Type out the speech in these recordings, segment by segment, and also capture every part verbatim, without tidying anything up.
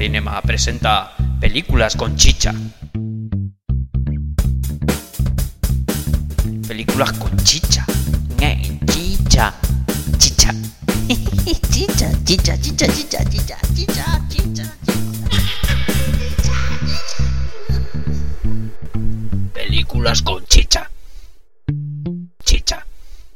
Cinema presenta Películas con Chicha. Películas con chicha. Chicha. Chicha. Chicha, chicha, chicha, chicha, chicha, chicha, chicha. Películas con chicha. Chicha.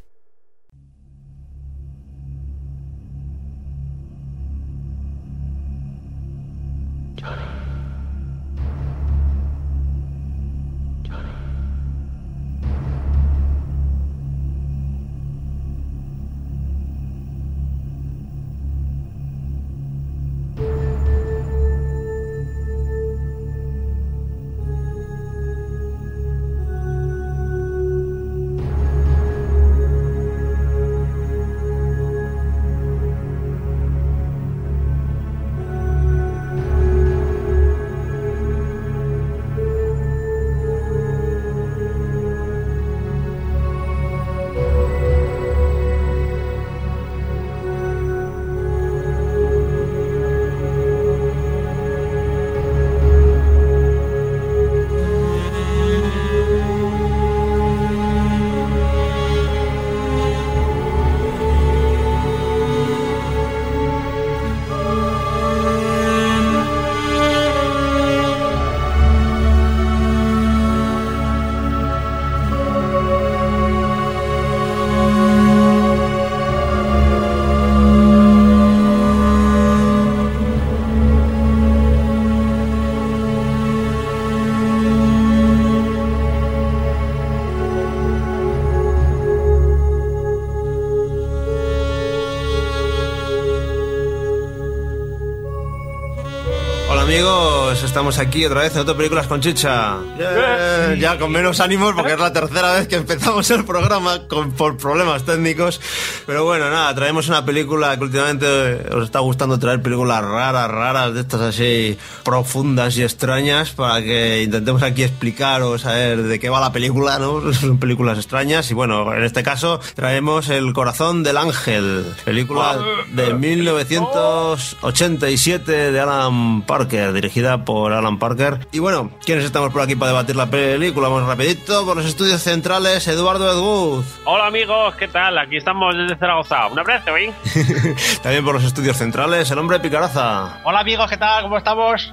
Amigos, estamos aquí otra vez en otras Películas con Chicha. Yeah, ya con menos ánimos porque es la tercera vez que empezamos el programa con, por problemas técnicos. Pero bueno, nada, traemos una película que últimamente os está gustando traer películas raras, raras, de estas así profundas y extrañas, para que intentemos aquí explicaros a ver de qué va la película, ¿no? Son películas extrañas y bueno, en este caso traemos El corazón del ángel, película de mil novecientos ochenta y siete de Alan Parker, dirigida por Alan Parker. Y bueno, ¿quiénes estamos por aquí para debatir la película? Vamos rapidito por los estudios centrales. Eduardo Edguz. Hola amigos, ¿qué tal? Aquí estamos desde Zaragoza. Un abrazo, ¿eh? También por los estudios centrales, el hombre Picaraza. Hola amigos, ¿qué tal? ¿Cómo estamos?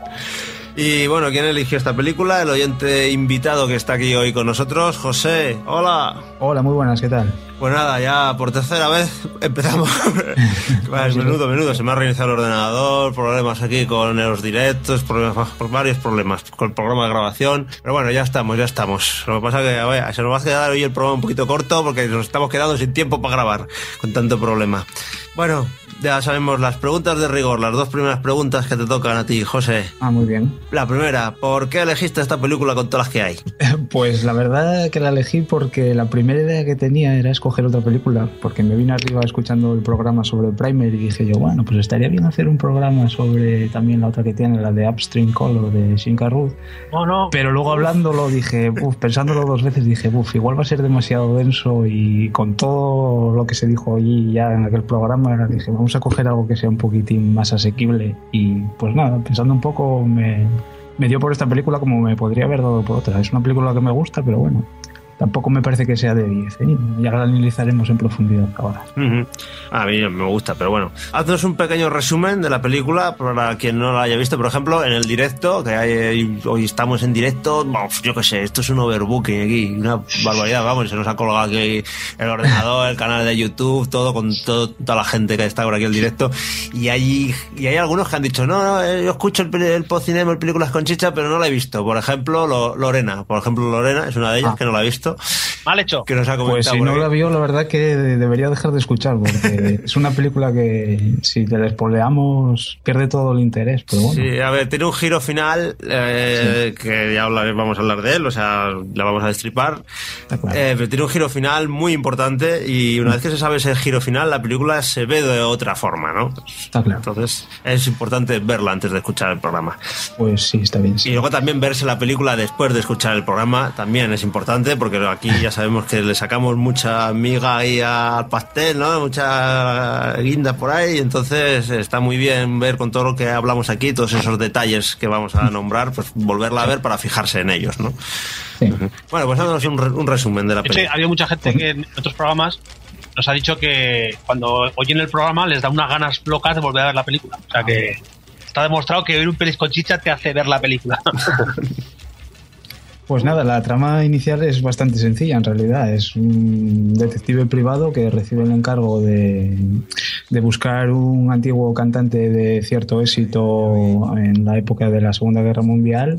Y bueno, ¿quién eligió esta película? El oyente invitado que está aquí hoy con nosotros, José. Hola. Hola, muy buenas, ¿qué tal? Pues nada, ya por tercera vez empezamos. Pues menudo, menudo. Se me ha reiniciado el ordenador, problemas aquí con los directos, problemas, varios problemas con el programa de grabación. Pero bueno, ya estamos, ya estamos. Lo que pasa es que a ver, se nos va a quedar hoy el programa un poquito corto porque nos estamos quedando sin tiempo para grabar con tanto problema. Bueno, ya sabemos las preguntas de rigor, las dos primeras preguntas que te tocan a ti, José. Ah, muy bien. La primera, ¿por qué elegiste esta película con todas las que hay? Pues la verdad que la elegí porque la primera idea que tenía era escoger otra película, porque me vine arriba escuchando el programa sobre Primer y dije yo, bueno, pues estaría bien hacer un programa sobre también la otra que tiene, la de Upstream Color de Shinka Ruth. Oh, no. Pero luego hablándolo dije, uf, pensándolo dos veces dije, uf, igual va a ser demasiado denso, y con todo lo que se dijo allí ya en aquel programa dije, vamos a coger algo que sea un poquitín más asequible. Y pues nada, pensando un poco me, me dio por esta película como me podría haber dado por otra. Es una película que me gusta, pero bueno, tampoco me parece que sea de diez, ¿eh? Ya la analizaremos en profundidad ahora. Uh-huh. A mí me gusta, pero bueno. Haznos un pequeño resumen de la película para quien no la haya visto. Por ejemplo, en el directo, que hay, hoy estamos en directo, yo qué sé, esto es un overbooking aquí, una barbaridad, vamos, se nos ha colgado aquí el ordenador, el canal de YouTube, todo con todo, toda la gente que está por aquí en el directo. Y hay, y hay algunos que han dicho, no, no, yo escucho el, el Podcinema, el Películas con Chicha, pero no la he visto. Por ejemplo, lo, Lorena. Por ejemplo, Lorena es una de ellas ah. que no la ha visto. Mal hecho. Que nos ha comentado. Pues si no la vio, la verdad que debería dejar de escuchar, porque es una película que si te la spoileamos pierde todo el interés, pero bueno. Sí, a ver, tiene un giro final eh, sí. que ya vamos a hablar de él, o sea, la vamos a destripar. Claro. Eh, pero tiene un giro final muy importante y una vez que se sabe ese giro final, la película se ve de otra forma, ¿no? Está claro. Entonces es importante verla antes de escuchar el programa. Pues sí, está bien. Sí. Y luego también verse la película después de escuchar el programa también es importante, porque aquí ya sabemos que le sacamos mucha miga ahí al pastel, ¿no? Mucha guinda por ahí, entonces está muy bien ver con todo lo que hablamos aquí, todos esos detalles que vamos a nombrar, pues volverla a ver para fijarse en ellos, ¿no? Sí. Bueno, pues háganos un, re- un resumen de la película. Sí, había mucha gente que en otros programas nos ha dicho que cuando oyen el programa les da unas ganas locas de volver a ver la película. O sea que está demostrado que ver un pelis con chicha te hace ver la película. Pues nada, la trama inicial es bastante sencilla en realidad. Es un detective privado que recibe el encargo de, de buscar un antiguo cantante de cierto éxito en la época de la Segunda Guerra Mundial,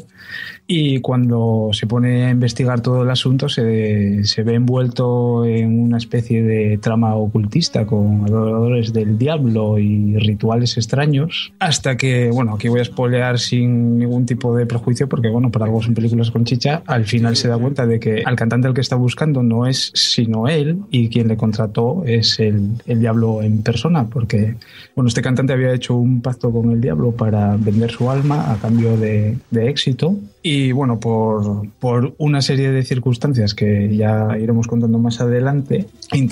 y cuando se pone a investigar todo el asunto se, se ve envuelto en una especie de trama ocultista con adoradores del diablo y rituales extraños, hasta que, bueno, aquí voy a spoilear sin ningún tipo de prejuicio porque, bueno, por algo son películas con chicha. Al final se da cuenta de que al cantante al que está buscando no es sino él, y quien le contrató es el, el diablo en persona, porque, bueno, este cantante había hecho un pacto con el diablo para vender su alma a cambio de, de éxito. Y bueno, por, por una serie de circunstancias que ya iremos contando más adelante,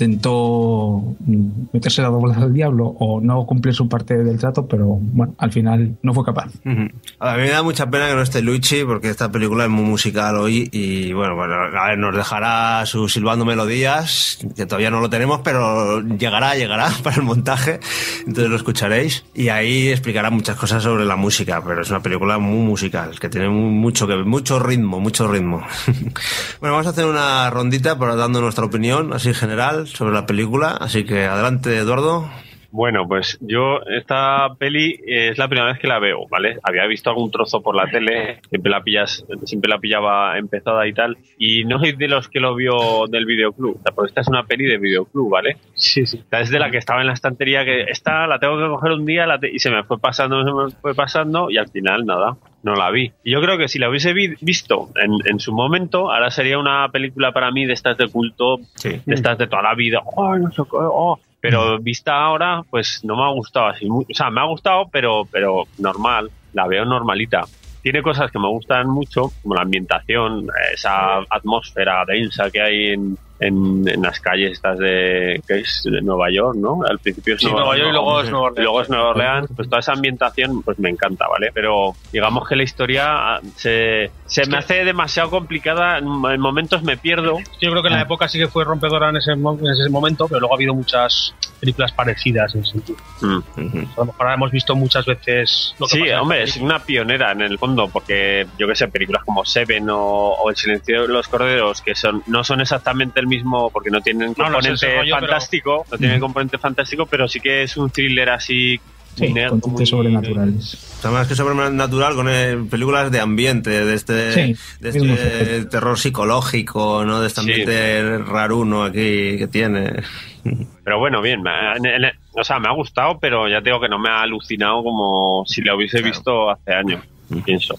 intentó meterse la doblada al diablo o no cumplir su parte del trato, pero bueno, al final no fue capaz. Uh-huh. A mí me da mucha pena que no esté Luigi, porque esta película es muy musical hoy y bueno, bueno, a ver, nos dejará su silbando melodías, que todavía no lo tenemos, pero llegará, llegará para el montaje, entonces lo escucharéis y ahí explicará muchas cosas sobre la música, pero es una película muy musical, que tiene mucho que mucho ritmo, mucho ritmo. Bueno, vamos a hacer una rondita para dando nuestra opinión así general sobre la película, así que adelante, Eduardo. Bueno, pues yo esta peli es la primera vez que la veo, ¿vale? Había visto algún trozo por la tele, siempre la pillas, siempre la pillaba empezada y tal, y no soy de los que lo vio del videoclub, o sea, pues esta es una peli de videoclub, ¿vale? Sí, sí. O sea, es de la que estaba en la estantería, que esta la tengo que coger un día la te- y se me fue pasando, se me fue pasando y al final nada, no la vi. Y yo creo que si la hubiese vi- visto en, en su momento, ahora sería una película para mí de estas de culto, Sí. de estas de toda la vida. Oh, no sé qué, oh. Pero vista ahora, pues no me ha gustado así. O sea, me ha gustado, pero, pero normal. La veo normalita. Tiene cosas que me gustan mucho, como la ambientación, esa atmósfera densa que hay en, en, en las calles estas de, ¿qué es? De Nueva York, ¿no? Al principio es Sí, Nueva York y luego es Nueva Orleans. y luego es Nueva Orleans. Pues toda esa ambientación pues me encanta, ¿vale? Pero digamos que la historia se, se me hace demasiado complicada. En, en momentos me pierdo. Yo creo que en la época sí que fue rompedora en ese, mo- en ese momento, pero luego ha habido muchas películas parecidas en ese sentido. Mm. Uh-huh. A lo mejor ahora hemos visto muchas veces lo que Sí, pasa en hombre, la es película. una pionera en el fondo, porque yo que sé, películas como Seven o, o El silencio de los corderos, que son no son exactamente el mismo, porque no tienen No, no es componente ese rollo, fantástico, no tienen componente fantástico, pero sí que es un thriller así. Sí, negro, con tintes muy- sobrenaturales. O sea, más que sobrenatural, con eh, películas de ambiente, de este, Sí, de mismo este efecto. terror psicológico, ¿no? De este Sí. ambiente raruno aquí que tiene. Pero bueno, bien, me- en- en- o sea, me ha gustado, pero ya te digo que no me ha alucinado como si la hubiese Claro. visto hace años, pienso.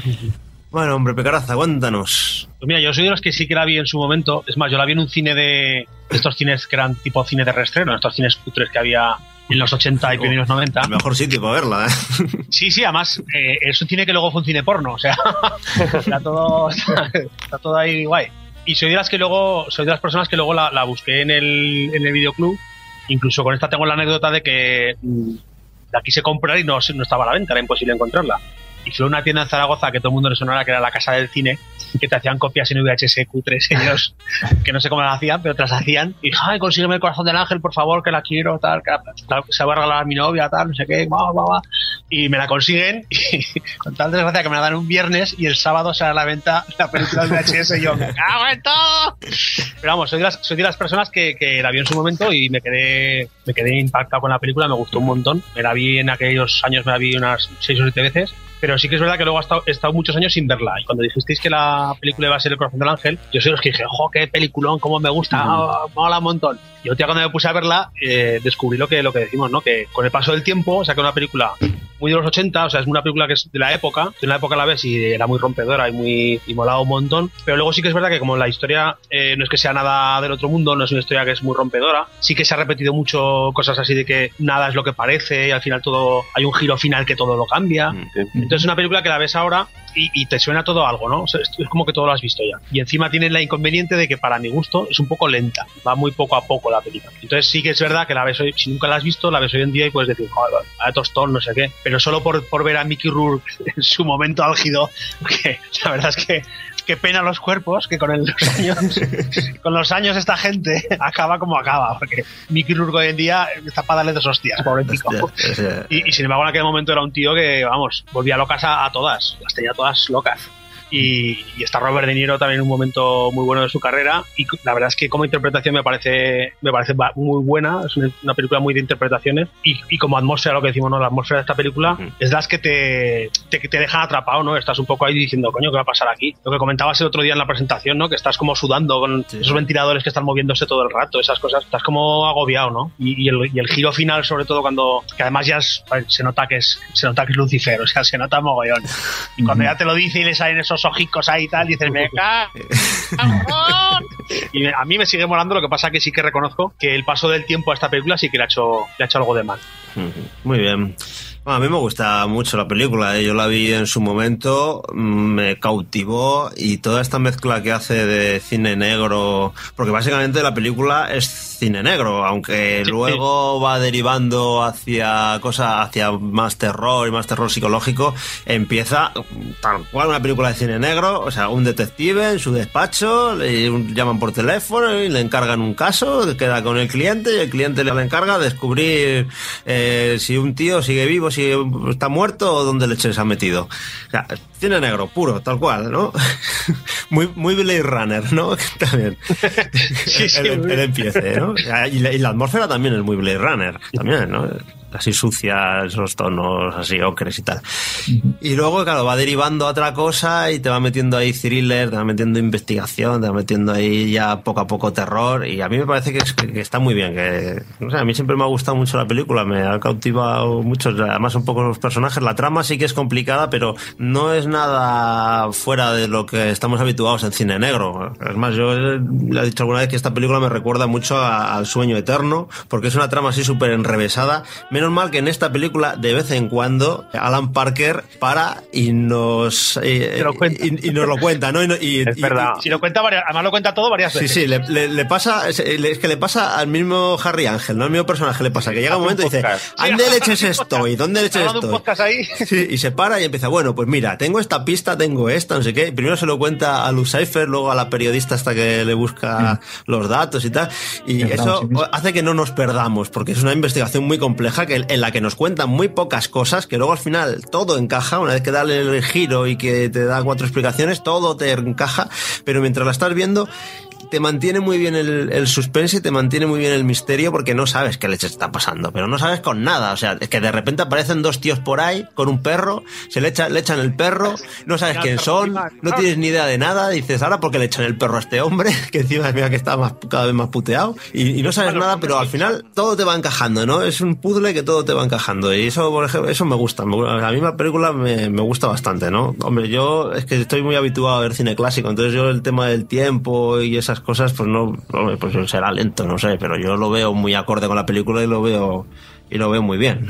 Bueno, hombre, Pecaraza, cuéntanos. Pues mira, yo soy de los que sí que la vi en su momento. Es más, yo la vi en un cine de estos cines que eran tipo cine de reestreno, estos cines cutres que había en los ochenta y primeros noventa. El mejor sitio para verla, ¿eh? Sí, sí, además eh, es un cine que luego fue un cine porno, o sea, está todo, está todo ahí guay. Y soy de las que luego, soy de las personas que luego la, la busqué en el, en el videoclub. Incluso con esta tengo la anécdota de que mm, la quise comprar y no, no estaba a la venta, era imposible encontrarla. Y fue a una tienda en Zaragoza que todo el mundo le sonara, que era la Casa del Cine, que te hacían copias en V H S cutres ellos, que no sé cómo las hacían, pero te las hacían. Y dije, ay, consígueme el corazón del ángel, por favor, que la quiero, tal, que la- se va a regalar a mi novia, tal, no sé qué, va, va, va. Y me la consiguen, y con tal desgracia que me la dan un viernes y el sábado sale a la venta la película del V H S y yo, ¡me cago en todo! Pero vamos, soy de las, soy de las personas que, que la vi en su momento y me quedé, me quedé impactado con la película, me gustó un montón. Me la vi en aquellos años, me la vi unas seis o siete veces. Pero sí que es verdad que luego he estado, he estado muchos años sin verla. Y cuando dijisteis que la película iba a ser El corazón del ángel, yo soy los que dije, ¡jo, qué peliculón! ¡Cómo me gusta! Oh, mola un montón. Y otro día cuando me puse a verla, eh, descubrí lo que, lo que decimos, ¿no? Que con el paso del tiempo saqué una película muy de los ochenta, o sea, es una película que es de la época, de una época a la vez y era muy rompedora y muy y molaba un montón. Pero luego sí que es verdad que como la historia eh, no es que sea nada del otro mundo, no es una historia que es muy rompedora, sí que se ha repetido mucho cosas así de que nada es lo que parece y al final todo hay un giro final que todo lo cambia. Entonces es una película que la ves ahora y, y te suena todo algo, ¿no? O sea, es como que todo lo has visto ya. Y encima tiene la inconveniente de que para mi gusto es un poco lenta, va muy poco a poco la película. Entonces sí que es verdad que la ves hoy, si nunca la has visto, la ves hoy en día y puedes decir, joder, a tostón, no sé qué, pero solo por, por ver a Mickey Rourke en su momento álgido, porque la verdad es que qué pena los cuerpos, que con el, los años con los años esta gente acaba como acaba, porque Mickey Rourke hoy en día está para darle dos hostias, pobre pico. Y, y sin embargo en aquel momento era un tío que, vamos, volvía locas a, a todas, las tenía todas locas. Y, y está Robert De Niro también en un momento muy bueno de su carrera, y la verdad es que como interpretación me parece me parece muy buena, es una, una película muy de interpretaciones, y, y como atmósfera, lo que decimos, ¿no? La atmósfera de esta película uh-huh. es las que te, te, te dejan atrapado, ¿no? Estás un poco ahí diciendo, coño, ¿qué va a pasar aquí? Lo que comentabas el otro día en la presentación, ¿no? Que estás como sudando con sí. esos ventiladores que están moviéndose todo el rato, esas cosas, estás como agobiado, ¿no? Y, y, el, y el giro final, sobre todo cuando, que además ya es, se nota que es se nota que es Lucifer, o sea, se nota mogollón. Y cuando uh-huh. ya te lo dice y le salen esos ojicos ahí y tal, dices, me cago. Y a mí me sigue molando, lo que pasa que sí que reconozco que el paso del tiempo a esta película sí que le ha hecho, le ha hecho algo de mal. Muy bien. Bueno, a mí me gusta mucho la película, ¿eh? Yo la vi en su momento, me cautivó, y toda esta mezcla que hace de cine negro, porque básicamente la película es cine negro, aunque sí, luego sí. va derivando hacia cosas, hacia más terror y más terror psicológico, empieza tal cual una película de cine negro, o sea, un detective en su despacho, le llaman por teléfono y le encargan un caso, queda con el cliente y el cliente le encarga descubrir eh, si un tío sigue vivo, si está muerto o dónde leche se ha metido. O sea, cine negro, puro, tal cual, ¿no? muy, muy Blade Runner, ¿no? También. Sí, sí, el, el, el empiece, ¿no? Y la, y la atmósfera también es muy Blade Runner, también, ¿no? Así sucia, esos tonos así ocres y tal. Y luego, claro, va derivando a otra cosa y te va metiendo ahí thriller, te va metiendo investigación, te va metiendo ahí ya poco a poco terror, y a mí me parece que, es, que está muy bien, que no sé, a mí siempre me ha gustado mucho la película, me ha cautivado mucho, además un poco los personajes, la trama sí que es complicada, pero no es nada fuera de lo que estamos habituados en cine negro. Es más, yo le he dicho alguna vez que esta película me recuerda mucho a, al Sueño Eterno, porque es una trama así súper enrevesada. Menos mal que en esta película de vez en cuando Alan Parker para y nos eh, y, y nos lo cuenta, ¿no? Y, y, es verdad. Y, si lo cuenta varias, además lo cuenta todo varias veces. Sí, sí, le, le, le pasa, es que le pasa al mismo Harry Ángel, ¿no? Al mismo personaje le pasa, que llega un momento y dice, ¿dónde leches estoy? ¿Dónde leches estoy? Ahí? Sí, y se para y empieza, bueno, pues mira, tengo esta pista, tengo esta, no sé qué. Primero se lo cuenta a Lucifer, luego a la periodista hasta que le busca sí. los datos y tal. Y sí, eso sí, hace que no nos perdamos, porque es una investigación muy compleja que, en la que nos cuentan muy pocas cosas, que luego al final todo encaja, una vez que da el giro y que te da cuatro explicaciones, todo te encaja, pero mientras la estás viendo te mantiene muy bien el, el suspense y te mantiene muy bien el misterio, porque no sabes qué leche está pasando, pero no sabes con nada, o sea, es que de repente aparecen dos tíos por ahí con un perro, se le, echa, le echan el perro, no sabes quién son, no tienes ni idea de nada, dices, ahora porque le echan el perro a este hombre, que encima mira que está más, cada vez más puteado, y, y no sabes nada, pero al final todo te va encajando, ¿no? Es un puzzle que todo te va encajando, y eso, por ejemplo, eso me gusta, a mí la película me, me gusta bastante, ¿no? Hombre, yo es que estoy muy habituado a ver cine clásico, entonces yo el tema del tiempo y esas cosas, pues no, pues será lento, no sé, pero yo lo veo muy acorde con la película y lo veo y lo veo muy bien.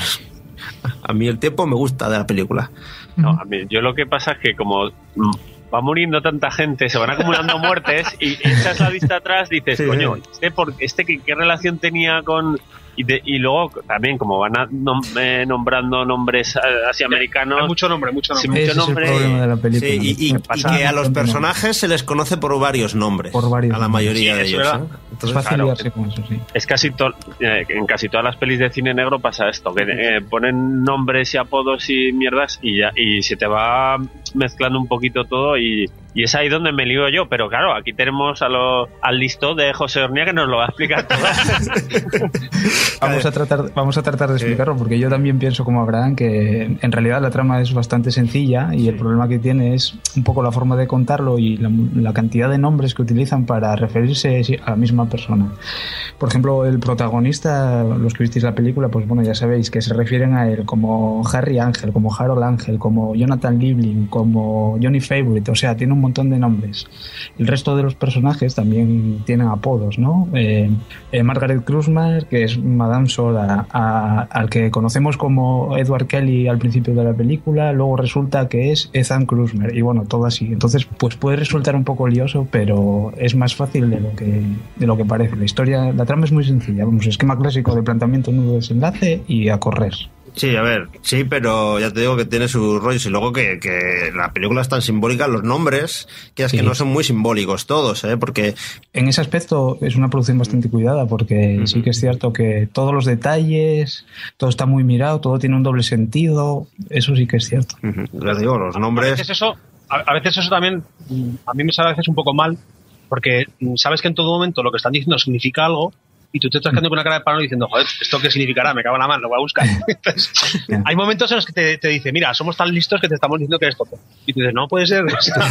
A mí el tiempo me gusta de la película. No, a mí, yo lo que pasa es que como va muriendo tanta gente, se van acumulando muertes y echas la vista atrás, dices, sí, coño, este, por, este ¿qué, qué relación tenía con...? Y, de, y luego también, como van a nom, eh, nombrando nombres asiamericanos, hay mucho nombre, mucho nombre, sí, mucho nombre. Es el problema de la película. Sí, y, y, y que a los personajes se les conoce por varios nombres, por varios, a la mayoría sí, de ellos. ¿eh? Entonces, es fácil liarse con eso, sí. Es casi to, eh, en casi todas las pelis de cine negro pasa esto, que eh, ponen nombres y apodos y mierdas y ya y se te va mezclando un poquito todo y Y es ahí donde me lío yo, pero claro, aquí tenemos a lo, al listo de José Hornia que nos lo va a explicar todo. vamos, a tratar, vamos a tratar de explicarlo, porque yo también pienso como Abraham que en realidad la trama es bastante sencilla y el problema que tiene es un poco la forma de contarlo y la, la cantidad de nombres que utilizan para referirse a la misma persona. Por ejemplo, el protagonista, los que visteis la película, pues bueno, ya sabéis que se refieren a él como Harry Ángel, como Harold Ángel, como Jonathan Liebling, como como Johnny Favorite, o sea, tiene un montón de nombres. El resto de los personajes también tienen apodos, ¿no? Eh, eh, Margaret Krusmar, que es Madame Soda, a, al que conocemos como Edward Kelly al principio de la película, luego resulta que es Ethan Krusmar, y bueno, todo así. Entonces, pues puede resultar un poco lioso, pero es más fácil de lo que, de lo que parece. La historia, la trama es muy sencilla, vamos, esquema clásico de planteamiento, nudo, desenlace y a correr. Sí, a ver, sí, pero ya te digo que tiene sus rollos y luego que, que la película es tan simbólica, los nombres, que es sí. que no son muy simbólicos todos, ¿eh? Porque... En ese aspecto es una producción bastante cuidada, porque uh-huh. sí que es cierto que todos los detalles, todo está muy mirado, todo tiene un doble sentido, eso sí que es cierto. Uh-huh. Les digo, los nombres... A veces eso, a veces eso también, a mí me sale a veces un poco mal, porque sabes que en todo momento lo que están diciendo significa algo, y tú te estás quedando con una cara de paranoia diciendo, joder, ¿esto qué significará? Me cago en la mano, lo voy a buscar. Entonces, hay momentos en los que te, te dice, mira, somos tan listos que te estamos diciendo que es tonto. Y tú dices, no puede ser. O sea,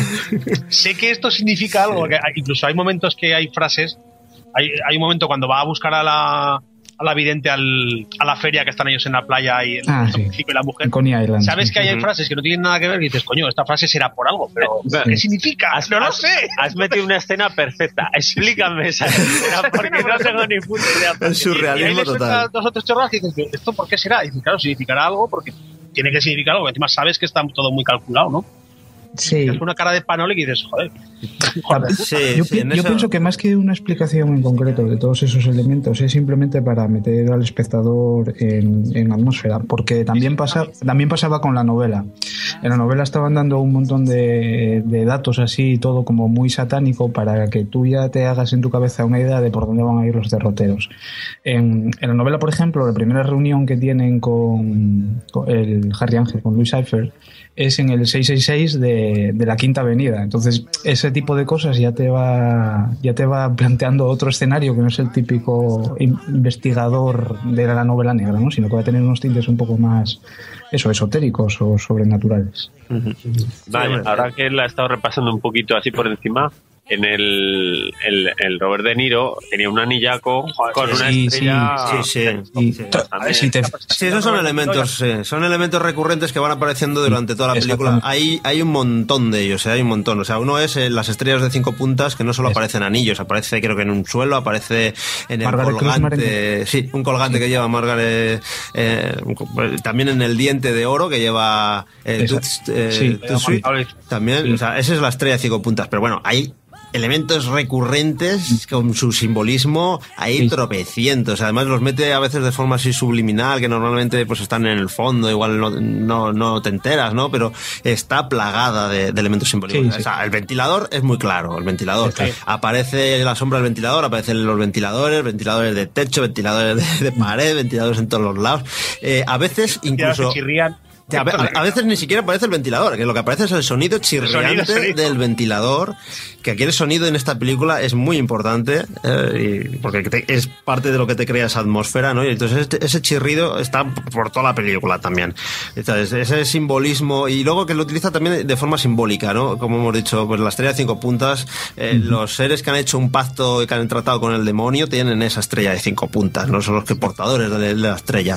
sé que esto significa algo. Que hay, incluso hay momentos que hay frases. Hay, hay un momento cuando va a buscar a la, a la vidente al, a la feria que están ellos en la playa y el, ah, el sí. chico y la mujer. Coney Island. Sabes sí. que hay uh-huh. frases que no tienen nada que ver y dices, coño, esta frase será por algo, pero sí. ¿qué significa? Has, no lo has, sé. Has metido una escena perfecta. Explícame esa escena porque no tengo ni puta idea. El surrealismo total. Dos o tres chorras y dices, ¿esto por qué será? Y dices, claro, significará algo porque tiene que significar algo. Encima sabes que está todo muy calculado, ¿no? Sí. Es una cara de panole y dices, joder. joder sí, yo sí, yo eso... pienso que más que una explicación en concreto de todos esos elementos es simplemente para meter al espectador en, en atmósfera, porque también, pasa, también pasaba con la novela. En la novela estaban dando un montón de, de datos así, todo como muy satánico, para que tú ya te hagas en tu cabeza una idea de por dónde van a ir los derroteros. En, en la novela, por ejemplo, la primera reunión que tienen con, con el Harry Ángel, con Louis Cypher, es en el seiscientos sesenta y seis de, de la Quinta Avenida. Entonces ese tipo de cosas ya te va ya te va planteando otro escenario que no es el típico investigador de la novela negra, ¿no? Sino que va a tener unos tintes un poco más eso, esotéricos o sobrenaturales. Uh-huh. Vaya, ahora que la he estado repasando un poquito así por encima, en el, el, el Robert De Niro tenía un anillaco con una sí, estrella. Sí, sí. sí, sí. sí, te... sí esos son elementos, sí, son elementos recurrentes que van apareciendo durante toda la película. Hay, hay un montón de ellos, ¿eh? Hay un montón. O sea, uno es eh, las estrellas de cinco puntas, que no solo aparecen anillos, aparece creo que en un suelo, aparece en el Margaret colgante. En... Sí, un colgante sí. que lleva Margaret. Eh, también en el diente de oro que lleva eh, Tooth, eh, sí, Tooth también. Sí. O sea, esa es la estrella de cinco puntas. Pero bueno, hay elementos recurrentes con su simbolismo hay sí. tropecientos, además los mete a veces de forma así subliminal que normalmente pues están en el fondo, igual no, no, no te enteras, ¿no? Pero está plagada de, de elementos simbólicos. Sí, sí. O sea, el ventilador es muy claro, el ventilador sí. aparece la sombra del ventilador, aparecen los ventiladores, ventiladores de techo, ventiladores de, de pared, ventiladores en todos los lados, eh, a veces incluso A, a, a veces ni siquiera aparece el ventilador, que lo que aparece es el sonido chirriante el sonido, sonido. del ventilador, que aquí el sonido en esta película es muy importante, eh, y porque te, es parte de lo que te crea esa atmósfera, ¿no? Y entonces este, ese chirrido está por toda la película también. Entonces, ese simbolismo, y luego que lo utiliza también de forma simbólica, ¿no? Como hemos dicho, pues la estrella de cinco puntas, eh, uh-huh. los seres que han hecho un pacto y que han tratado con el demonio tienen esa estrella de cinco puntas, no son los que portadores de, de la estrella.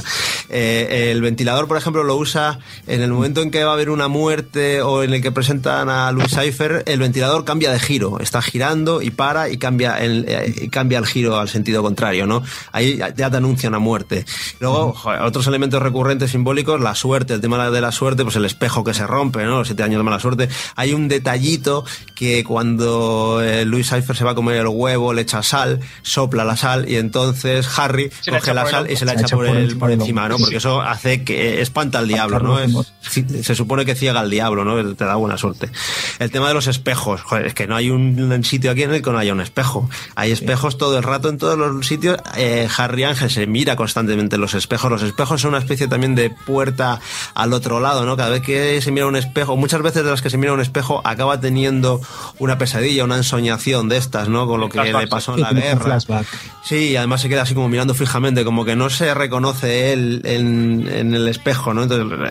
Eh, el ventilador, por ejemplo, lo usa en el momento en que va a haber una muerte o en el que presentan a Louis Cypher, el ventilador cambia de giro, está girando y para y cambia el, eh, cambia el giro al sentido contrario, ¿no? Ahí ya te anuncia una muerte. Luego, joder, otros elementos recurrentes simbólicos, la suerte, el tema de la suerte, pues el espejo que se rompe, ¿no? Los siete años de mala suerte. Hay un detallito que cuando eh, Louis Cypher se va a comer el huevo, le echa sal, sopla la sal y entonces Harry se coge la sal y se la echa por, por, el, por encima, ¿no? Porque eso hace que espanta al diablo, ¿no? Es, se supone que ciega al diablo, ¿no? Te da buena suerte. El tema de los espejos, joder, es que no hay un sitio aquí en el que no haya un espejo. Hay espejos todo el rato en todos los sitios. Eh, Harry Ángel se mira constantemente en los espejos. Los espejos son una especie también de puerta al otro lado, ¿no? Cada vez que se mira un espejo, muchas veces de las que se mira un espejo acaba teniendo una pesadilla, una ensoñación de estas, ¿no? Con lo que le pasó en la guerra. Sí, y además se queda así como mirando fijamente, como que no se reconoce él en, en el espejo, ¿no? Entonces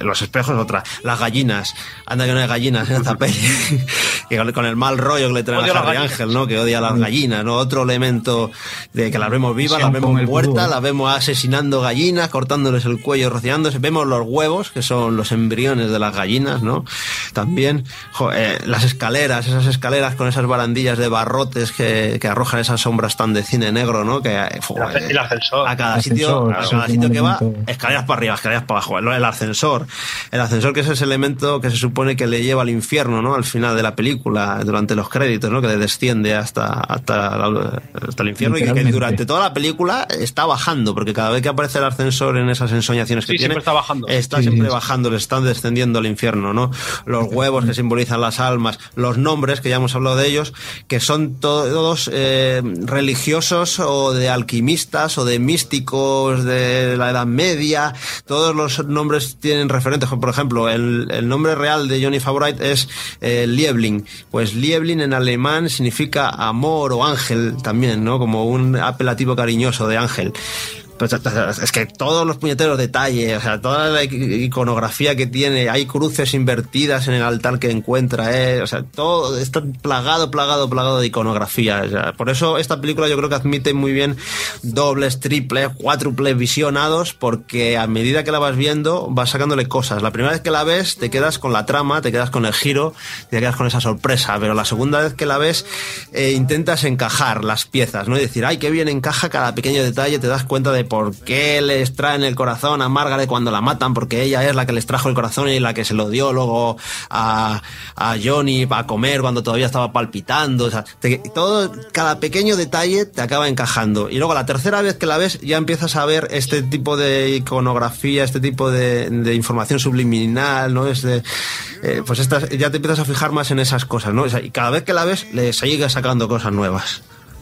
los espejos, otra. Las gallinas. Anda que no hay gallinas en esta peli. Que con el mal rollo que le trae a Harry Ángel, ¿no? Que odia a las gallinas, ¿no? Otro elemento de que las vemos vivas, las vemos muertas, las vemos asesinando gallinas, cortándoles el cuello, rociándose. Vemos los huevos, que son los embriones de las gallinas, ¿no? También, jo, eh, las escaleras, esas escaleras con esas barandillas de barrotes que, que arrojan esas sombras tan de cine negro, ¿no? Que jo, el, el ascensor. A cada sitio, a cada sitio que va, escaleras para arriba, escaleras para abajo. El ascensor, el ascensor que es ese elemento que se supone que le lleva al infierno, ¿no? Al final de la película, durante los créditos, ¿no? Que le desciende hasta, hasta, hasta el infierno y que, que durante toda la película está bajando, porque cada vez que aparece el ascensor en esas ensoñaciones que sí, tiene, siempre está bajando. Está sí, siempre sí. bajando, le están descendiendo al infierno, ¿no? Los huevos que simbolizan las almas, los nombres, que ya hemos hablado de ellos, que son to- todos eh, religiosos o de alquimistas o de místicos de la Edad Media. Todos los nombres tienen referentes. Por ejemplo, el, el nombre real de Johnny Favorite es eh, Liebling. Pues Liebling en alemán significa amor o ángel también, ¿no? Como un apelativo cariñoso de ángel. Pues es que todos los puñeteros detalles, o sea, toda la iconografía que tiene, hay cruces invertidas en el altar que encuentra, eh, o sea, todo está plagado, plagado, plagado de iconografía. O sea, por eso esta película yo creo que admite muy bien dobles, triples, cuádruples visionados, porque a medida que la vas viendo vas sacándole cosas. La primera vez que la ves te quedas con la trama, te quedas con el giro, te quedas con esa sorpresa, pero la segunda vez que la ves eh, intentas encajar las piezas, ¿no? Y decir, ay, qué bien encaja cada pequeño detalle, te das cuenta de por qué les traen el corazón a Margaret cuando la matan, porque ella es la que les trajo el corazón y la que se lo dio luego a, a Johnny a comer cuando todavía estaba palpitando. O sea, te, todo, cada pequeño detalle te acaba encajando. Y luego la tercera vez que la ves ya empiezas a ver este tipo de iconografía, este tipo de, de información subliminal, ¿no? Este, eh, pues estas, ya te empiezas a fijar más en esas cosas, ¿no? O sea, y cada vez que la ves le sigues sacando cosas nuevas.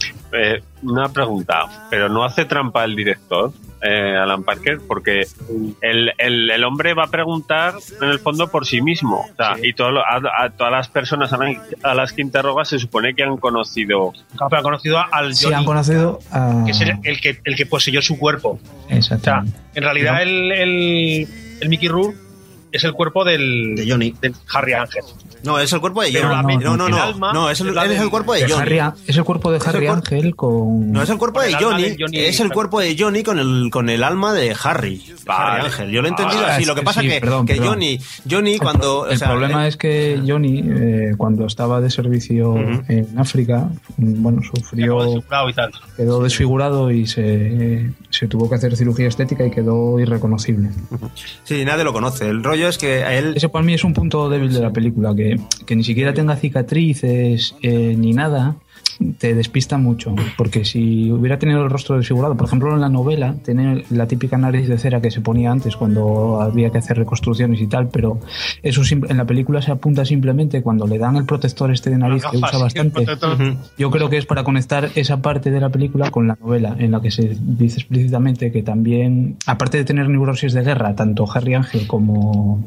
Eh, una pregunta, pero ¿no hace trampa el director, eh, Alan Parker? Porque el, el, el hombre va a preguntar en el fondo por sí mismo, o sea, sí. Y todo lo, a, a todas las personas a, a las que interroga se supone que han conocido, pero han conocido al Johnny, sí, han conocido a... que es el, el que el que poseyó su cuerpo. Exactamente. O sea, en realidad pero... el, el, el Mickey Rourke es el cuerpo del, de Johnny, de Harry Ángel. No, es el cuerpo de Johnny. No, no, no, no, no, alma, no es, el, es el cuerpo de Johnny. Harry, es el cuerpo de Harry Ángel con... No, es el cuerpo de Johnny, de Johnny. Es el cuerpo de Johnny con el, con el alma de Harry. Vale. Harry Ángel. Yo lo he entendido ah, así. Lo que pasa es sí, que, perdón, que perdón. Johnny, Johnny cuando... El, o sea, el problema eh, es que Johnny, eh, cuando estaba de servicio uh-huh. en África, bueno, sufrió... Y tal. Quedó desfigurado y se, se tuvo que hacer cirugía estética y quedó irreconocible. Uh-huh. Sí, nadie lo conoce. El rollo es que a él... Ese para mí es un punto débil de la película, que, que ni siquiera tenga cicatrices eh, ni nada, te despista mucho, porque si hubiera tenido el rostro desfigurado, por ejemplo en la novela tiene la típica nariz de cera que se ponía antes cuando había que hacer reconstrucciones y tal, pero eso en la película se apunta simplemente cuando le dan el protector este de nariz que usa bastante. Yo creo que es para conectar esa parte de la película con la novela, en la que se dice explícitamente que también, aparte de tener neurosis de guerra, tanto Harry Ángel como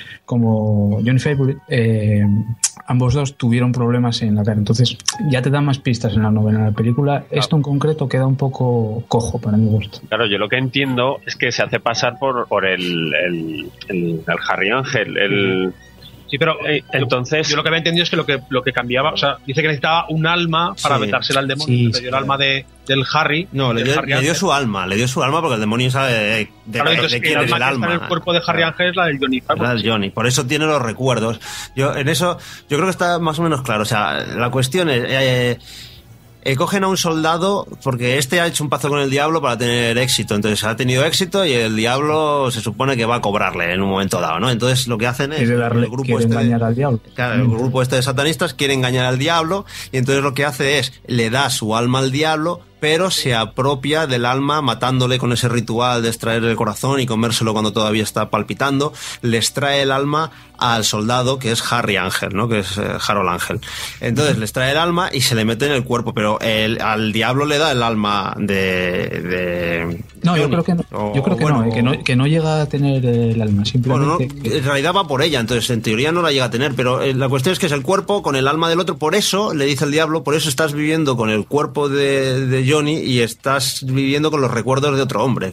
como Johnny Favorite, eh, ambos dos tuvieron problemas en la cara. Entonces ya te dan más pistas en la novela. En la película, claro. Esto en concreto queda un poco cojo para mi gusto. Claro, yo lo que entiendo es que se hace pasar por, por el, el, el, el Harry Ángel, el... Sí, pero eh, entonces yo lo que había entendido es que lo que lo que cambiaba, o sea, dice que necesitaba un alma para sí, vetársela al demonio, sí, le dio sí, el alma de del Harry. No, le dio, Harry le dio su alma, le dio su alma porque el demonio sabe de, de, claro, de, entonces, de quién el es el alma. Que está en el cuerpo de Harry Ángel es la del Johnny. Es la del Johnny, por eso tiene los recuerdos. Yo en eso yo creo que está más o menos claro, o sea, la cuestión es eh, Eh, cogen a un soldado porque este ha hecho un pacto con el diablo para tener éxito, entonces ha tenido éxito y el diablo se supone que va a cobrarle en un momento dado, ¿no? Entonces lo que hacen es darle, el grupo este engañar de, al diablo. Claro, el grupo este de satanistas quiere engañar al diablo y entonces lo que hace es le da su alma al diablo, pero se apropia del alma matándole con ese ritual de extraer el corazón y comérselo cuando todavía está palpitando. Le extrae el alma al soldado que es Harry Ángel, ¿no? Que es eh, Harold Ángel. Entonces le extrae el alma y se le mete en el cuerpo, pero el, al diablo le da el alma de... de no, yo creo que no, o, yo creo que, bueno, no, que no, que no llega a tener el alma, simplemente... Bueno, no, en realidad va por ella, entonces en teoría no la llega a tener, pero la cuestión es que es el cuerpo con el alma del otro, por eso le dice el diablo, por eso estás viviendo con el cuerpo de, de Johnny y estás viviendo con los recuerdos de otro hombre.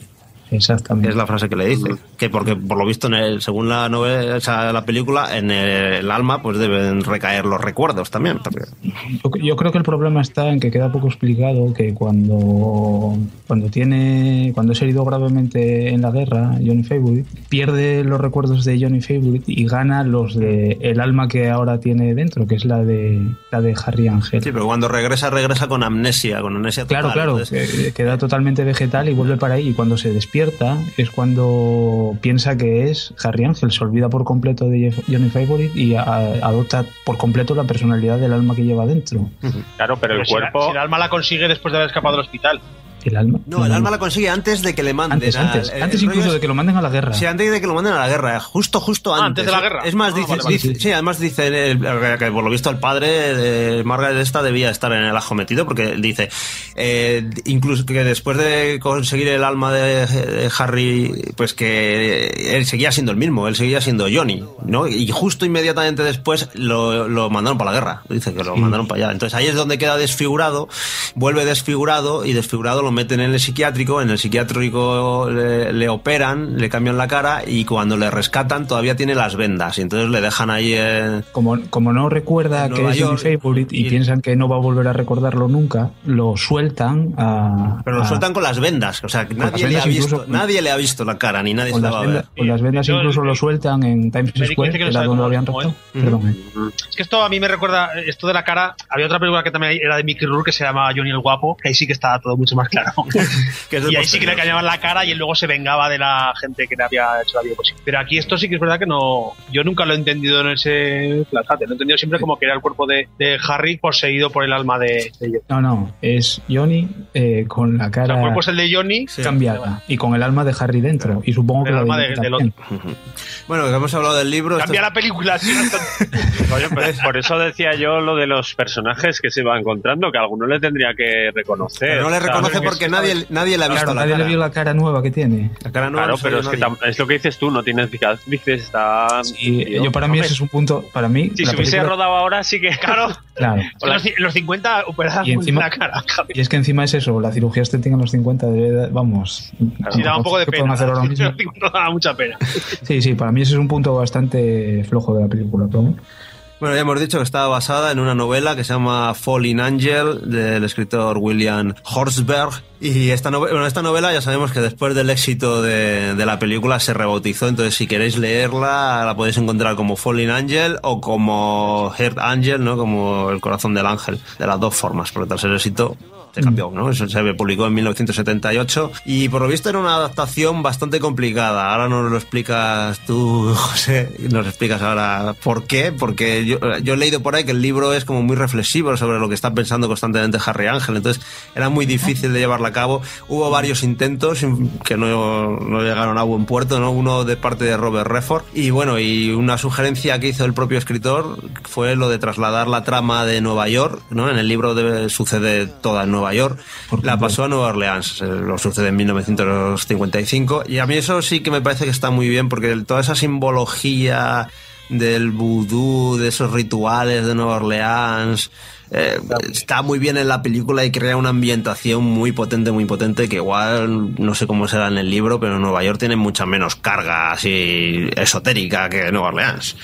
Exactamente. Es la frase que le dice. Mm. Que porque, por lo visto, en el, según la novela, o sea, la película, en el, el alma, pues deben recaer los recuerdos también. Porque... Yo, yo creo que el problema está en que queda poco explicado que cuando, cuando tiene, cuando es herido gravemente en la guerra, Johnny Favorite pierde los recuerdos de Johnny Favorite y gana los de el alma que ahora tiene dentro, que es la de la de Harry Angel. Sí, pero cuando regresa, regresa con amnesia, con amnesia total. Claro, claro, entonces... queda totalmente vegetal y vuelve para ahí, y cuando se despierta es cuando piensa que es Harry Angel, se olvida por completo de Johnny Favorite y a, adopta por completo la personalidad del alma que lleva dentro. Claro, pero el pero cuerpo... Si, si el alma la consigue después de haber escapado del hospital. ¿El alma? No, el alma la consigue antes de que le manden. Antes, al, antes, el, antes el incluso es, de que lo manden a la guerra. Sí, antes de que lo manden a la guerra, justo, justo antes. Ah, antes de la guerra. Es más, ah, dice, vale, vale. dice sí, además dice el, que por lo visto el padre de Margaret esta debía estar en el ajo metido, porque dice, eh, incluso que después de conseguir el alma de, de Harry, pues que él seguía siendo el mismo, él seguía siendo Johnny, ¿no? Y justo inmediatamente después lo, lo mandaron para la guerra, dice que lo sí. mandaron para allá. Entonces ahí es donde queda desfigurado, vuelve desfigurado y desfigurado lo meten en el psiquiátrico. En el psiquiátrico le, le operan, le cambian la cara y cuando le rescatan todavía tiene las vendas y entonces le dejan ahí eh, como, como no recuerda que es Johnny Favorite y, y piensan que no va a volver a recordarlo nunca, lo sueltan a, pero lo a, sueltan con las vendas, o sea, nadie le, ha visto, incluso, nadie le ha visto la cara ni nadie se la va vendas, a ver. Con las vendas incluso lo sueltan en Times Square, que era donde lo habían raptado. Perdón. Es que esto a mí me recuerda, esto de la cara, había otra película que también era de Mickey Rourke que se llama Johnny el Guapo, que ahí sí que estaba todo mucho más claro. Que y ahí sí que le cañaban la cara y él luego se vengaba de la gente que le había hecho la vida posible. Pero aquí esto sí que es verdad que no... Yo nunca lo he entendido en ese plazate. Lo he entendido siempre como que era el cuerpo de, de Harry poseído por el alma de, de Johnny. No, no. Es Johnny eh, con la cara... O sea, el cuerpo es el de Johnny... Cambiada. Y con el alma de Harry dentro. Y supongo que... El alma de, del otro. Bueno, hemos hablado del libro... Cambia esto... la película. ¿Sí? Oye, pues por eso decía yo lo de los personajes que se va encontrando, que alguno le tendría que reconocer. Pero no le reconoce porque nadie, nadie le ha visto claro, la nadie cara. le vio la cara nueva que tiene. La cara nueva claro, no pero es que tam- es lo que dices tú, no tienes cicatrices, está... Sí, yo para mí ese es un punto, para mí... Si se hubiese película... rodado ahora sí que, claro... Claro. En los, en los cincuenta operadas la cara. Y es que encima es eso, la cirugía estética en los cincuenta debe, vamos... Claro, sí, da un poco de pena. Hacer ahora mismo. Da mucha pena. Sí, sí, para mí ese es un punto bastante flojo de la película, pero... Bueno, ya hemos dicho que está basada en una novela que se llama Falling Angel del escritor William Horsberg. Y esta, no- bueno, esta novela ya sabemos que después del éxito de, de la película se rebautizó, entonces si queréis leerla la podéis encontrar como Falling Angel o como Heart Angel, ¿no? Como el corazón del ángel, de las dos formas, porque tras el éxito se cambió, ¿no? Eso se publicó en mil novecientos setenta y ocho y por lo visto era una adaptación bastante complicada. Ahora nos lo explicas tú, José, nos explicas ahora por qué, porque yo, yo he leído por ahí que el libro es como muy reflexivo sobre lo que está pensando constantemente Harry Ángel, entonces era muy difícil de llevarla a cabo. Hubo varios intentos que no, no llegaron a buen puerto, ¿no? Uno de parte de Robert Redford y bueno, y una sugerencia que hizo el propio escritor fue lo de trasladar la trama de Nueva York, ¿no? En el libro debe, sucede toda en Nueva York, la pasó a Nueva Orleans, lo sucede en mil novecientos cincuenta y cinco y a mí eso sí que me parece que está muy bien porque toda esa simbología del vudú, de esos rituales de Nueva Orleans eh, está muy bien en la película y crea una ambientación muy potente, muy potente que igual no sé cómo será en el libro, pero Nueva York tiene mucha menos carga así esotérica que Nueva Orleans.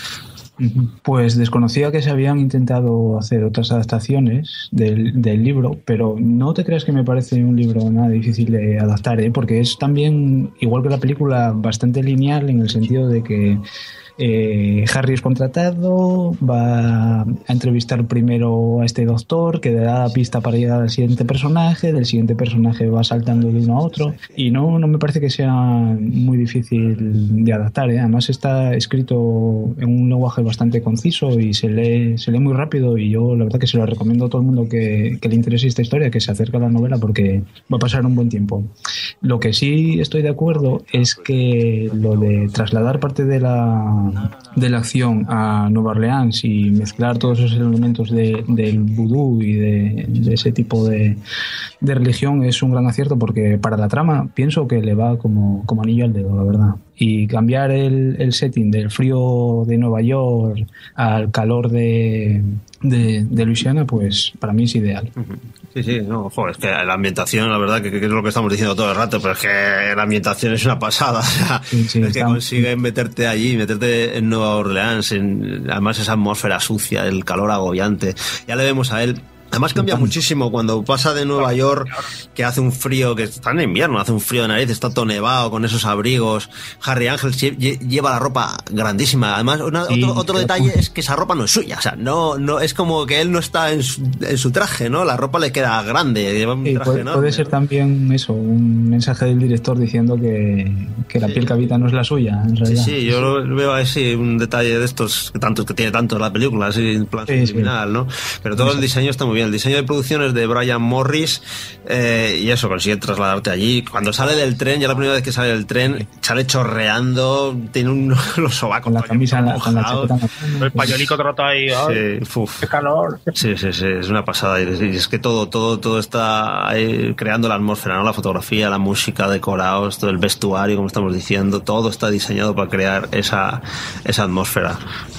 Pues desconocía que se habían intentado hacer otras adaptaciones del, del libro, pero no te creas que me parece un libro nada difícil de adaptar, ¿eh? Porque es también, igual que la película, bastante lineal en el sentido de que Eh, Harry es contratado, va a entrevistar primero a este doctor que le da pista para llegar al siguiente personaje, del siguiente personaje va saltando de uno a otro y no, no me parece que sea muy difícil de adaptar, ¿eh? Además está escrito en un lenguaje bastante conciso y se lee, se lee muy rápido y yo la verdad que se lo recomiendo a todo el mundo que, que le interese esta historia, que se acerque a la novela porque va a pasar un buen tiempo. Lo que sí estoy de acuerdo es que lo de trasladar parte de la de la acción a Nueva Orleans y mezclar todos esos elementos de, del vudú y de, de ese tipo de, de religión es un gran acierto porque para la trama pienso que le va como, como anillo al dedo, la verdad. y cambiar el, el setting del frío de Nueva York al calor de, de, de Luisiana, pues para mí es ideal. Sí, sí, no, joder, es que la ambientación, la verdad, que, que es lo que estamos diciendo todo el rato, pero es que la ambientación es una pasada, o sea, sí, sí, es que consiguen meterte allí, meterte en Nueva Orleans, en, además esa atmósfera sucia, el calor agobiante, ya le vemos a él. Además cambia muchísimo cuando pasa de Nueva York, que hace un frío, que está en invierno, hace un frío de nariz, está todo nevado con esos abrigos. Harry Ángel lleva la ropa grandísima. Además, una, sí, otro, otro detalle es que esa ropa no es suya. O sea, no, no es como que él no está en su, en su traje, ¿no? La ropa le queda grande. Lleva un sí, traje puede, enorme. Puede ser también eso, un mensaje del director diciendo que, que la sí. piel que habita no es la suya, en realidad. Sí, sí, yo lo veo así, un detalle de estos, que tanto que tiene tanto la película, así en plan sí, subliminal, sí. ¿no? Pero todo el diseño está muy bien. El diseño de producción es de Brian Morris, eh, y eso, consigue trasladarte allí. Cuando sale del tren, ya la primera vez que sale del tren, sale chorreando, tiene un, los sobacos con la camisa, la, con la chaqueta, el pañolico trotado ahí, sí, qué calor. Sí, sí, sí, es una pasada. Y es que todo, todo, todo está ahí creando la atmósfera, ¿no? La fotografía, la música, decorados, todo el vestuario, como estamos diciendo, todo está diseñado para crear esa, esa atmósfera.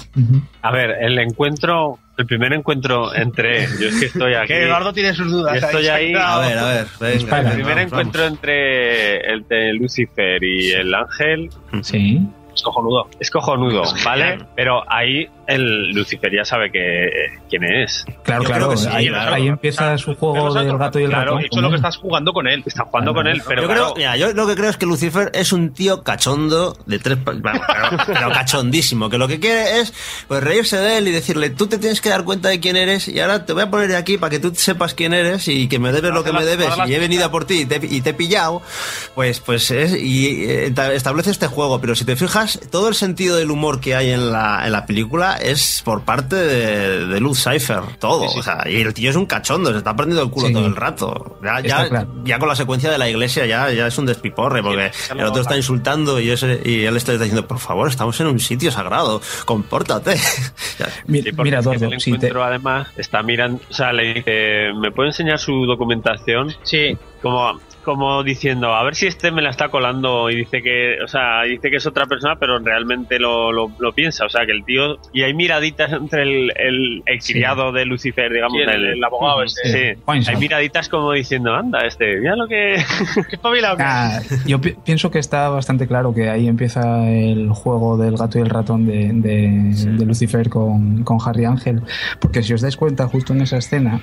A ver, el encuentro, el primer encuentro entre, yo es que estoy aquí. Que Eduardo tiene sus dudas. Yo estoy ahí. A ver, a ver, venga, el primer vamos, encuentro vamos. entre el de Lucifer y el ángel. Sí. Es cojonudo. Es cojonudo, ¿vale? Pero ahí el Lucifer ya sabe que quién es. Claro, Yo claro, creo que sí, ahí, claro. ahí empieza su juego del gato y el claro, ratón. De hecho, lo que estás jugando con él. Está jugando Claro, con él, pero yo, claro, creo, mira, yo lo que creo es que Lucifer es un tío cachondo de tres, bueno, pero, pero cachondísimo, que lo que quiere es pues reírse de él y decirle, tú te tienes que dar cuenta de quién eres y ahora te voy a poner aquí para que tú sepas quién eres y que me debes lo que me debes y he venido a por ti y te, y te he pillado, pues pues es y eh, establece este juego. Pero si te fijas, todo el sentido del humor que hay en la, en la película es por parte de, de Luz Cypher, todo, sí, sí. O sea, y el tío es un cachondo, se está perdiendo el culo sí. todo el rato. Ya, ya, claro. ya con la secuencia de la iglesia ya, ya es un despiporre, porque sí, el otro está insultando y, ese, y él está diciendo, por favor, estamos en un sitio sagrado, compórtate. Sí, mira, Eduardo, el encuentro, si te... además está mirando, o sea, le dice, ¿me puede enseñar su documentación? Sí. Como... como diciendo, a ver si este me la está colando y dice que, o sea, dice que es otra persona, pero realmente lo, lo, lo piensa, o sea, que el tío, y hay miraditas entre el, el, el criado sí. de Lucifer, digamos, sí, el, el, el abogado sí, ese. Sí, hay miraditas como diciendo, anda, este, mira lo que, que espabilado. Ah, yo pi- pienso que está bastante claro que ahí empieza el juego del gato y el ratón de, de, sí. de Lucifer con, con Harry Ángel, porque si os dais cuenta, justo en esa escena,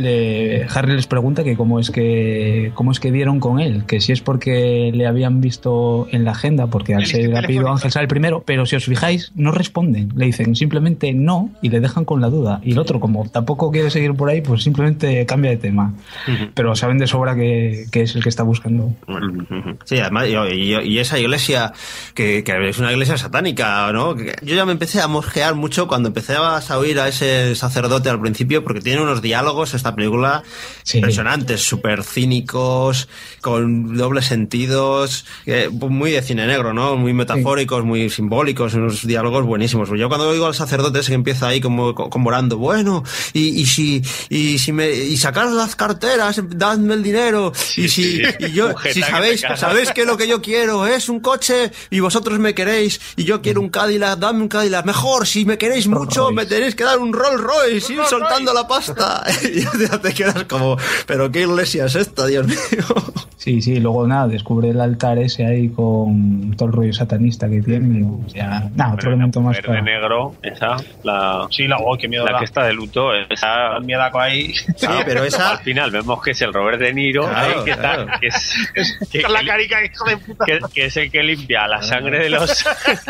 le, Harry les pregunta que cómo es que, cómo es que dieron con él, que si es porque le habían visto en la agenda, porque al ser apellido Ángel sale primero, pero si os fijáis no responden, le dicen simplemente no y le dejan con la duda, y el otro, como tampoco quiere seguir por ahí, pues simplemente cambia de tema, uh-huh. pero saben de sobra que, que es el que está buscando. Uh-huh. Sí, además y, y, y esa iglesia que, que es una iglesia satánica, ¿no? Yo ya me empecé a mosquear mucho cuando empecé a oír a ese sacerdote al principio, porque tiene unos diálogos esta película sí. impresionantes, súper cínicos, con dobles sentidos, eh, muy de cine negro, ¿no? Muy metafóricos, sí. muy simbólicos, unos diálogos buenísimos. Yo cuando oigo al sacerdote ese que empieza ahí como comorando, bueno, y, y si y si me y sacar las carteras, dadme el dinero, sí, y si sí. y yo si sabéis sabéis que lo que yo quiero es un coche y vosotros me queréis y yo quiero un Cadillac, dame un Cadillac, mejor, si me queréis mucho me tenéis que dar un Rolls Royce, ir soltando la pasta. Y ya te quedas como, pero qué iglesia es esta, Dios mío. Sí, sí, luego nada, descubre el altar ese ahí con todo el rollo satanista que tiene. O sea, nada, otro elemento más. Verde negro, esa, la. Sí, la, oh, qué miedo la da. que está de luto, esa. El miedaco ahí. Sí, pero esa. Al final vemos que es el Robert De Niro, claro, ahí, que, claro. está, que es. es que, la carica, hijo de puta. Que, que es el que limpia la sangre de los.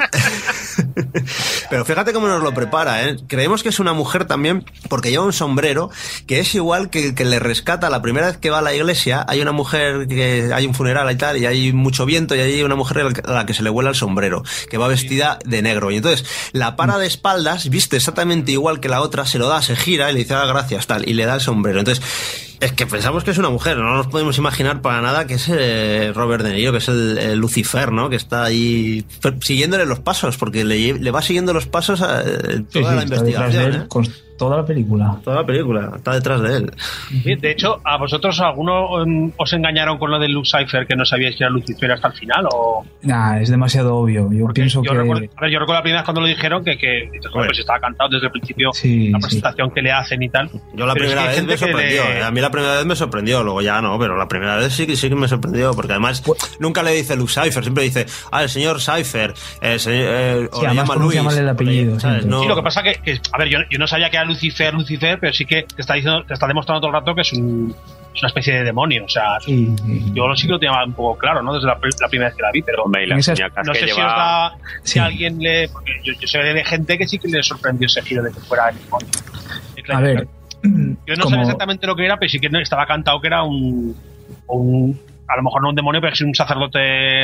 Pero fíjate cómo nos lo prepara, ¿eh? Creemos que es una mujer también, porque lleva un sombrero que es igual que el que le rescata la primera vez que va a la iglesia. Hay una mujer que hay un funeral y tal, y hay mucho viento, y hay una mujer a la que se le vuela el sombrero, que va vestida de negro. Y entonces la para de espaldas, viste exactamente igual que la otra, se lo da, se gira y le dice, ah, gracias, tal, y le da el sombrero. Entonces, es que pensamos que es una mujer, no nos podemos imaginar para nada que es eh, Robert De Niro, que es el, el Lucifer, ¿no? Que está ahí siguiéndole los pasos, porque le, le va siguiendo los pasos a, a toda sí, sí, la investigación. ¿eh? Toda la película. Toda la película, está detrás de él. Sí, de hecho, ¿a vosotros alguno um, os engañaron con lo de Luke Cypher, que no sabíais que era Lucifer hasta el final? O... Nah, es demasiado obvio. Yo Porque pienso yo que... Recuerdo, a ver, yo recuerdo la primera vez cuando lo dijeron que, que pues estaba cantado desde el principio, sí, la presentación sí. que le hacen y tal. Yo la pero primera es que vez me sorprendió. Le... A mí la primera vez me sorprendió, luego ya no, pero la primera vez sí que sí que me sorprendió, porque además pues... nunca le dice Luke Cypher, siempre dice, ah, el señor Cypher, eh, se, eh, sí, o le llama Luis. El apellido, ¿sabes? No... Sí, lo que pasa que, que a ver, yo, yo no sabía que era Lucifer, Lucifer, pero sí que te está diciendo, te está demostrando todo el rato que es un, es una especie de demonio, o sea, sí, sí. yo sí que lo tenía un poco claro, ¿no? Desde la, la primera vez que la vi, pero Hombre, la esas, no sé lleva... si os da, sí. si alguien le, porque yo, yo sé de gente que sí que le sorprendió ese giro de que fuera el demonio. A ver, yo no como... sé exactamente lo que era, pero sí que estaba cantado que era un, un a lo mejor no un demonio, pero sí un sacerdote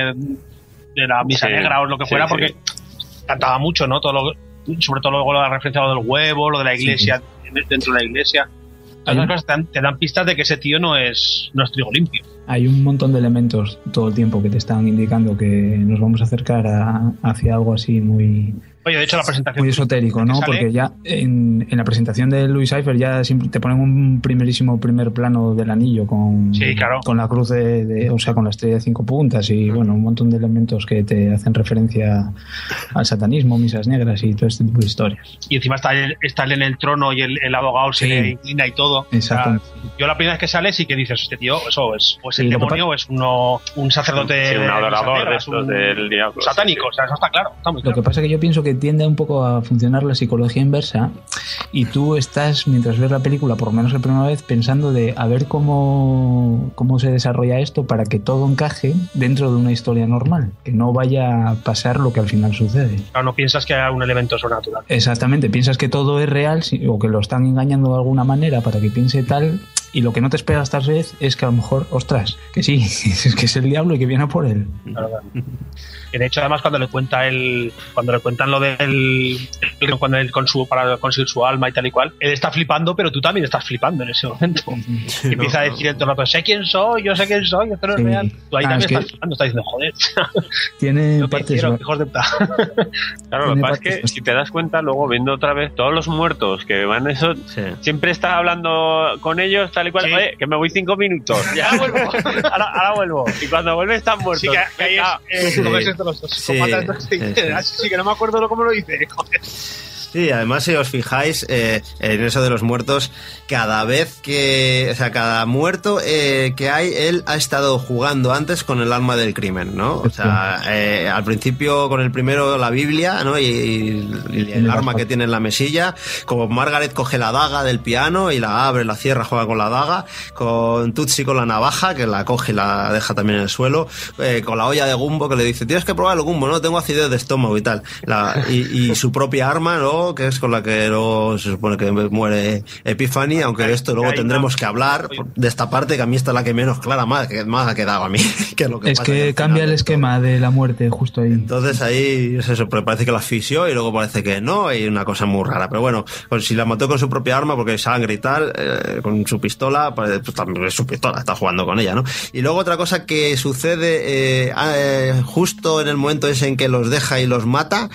de la misa sí, negra o lo que fuera, sí, porque sí. cantaba mucho, ¿no? Todo lo, sobre todo luego la referencia a lo del huevo, lo de la iglesia, sí. dentro de la iglesia. Todas esas cosas te dan, te dan pistas de que ese tío no es, no es trigo limpio. Hay un montón de elementos todo el tiempo que te están indicando que nos vamos a acercar a, hacia algo así muy... Oye, de hecho la presentación... Muy esotérico, ¿no? Porque ya en, en la presentación de Luis Cypher ya te ponen un primerísimo primer plano del anillo con, sí, claro. con la cruz de, de... O sea, con la estrella de cinco puntas y, bueno, un montón de elementos que te hacen referencia al satanismo, misas negras y todo este tipo de historias. Y encima está él, está él en el trono y el, el abogado se sí. le inclina y todo. Exacto. O sea, yo la primera vez que sale sí que dices, este tío, eso es, o es el sí, demonio o es uno, un sacerdote... Sí, un adorador de, de estos un, del diablo. Satánico, o sea, eso está claro. Está muy claro. Lo que pasa es que yo pienso que tiende un poco a funcionar la psicología inversa y tú estás, mientras ves la película, por lo menos la primera vez, pensando de a ver cómo, cómo se desarrolla esto para que todo encaje dentro de una historia normal, que no vaya a pasar lo que al final sucede. Claro, no piensas que haya un elemento sobrenatural. Exactamente, piensas que todo es real o que lo están engañando de alguna manera para que piense tal, y lo que no te esperas esta vez es que a lo mejor, ostras, que sí, es que es el diablo y que viene a por él. Claro, claro. Y de hecho, además, cuando le cuenta él, cuando le cuentan lo del, cuando él con su, para conseguir su alma y tal y cual, él está flipando, pero tú también estás flipando en ese momento. Sí, y empieza no, a decir el todo el rato, sé quién soy, yo sé quién soy, esto no es sí. real. Tú ahí ah, también estás flipando, estás diciendo, joder. Tiene lo partes... Quiero, hijos de puta. Claro, lo que pasa es que si te das cuenta, luego viendo otra vez todos los muertos que van eso, sí. siempre estás hablando con ellos tal y cual, sí. oye, que me voy cinco minutos, ya vuelvo, ahora, ahora vuelvo. Y cuando vuelves están muertos. Sí, que, que ahí es, eh, sí. los dos sí, sí, sí. sí, que no me acuerdo cómo lo dice. Joder. Sí, además si os fijáis eh, en eso de los muertos, cada vez que, o sea, cada muerto eh, que hay, él ha estado jugando antes con el alma del crimen, ¿no? O sea, eh, al principio con el primero la Biblia, ¿no? Y, y, y el arma que tiene en la mesilla, como Margaret coge la daga del piano y la abre, la cierra, juega con la daga, con Tutsi con la navaja, que la coge y la deja también en el suelo, eh, con la olla de Gumbo que le dice, tienes que probar el Gumbo, ¿no? Tengo acidez de estómago y tal. La, y, y su propia arma, ¿no? Que es con la que luego se supone que muere Epiphany, aunque de esto luego tendremos que hablar de esta parte, que a mí esta es la que menos clara más, que más ha quedado a mí. Que es lo que es que cambia el esquema de la muerte justo ahí. Entonces ahí es eso, parece que la asfixió y luego parece que no, y una cosa muy rara. Pero bueno, pues si la mató con su propia arma, porque sangre y tal, eh, con su pistola, pues también es su pistola, está jugando con ella, ¿no? Y luego otra cosa que sucede eh, eh, justo en el momento ese en que los deja y los mata,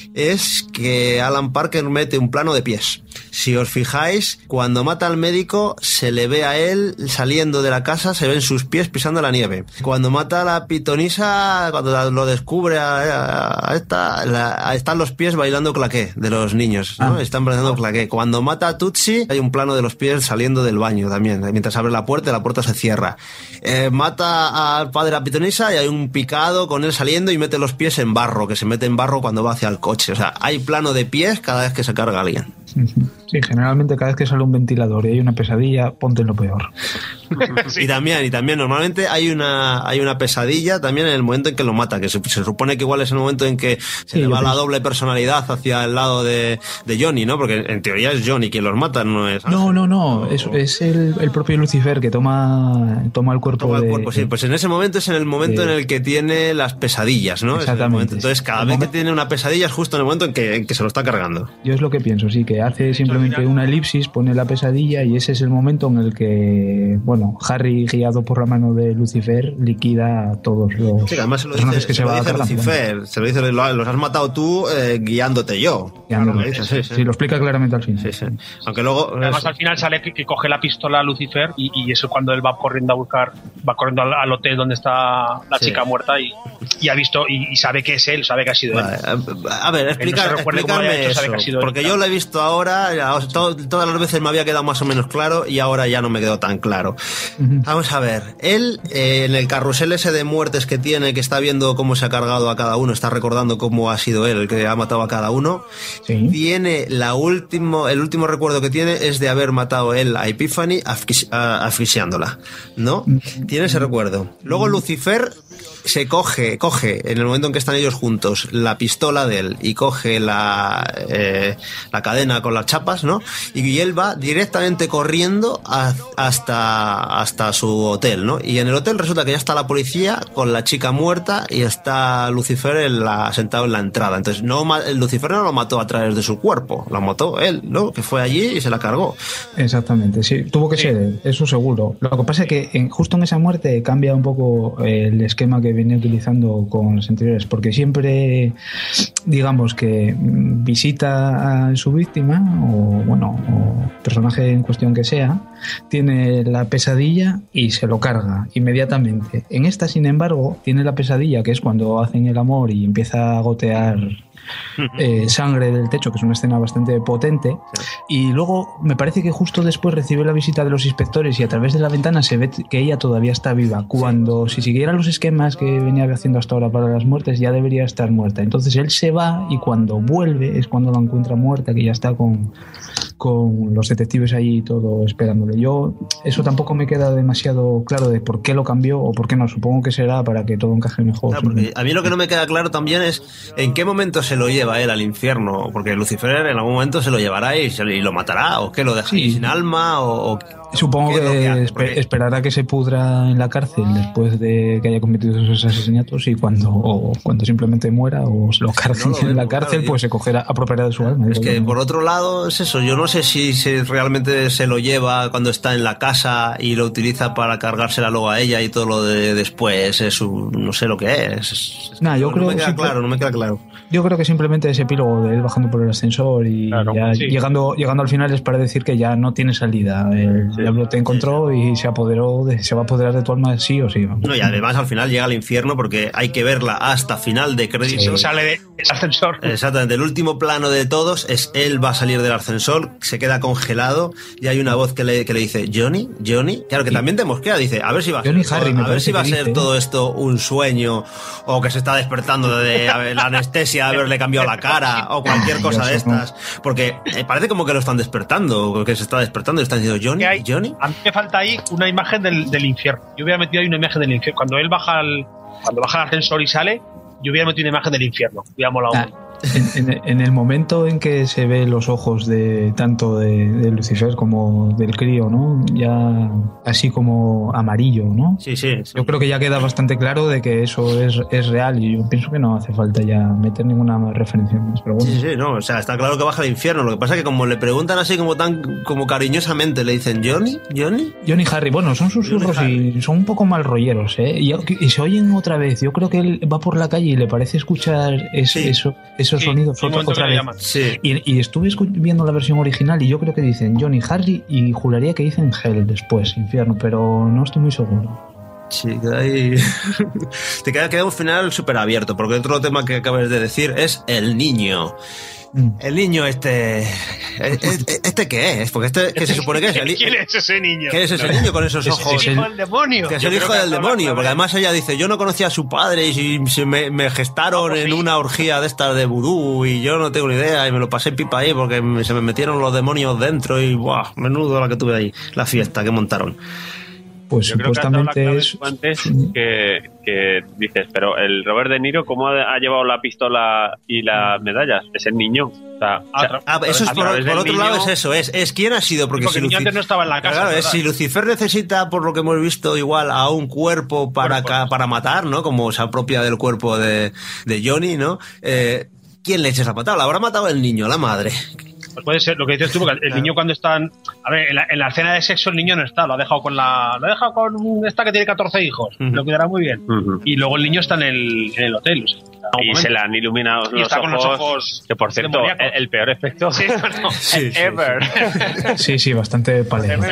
es que Alan Parker mete un plano de pies. Si os fijáis, cuando mata al médico se le ve a él saliendo de la casa, se ven sus pies pisando la nieve. Cuando mata a la pitonisa, cuando lo descubre a, a esta, la, están los pies bailando claqué de los niños, ¿no? Ah. Están bailando claqué. Cuando mata a Tutsi, hay un plano de los pies saliendo del baño también. Mientras abre la puerta, la puerta se cierra. Eh, mata al padre de la pitonisa y hay un picado con él saliendo y mete los pies en barro, que se mete en barro cuando va hacia el coche. O sea, hay plano de pies cada vez que se carga alguien. Sí, generalmente cada vez que sale un ventilador y hay una pesadilla, ponte lo peor. Sí. Y también, y también normalmente hay una hay una pesadilla también en el momento en que lo mata, que se, se supone que igual es el momento en que se sí, le va la doble personalidad hacia el lado de, de Johnny, ¿no? Porque en teoría es Johnny quien los mata, no es... No, no, no, es, es el, el propio Lucifer que toma toma el cuerpo. Toma el de, cuerpo, sí. Pues en ese momento es en el momento de, en el que tiene las pesadillas, ¿no? Exactamente. Es el Entonces cada vez que tiene una pesadilla es justo en el momento en que, en que se lo está cargando. Yo es lo que pienso, sí, que que hace simplemente una elipsis, pone la pesadilla y ese es el momento en el que, bueno, Harry, guiado por la mano de Lucifer, liquida a todos los sí, además se lo personajes dice, que se, se lo va dice a Lucifer, se lo dice, lo- los has matado tú eh, guiándote yo. Guiándolo. Lo dice, sí, sí. Sí, lo explica claramente al final. Sí, sí. Aunque luego... Además, al final sale que, que coge la pistola a Lucifer y, y eso es cuando él va corriendo a buscar, va corriendo al, al hotel donde está la Sí. chica muerta y, y ha visto y, y sabe que es él, sabe que ha sido Vale, él. a a ver, explica, Que no se recuerde cómo lo explícame había hecho, sabe eso, que ha sido él, porque claro. yo lo he visto ahora, ya, o sea, todo- todas las veces me había quedado más o menos claro y ahora ya no me quedó tan claro. Ujú. Vamos a ver, él eh, en el carrusel ese de muertes que tiene, que está viendo cómo se ha cargado a cada uno, está recordando cómo ha sido él el que ha matado a cada uno, Sí. tiene la último, el último recuerdo que tiene es de haber matado él a Epiphany asfixi- a- asfixiándola, ¿no? Tiene ese recuerdo. Luego Lucifer se coge, coge en el momento en que están ellos juntos la pistola de él y coge la, eh, la cadena con las chapas, ¿no? Y él va directamente corriendo a- hasta, hasta su hotel, ¿no? Y en el hotel resulta que ya está la policía con la chica muerta y está Lucifer en la- sentado en la entrada. Entonces, no, ma- Lucifer no lo mató a través de su cuerpo, lo mató él, ¿no? Que fue allí y se la cargó. Exactamente, sí, tuvo que Sí. ser él, eso seguro. Lo que pasa es que en- justo en esa muerte cambia un poco el esquema que venía utilizando con los anteriores, porque siempre, digamos que mm, visita a su víctima, o bueno, o personaje en cuestión que sea, tiene la pesadilla y se lo carga inmediatamente. En esta, sin embargo, tiene la pesadilla, que es cuando hacen el amor y empieza a gotear eh, sangre del techo, que es una escena bastante potente, y luego me parece que justo después recibe la visita de los inspectores y a través de la ventana se ve que ella todavía está viva, cuando si siguiera los esquemas que venía haciendo hasta ahora para las muertes ya debería estar muerta. Entonces él se va y cuando vuelve es cuando la encuentra muerta, que ya está con, con los detectives ahí y todo esperándole. Yo, eso tampoco me queda demasiado claro de por qué lo cambió o por qué no. Supongo que será para que todo encaje mejor. Claro, porque a mí lo que no me queda claro también es en qué momento se lo lleva él al infierno, porque Lucifer en algún momento se lo llevará y, se, y lo matará, o que lo deja ahí Sí. sin alma, o, o Supongo ¿qué es lo que hace? espe- Porque- esperará que se pudra en la cárcel después de que haya cometido esos asesinatos y cuando, o cuando simplemente muera o se lo carguen No lo en la vemos, cárcel, claro, pues se cogerá, apropiará de su alma. Es digo que yo. por otro lado es eso, yo no sé si se, realmente se lo lleva cuando está en la casa y lo utiliza para cargársela luego a ella y todo lo de después, es un- no sé lo que es. es- es- Nah, yo no creo me queda simple- claro, no me queda claro. Yo creo que simplemente ese epílogo de él bajando por el ascensor y Claro, ya sí. llegando, llegando al final es para decir que ya no tiene salida. El Sí. diablo te encontró y se apoderó, de, se va a apoderar de tu alma sí o sí. No, y además al final llega al infierno porque hay que verla hasta final de créditos. Sale del ascensor. Exactamente, el último plano de todos es él va a salir del ascensor, se queda congelado y hay una voz que le, que le dice Johnny, Johnny, claro que también te mosquea, dice a ver si va a ser, Johnny todo- Harry, me a ver parece si va a que ser dice, todo esto un sueño o que se está despertando de a ver, la anestesia, de haberle cambiado la cara o cualquier cosa de estas, porque eh, parece como que lo están despertando, que se está despertando y están diciendo Johnny, Que hay- Johnny. A mí me falta ahí una imagen del, del infierno. Yo hubiera metido ahí una imagen del infierno. Cuando él baja al, cuando baja al ascensor y sale, yo hubiera metido una imagen del infierno. Hubiera molado Ah, mucho. En, en- en el momento en que se ve los ojos de tanto de, de Lucifer como del crío, ¿no? Ya así como amarillo, ¿no? Sí, sí, sí. Yo creo que ya queda bastante claro de que eso es, es real y yo pienso que no hace falta ya meter ninguna referencia más. Pero bueno, Sí, sí, no, o sea, está claro que baja al infierno. Lo que pasa es que como le preguntan así como tan como cariñosamente, le dicen Johnny, Johnny. Johnny Harry, bueno, son susurros Johnny y son un poco mal rolleros, ¿eh? Y, y se oyen otra vez. Yo creo que él va por la calle y le parece escuchar es- Sí. eso, esos Sí, sonidos hay un otra, momento otra que le vez. llaman. Sí. Y, y estuve escu- viendo la versión original y yo creo que dicen Johnny Harry y juraría que dicen Hell después, infierno, pero no estoy muy seguro. Sí, queda ahí. Te queda, queda un final súper abierto, porque otro tema que acabas de decir es el niño. Mm. El niño este... ¿Este, este qué es? Porque este, ¿qué se supone que es? El, ¿Quién es ese niño? ¿Qué es ese niño con esos Es- ojos? es El hijo del demonio. Que es Yo el creo hijo que del hasta demonio, la- porque además ella dice, yo no conocía a su padre y si- si me, me gestaron Vamos, en sí. una orgía de estas de vudú y yo no tengo ni idea y me lo pasé pipa ahí porque me- se me metieron los demonios dentro y ¡buah! Menudo la que tuve ahí, la fiesta que montaron. Pues Yo creo que has dado la supuestamente clave es... tú antes que, que dices, pero el Robert De Niro, ¿cómo ha, ha llevado la pistola y las medallas? Es el niño. O sea, Ah, o sea, Ah, eso es a por, través por del otro niño- lado es eso, es, es quién ha sido, porque, Porque si el niño Luci- antes no estaba en la casa, Claro, es ¿verdad? si Lucifer necesita, por lo que hemos visto, igual a un cuerpo para, Cuerpo. ca- para matar, ¿no? Como se apropia del cuerpo de, de Johnny, ¿no? Eh, ¿Quién leches ha matado? La habrá matado el niño, la madre. Pues puede ser lo que dices tú, porque el niño cuando están... A ver, en la, en la escena de sexo el niño no está, lo ha dejado con la... Lo ha dejado con esta que tiene catorce hijos, uh-huh. lo cuidará muy bien. Uh-huh. Y luego el niño está en el, en el hotel, o sea, y se le han iluminado los, está ojos, con los ojos. Que por cierto, el, el peor efecto sí, no, sí, sí, ever. Sí, sí, bastante paleado.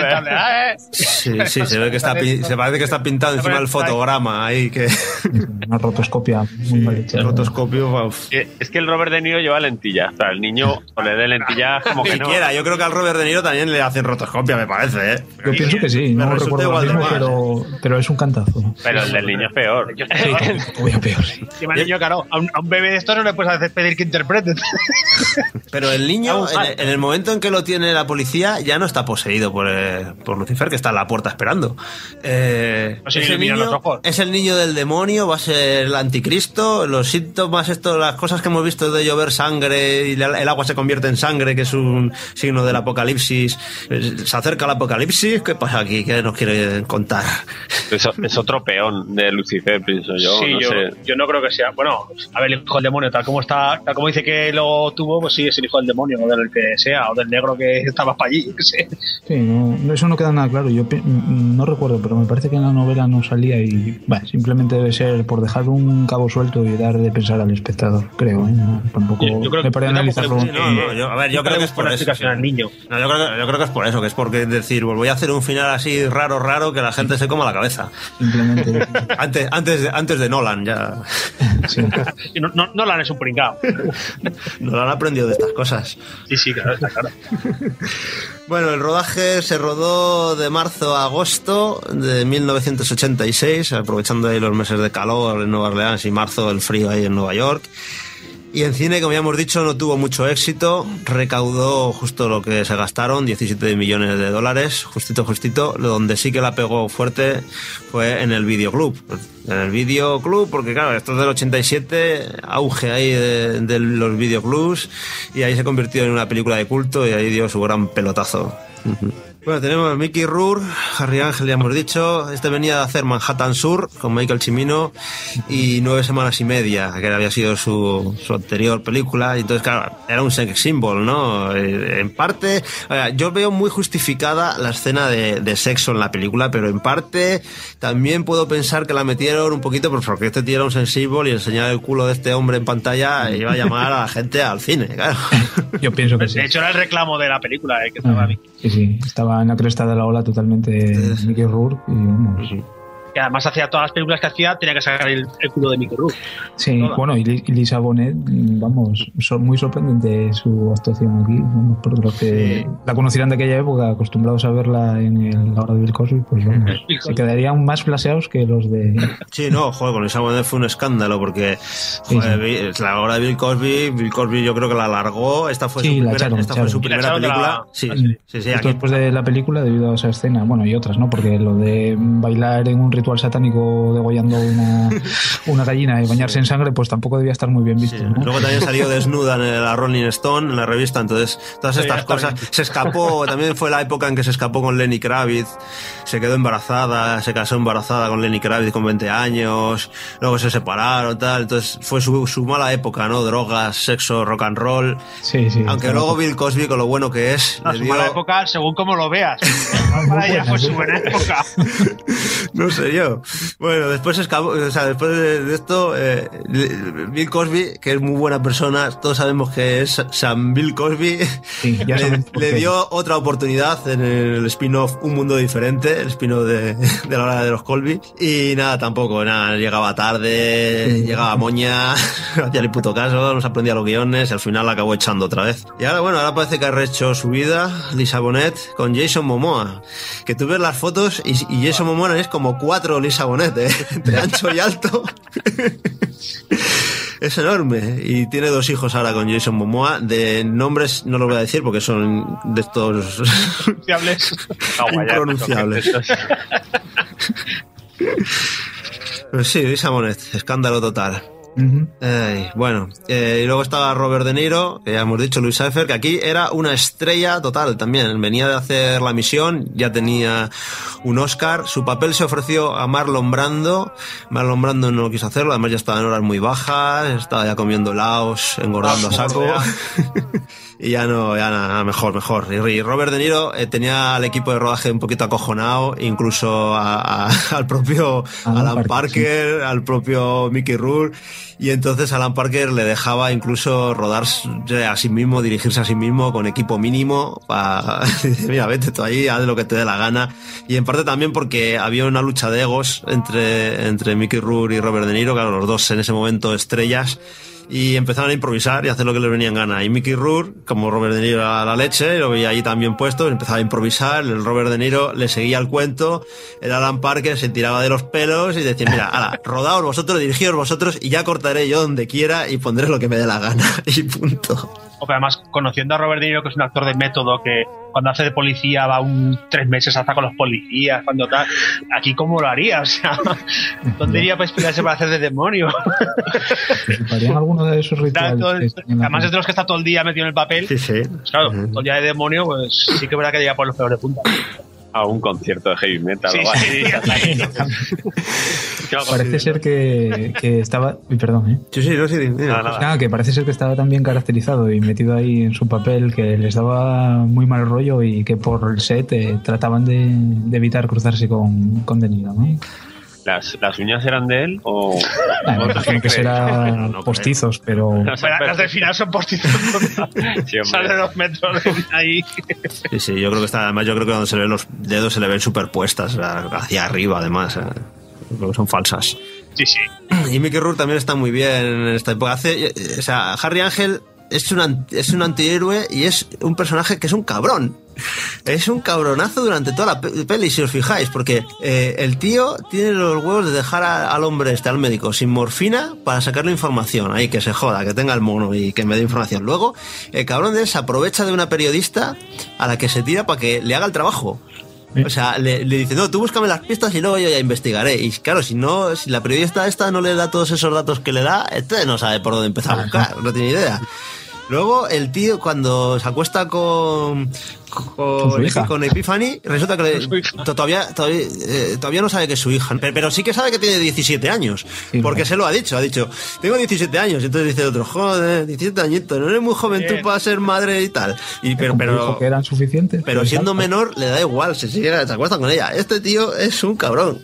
Sí, sí, se ve que está se parece que está pintado encima del fotograma ahí que una rotoscopia muy mal hecha. Rotoscopio, es que el Robert De Niro lleva lentillas, o sea, el niño o le dé lentillas como que no. Siquiera, yo creo que al Robert De Niro también le hacen rotoscopia, me parece, ¿eh? Yo pienso que sí, no recuerdo lo mismo, pero, pero es un cantazo. Pero el del niño es peor. Sí, obvio peor, sí. Niño, claro, a un, a un bebé de esto no le puedes hacer pedir que interprete. Pero el niño, en, en el momento en que lo tiene la policía, ya no está poseído por, eh, por Lucifer, que está en la puerta esperando. Eh, no sé, ese niño es el niño del demonio, va a ser el anticristo. Los síntomas, esto, las cosas que hemos visto de llover sangre y el agua se convierte en sangre, que es un signo del apocalipsis. Se acerca el apocalipsis. ¿Qué pasa aquí? ¿Qué nos quiere contar? Es, es otro peón de Lucifer, pienso yo. Sí, no yo, sé. yo no creo que sea. Bueno, a ver, el hijo del demonio, tal como está, tal como dice que lo tuvo, pues sí, es el hijo del demonio, o del que sea, o del negro que estaba para allí, que sé. Sí, no, eso no queda nada claro. Yo no recuerdo, pero me parece que en la novela no salía y bueno, simplemente debe ser por dejar un cabo suelto y dar de pensar al espectador, creo. ¿eh? No, tampoco yo, yo creo me parece analizarlo. Que, no, no, yo, a ver, yo creo que es por eso. Al niño. No, yo, creo que, yo creo que es por eso, que es porque decir, pues voy a hacer un final así raro, raro, que la gente se coma la cabeza. Simplemente. antes, antes, de, antes de Nolan, ya. Sí. No, no, Nolan es un pringao. Nolan ha aprendido de estas cosas. Sí, sí, claro, está claro. Bueno, el rodaje se rodó de marzo a agosto de mil novecientos ochenta y seis, aprovechando ahí los meses de calor en Nueva Orleans y marzo el frío ahí en Nueva York. Y en cine, como ya hemos dicho, no tuvo mucho éxito, recaudó justo lo que se gastaron, diecisiete millones de dólares, justito, justito. Donde sí que la pegó fuerte fue en el videoclub. En el videoclub, porque claro, esto es del ochenta y siete, auge ahí de, de los videoclubs, y ahí se convirtió en una película de culto y ahí dio su gran pelotazo. Bueno, tenemos a Mickey Rourke, Harry Ángel, ya hemos dicho. Este venía de hacer Manhattan Sur con Michael Cimino y Nueve semanas y media, que había sido su, su anterior película. Y entonces, claro, era un sex symbol, ¿no? En parte, yo veo muy justificada la escena de, de sexo en la película, pero en parte también puedo pensar que la metieron un poquito porque este tío era un sex symbol y enseñar el culo de este hombre en pantalla iba a llamar a la gente al cine, claro. Yo pienso que sí. De hecho, era el reclamo de la película, eh, que estaba Mickey. Sí, sí, estaba en la cresta de la ola totalmente Mickey Rourke y vamos. Que además hacía todas las películas que hacía, tenía que sacar el, el culo de Mickey Rourke. Sí, todas. Bueno, y Lisa Bonet, vamos, son muy sorprendente su actuación aquí, vamos, por lo que sí. La conocieran de aquella época, acostumbrados a verla en el, la hora de Bill Cosby, pues vamos, se quedarían más flaseados que los de... Sí, no, joder, con Lisa Bonet fue un escándalo, porque joder, sí, sí. La hora de Bill Cosby, Bill Cosby yo creo que la alargó, esta fue sí, su primera, echaron, esta fue su primera película. La... Sí, sí, sí, sí, aquí... Después de la película, debido a esa escena, bueno, y otras, ¿no? Porque lo de bailar en un ritual satánico degollando una, una gallina y bañarse en sangre, pues tampoco debía estar muy bien visto, sí. ¿no? Luego también salió desnuda en la Rolling Stone, en la revista, entonces todas estas sí, cosas. Bien. Se escapó, también fue la época en que se escapó con Lenny Kravitz, se quedó embarazada, se casó embarazada con Lenny Kravitz con veinte años, luego se separaron, tal, entonces fue su, su mala época, ¿no? Drogas, sexo, rock and roll. Sí, sí. Aunque luego Bill Cosby, con lo bueno que es, no, le su dio... mala época, según como lo veas. Para ella fue su buena época. No sé yo. Bueno, después escapó, o sea, después de, de esto, eh, Bill Cosby, que es muy buena persona, todos sabemos que es Sam Bill Cosby, sí, ya le, le dio otra oportunidad en el spin-off Un Mundo Diferente, el spin-off de, de la hora de los Colby, y nada, tampoco, nada, llegaba tarde, sí. Llegaba moña, no hacía ni puto caso, no se aprendía los guiones, y al final la acabó echando otra vez. Y ahora, bueno, ahora parece que ha rehecho su vida, Lisa Bonet, con Jason Momoa, que tú ves las fotos y, y Jason Momoa es como cuatro Lisa Bonet, ¿eh? De ancho y alto. Es enorme. Y tiene dos hijos ahora con Jason Momoa. De nombres no los voy a decir porque son de estos pronunciables. Impronunciables. Pero sí, Lisa Bonet, escándalo total. Uh-huh. Eh, bueno, eh, y luego estaba Robert De Niro, que ya hemos dicho, Luis Seifer, que aquí era una estrella total también. Venía de hacer La Misión, ya tenía un Oscar. Su papel se ofreció a Marlon Brando. Marlon Brando no quiso hacerlo, además ya estaba en horas muy bajas, estaba ya comiendo helados, engordando a saco. Y ya no, ya nada, mejor, mejor. Y Robert De Niro eh, tenía al equipo de rodaje un poquito acojonado, incluso a, a, al propio Alan, Alan Parker, Parker sí. al propio Mickey Rourke. Y entonces Alan Parker le dejaba incluso rodar a sí mismo, dirigirse a sí mismo con equipo mínimo. Para... Mira, vete tú ahí, haz lo que te dé la gana. Y en parte también porque había una lucha de egos entre, entre Mickey Rourke y Robert De Niro, claro, los dos en ese momento estrellas. Y empezaron a improvisar y a hacer lo que les venía en gana. Y Mickey Rourke, como Robert De Niro era la leche, lo veía ahí también puesto, empezaba a improvisar, el Robert De Niro le seguía el cuento, el Alan Parker se tiraba de los pelos y decía, mira, ala, rodaos vosotros, dirigíos vosotros y ya cortaré yo donde quiera y pondré lo que me dé la gana. Y punto. O que además, conociendo a Robert De Niro, que es un actor de método, que cuando hace de policía va un tres meses hasta con los policías, cuando tal, aquí cómo lo haría, o sea, ¿dónde iría para inspirarse para hacer de demonio? ¿Harían alguno de esos rituales? Todo, además es de los que está todo el día metido en el papel. Sí, sí. Pues claro, uh-huh. todo el día de demonio, pues sí que es verdad que llega por los peores de punta. A un concierto de heavy metal. Sí, o sí, sí. Parece ser que, que estaba... Perdón, ¿eh? Sí, sí, no, sí. Nada, nada. Ah, que parece ser que estaba tan bien caracterizado y metido ahí en su papel que les daba muy mal rollo y que por el set eh, trataban de, de evitar cruzarse con, con De Niro, ¿no? ¿Las, ¿Las uñas eran de él? O ah, no, imagino que serán no, no, postizos, pero... No, bueno, las del final son postizos. Sí, salen los metros ahí. Sí, sí, yo creo que está... Además, yo creo que donde se ven los dedos se le ven superpuestas hacia arriba, además. Creo que son falsas. Sí, sí. Y Mickey Rourke también está muy bien en esta época. Hace, o sea, Harry Ángel es un, es un antihéroe y es un personaje que es un cabrón. Es un cabronazo durante toda la peli, si os fijáis, porque eh, el tío tiene los huevos de dejar a, al hombre este, al médico, sin morfina para sacarle información, ahí que se joda, que tenga el mono y que me dé información. Luego, el cabrón de él se aprovecha de una periodista a la que se tira para que le haga el trabajo. O sea, le, le dice, no, tú búscame las pistas y luego yo ya investigaré. Y claro, si no, si la periodista esta no le da todos esos datos que le da, este no sabe por dónde empezar a buscar, no tiene idea. Luego el tío cuando se acuesta con con, con Epiphany resulta que le, todavía todavía, eh, todavía no sabe que es su hija, pero, pero sí que sabe que tiene diecisiete años, sí, porque no. se lo ha dicho, ha dicho tengo diecisiete años, y entonces dice el otro, joder, diecisiete añitos, no eres muy joven Bien. tú para ser madre y tal, y pero pero que eran suficientes, pero siendo tanto. menor le da igual, se sigue, se acuesta con ella. Este tío es un cabrón.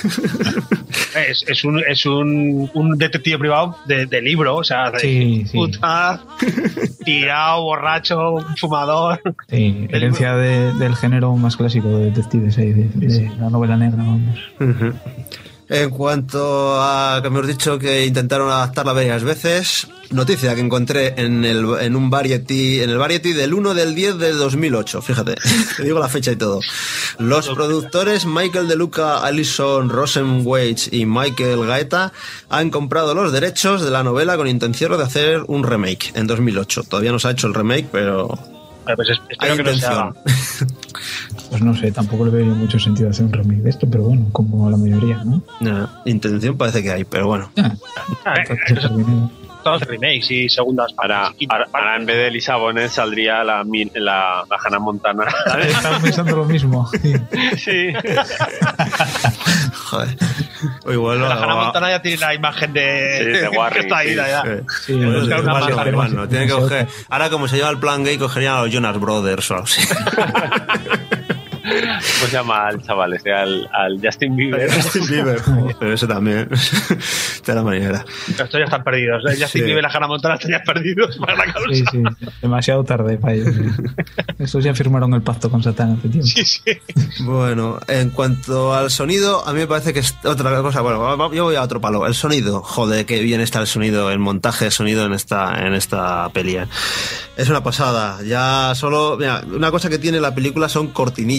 Es, es un es un, un detective privado de, de libro, o sea, de sí, puta, sí. tirado, borracho, fumador. Sí, herencia de, del género más clásico de detectives, de, de, de la novela negra, vamos. Uh-huh. En cuanto a que me has dicho que intentaron adaptarla varias veces, noticia que encontré en el en un Variety, en el Variety del uno del diez de dos mil ocho, fíjate, te digo la fecha y todo. Los productores Michael De Luca, Alison Rosenweitz y Michael Gaeta han comprado los derechos de la novela con intención de hacer un remake en dos mil ocho. Todavía no se ha hecho el remake, pero... Pues espero que no se haga. Pues no sé, tampoco le veo mucho sentido hacer un remake de esto, pero bueno, como la mayoría, ¿no? No, intención parece que hay, pero bueno. Ah, ah, todos los remakes y segundas para, para, para en vez de Elisa Bonet saldría la, la, la Hannah Montana. Estamos pensando lo mismo. Sí. sí. Joder. O igual la Hannah Montana ya tiene la imagen de, sí, de Warren. Que está ahí, sí, ya. Sí, sí, no, no, no, no, no, no, tiene que coger. Ahora, como se lleva el plan gay, cogerían a los Jonas Brothers o algo así. ¿Cómo se llama al chaval? Este, al, al Justin Bieber. Justin Bieber. Pero ese también. De la manera. Estos ya están perdidos. Justin sí. Bieber y la Hannah Montana están ya perdidos para la causa. Sí, sí. Demasiado tarde para ellos. Estos ya firmaron el pacto con Satán hace tiempo. Sí, sí. Bueno, en cuanto al sonido, a mí me parece que es otra cosa. Bueno, yo voy a otro palo. El sonido. Joder, qué bien está el sonido, el montaje de sonido en esta, en esta peli. Es una pasada. Ya solo... Mira, una cosa que tiene la película son cortinillas que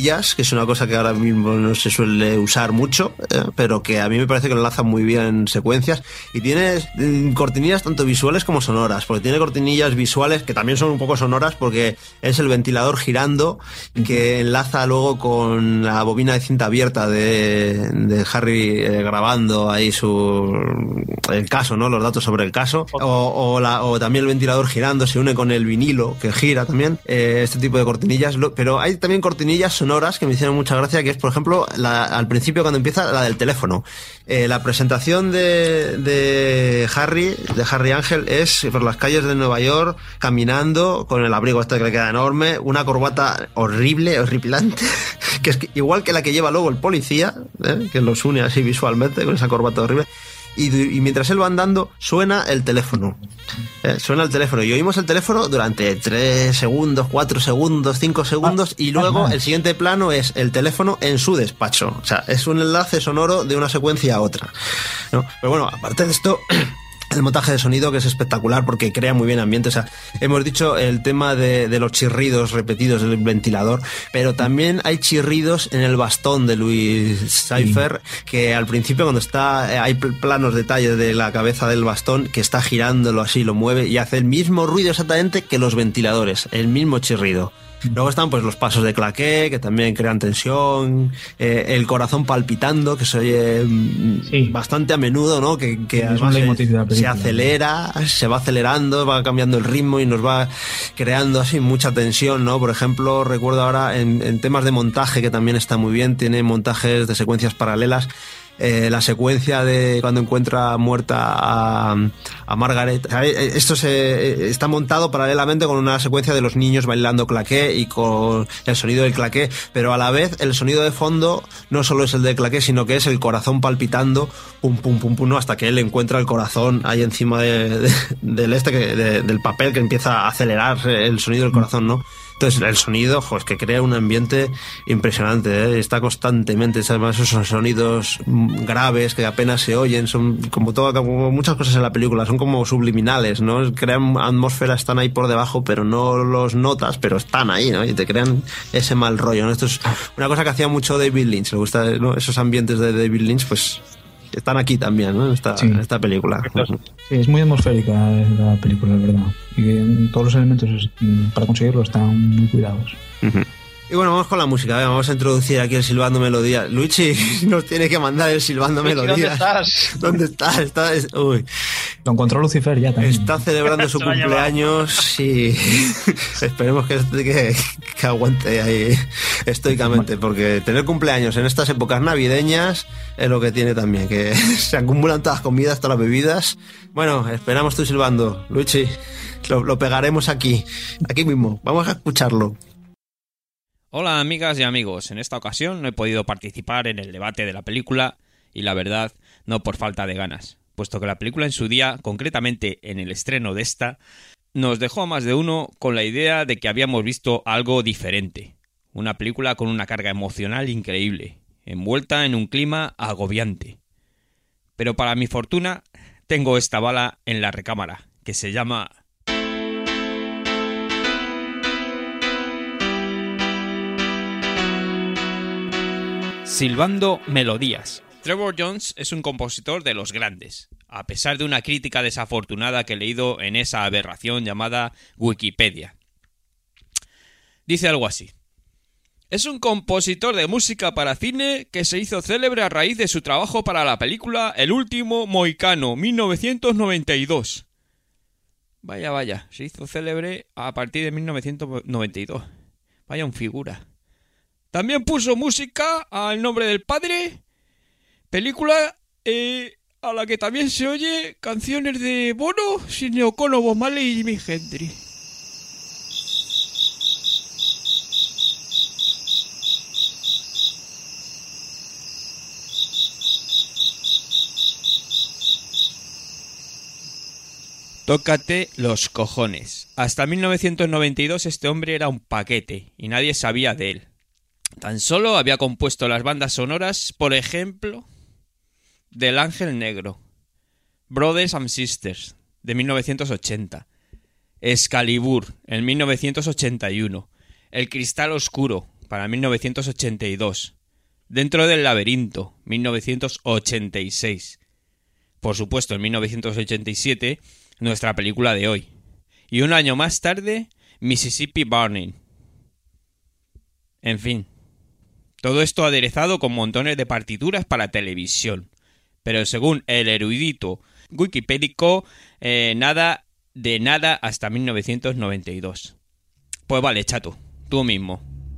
que es una cosa que ahora mismo no se suele usar mucho, eh, pero que a mí me parece que lo enlaza muy bien en secuencias. Y tiene mm, cortinillas tanto visuales como sonoras, porque tiene cortinillas visuales que también son un poco sonoras, porque es el ventilador girando que enlaza luego con la bobina de cinta abierta de, de Harry eh, grabando ahí su el caso, ¿no? Los datos sobre el caso. O, o, la, o también el ventilador girando se une con el vinilo que gira también. Eh, este tipo de cortinillas. Pero hay también cortinillas sonoras que me hicieron mucha gracia, que es, por ejemplo, la, al principio cuando empieza la del teléfono. Eh, la presentación de, de Harry, de Harry Ángel, es por las calles de Nueva York, caminando con el abrigo este que le queda enorme, una corbata horrible, horripilante, que es igual que la que lleva luego el policía, ¿eh? Que los une así visualmente con esa corbata horrible. Y, y mientras él va andando, suena el teléfono. Eh, suena el teléfono. Y oímos el teléfono durante tres segundos, cuatro segundos, cinco segundos. Y luego el siguiente plano es el teléfono en su despacho. O sea, es un enlace sonoro de una secuencia a otra, ¿no? Pero bueno, aparte de esto, el montaje de sonido, que es espectacular porque crea muy bien ambiente. O sea, hemos dicho el tema de, de los chirridos repetidos del ventilador, pero también hay chirridos en el bastón de Louis Cypher, sí. Que al principio, cuando está, hay planos detalles de la cabeza del bastón que está girándolo así, lo mueve y hace el mismo ruido exactamente que los ventiladores, el mismo chirrido. Luego están pues los pasos de claqué, que también crean tensión, eh, el corazón palpitando, que se oye sí. bastante a menudo, ¿no? Que, que además se, se acelera, se va acelerando, va cambiando el ritmo y nos va creando así mucha tensión, ¿no? Por ejemplo, recuerdo ahora en, en temas de montaje, que también está muy bien, tiene montajes de secuencias paralelas. Eh, la secuencia de cuando encuentra muerta a, a Margaret, esto se está montado paralelamente con una secuencia de los niños bailando claqué y con el sonido del claqué, pero a la vez el sonido de fondo no solo es el del claqué, sino que es el corazón palpitando, pum pum pum pum, ¿no? Hasta que él encuentra el corazón ahí encima de, de, del este que, de, del papel, que empieza a acelerar el sonido del corazón, ¿no? Entonces el sonido, jo, es que crea un ambiente impresionante, ¿eh? Está constantemente, además esos sonidos graves que apenas se oyen, son como todo, como muchas cosas en la película, son como subliminales, ¿no? Crean atmósfera, están ahí por debajo, pero no los notas, pero están ahí, ¿no? Y te crean ese mal rollo, ¿no? Esto es una cosa que hacía mucho David Lynch, le gusta, ¿no? Esos ambientes de David Lynch, pues están aquí también, ¿no? En esta, sí. en esta película. Sí, es muy atmosférica la película, es verdad. Y todos los elementos para conseguirlo están muy cuidados. Uh-huh. Y bueno, vamos con la música. Venga, vamos a introducir aquí el silbando melodía. Luigi nos tiene que mandar el silbando melodía. ¿Dónde estás? ¿Dónde estás? Está, es, uy. Lo encontró Lucifer ya también. Está celebrando su cumpleaños y esperemos que, que, que aguante ahí estoicamente, porque tener cumpleaños en estas épocas navideñas es lo que tiene también, que se acumulan todas las comidas, todas las bebidas. Bueno, esperamos tu silbando, Luigi. Lo, lo pegaremos aquí, aquí mismo. Vamos a escucharlo. Hola amigas y amigos, en esta ocasión no he podido participar en el debate de la película y la verdad no por falta de ganas, puesto que la película en su día, concretamente en el estreno de esta, nos dejó a más de uno con la idea de que habíamos visto algo diferente, una película con una carga emocional increíble, envuelta en un clima agobiante. Pero para mi fortuna tengo esta bala en la recámara, que se llama... Silbando melodías. Trevor Jones es un compositor de los grandes, a pesar de una crítica desafortunada que he leído en esa aberración llamada Wikipedia. Dice algo así: es un compositor de música para cine que se hizo célebre a raíz de su trabajo para la película El último mohicano, mil novecientos noventa y dos. Vaya, vaya, se hizo célebre a partir de mil novecientos noventa y dos. Vaya un figura. También puso música a El nombre del padre, película eh, a la que también se oye canciones de Bono, Sidney O'Connor, Bob Marley y Jimi Hendrix. Tócate los cojones. Hasta mil novecientos noventa y dos este hombre era un paquete y nadie sabía de él. Tan solo había compuesto las bandas sonoras, por ejemplo, del Ángel Negro, Brothers and Sisters, de mil novecientos ochenta, Excalibur, en mil novecientos ochenta y uno, El Cristal Oscuro, para mil novecientos ochenta y dos. Dentro del laberinto, mil novecientos ochenta y seis. Por supuesto, en mil novecientos ochenta y siete, nuestra película de hoy. Y un año más tarde, Mississippi Burning. En fin, todo esto aderezado con montones de partituras para televisión. Pero según el erudito wikipédico, eh, nada de nada hasta mil novecientos noventa y dos. Pues vale, chato, tú mismo.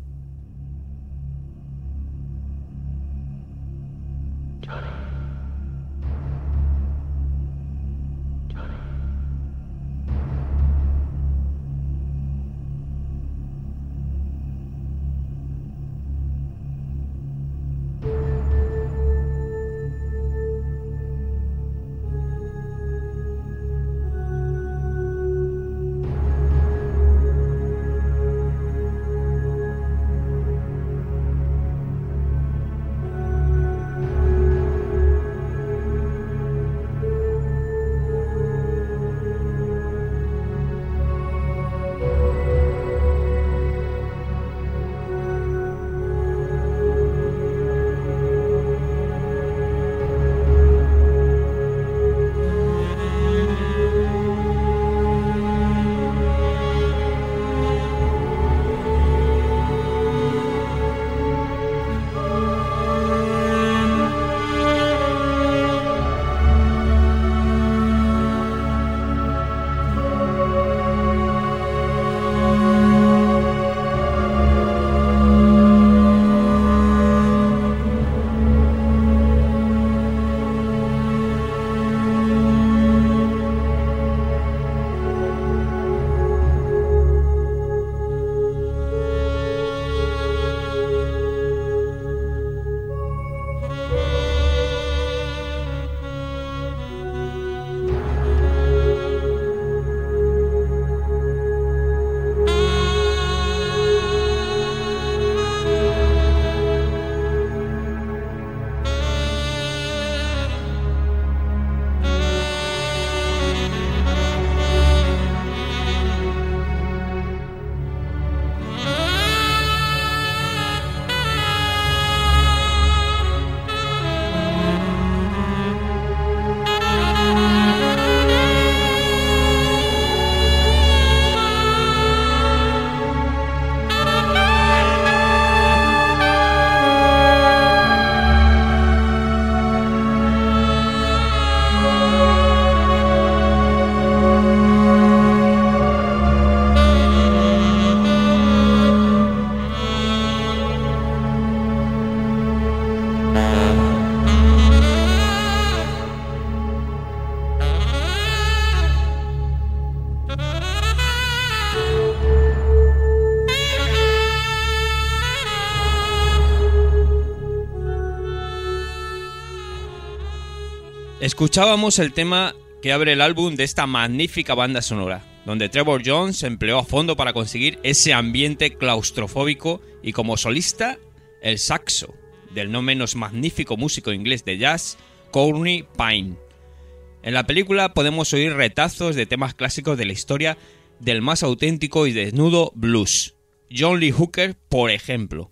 Escuchábamos el tema que abre el álbum de esta magnífica banda sonora, donde Trevor Jones se empleó a fondo para conseguir ese ambiente claustrofóbico y como solista, el saxo del no menos magnífico músico inglés de jazz, Courtney Pine. En la película podemos oír retazos de temas clásicos de la historia del más auténtico y desnudo blues. John Lee Hooker, por ejemplo.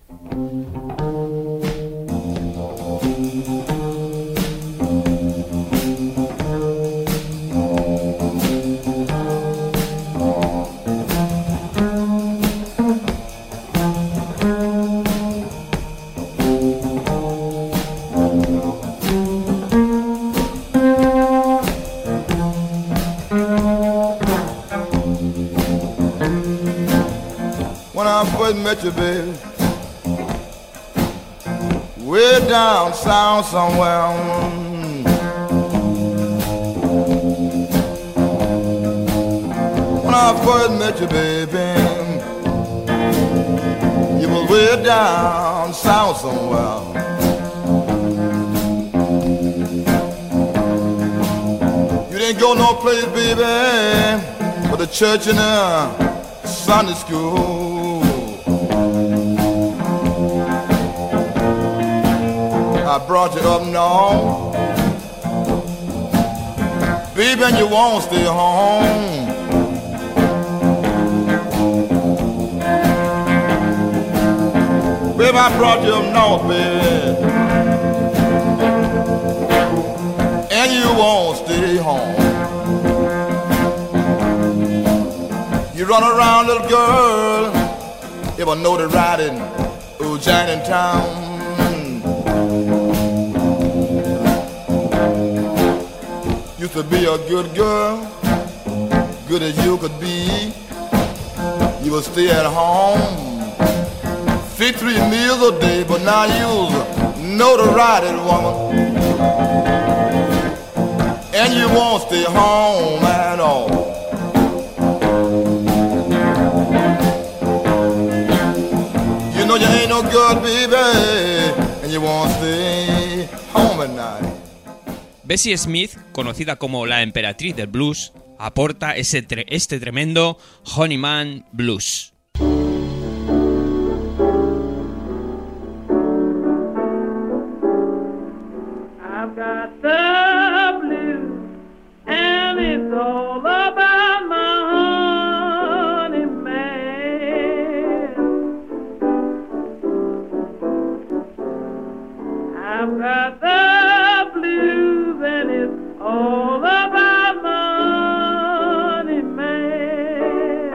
First met you, baby, way down south somewhere. When I first met you, baby, you were way down south somewhere. You didn't go no place, baby, but the church and the Sunday school. I brought you up now, baby, and you won't stay home. Baby, I brought you up north, baby, and you won't stay home. You run around, little girl, ever know the riding, oh, Jack in town. Used to be a good girl, good as you could be. You would stay at home, feed three meals a day, but now you know the riding woman, and you won't stay home at all. You know you ain't no good, baby, and you won't stay home at night. Bessie Smith, conocida como la emperatriz del blues, aporta ese tre- este tremendo Honeyman Blues. I've got the blues, and it's all about my honey man. I've got the blues, and it's all about my honey man.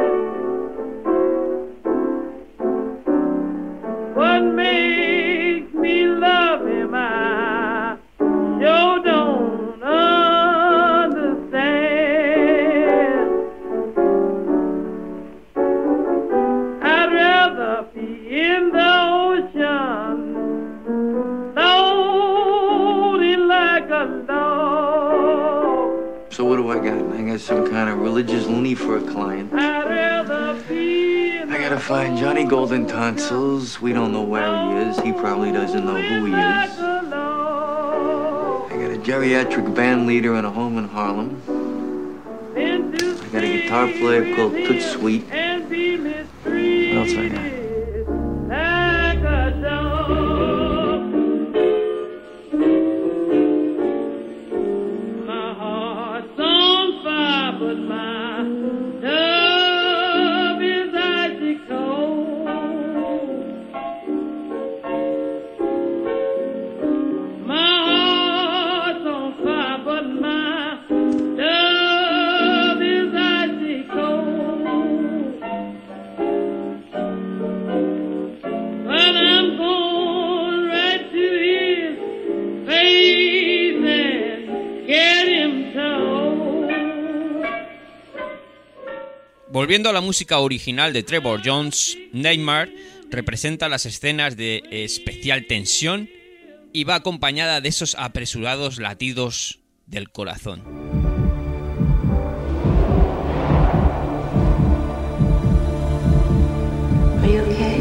What makes me love him, I sure don't understand. I'd rather be in the ocean, floating like a dog. So what do I got? I got some kind of religious loony for a client. I'd rather be in I gotta find Johnny Golden Tonsils. We don't know where he is. He probably doesn't know who he like is. a dog. I got a geriatric band leader in a home in Harlem. Been to I got a guitar player called Toot Sweet. and be mistreated What else I got? like a dog. My heart's on fire, but my love is icy cold. My heart's on fire, but my love is icy cold. But I'm going right to his face and get him told. Volviendo a la música original de Trevor Jones, Nightmare representa las escenas de especial tensión y va acompañada de esos apresurados latidos del corazón. Are you okay?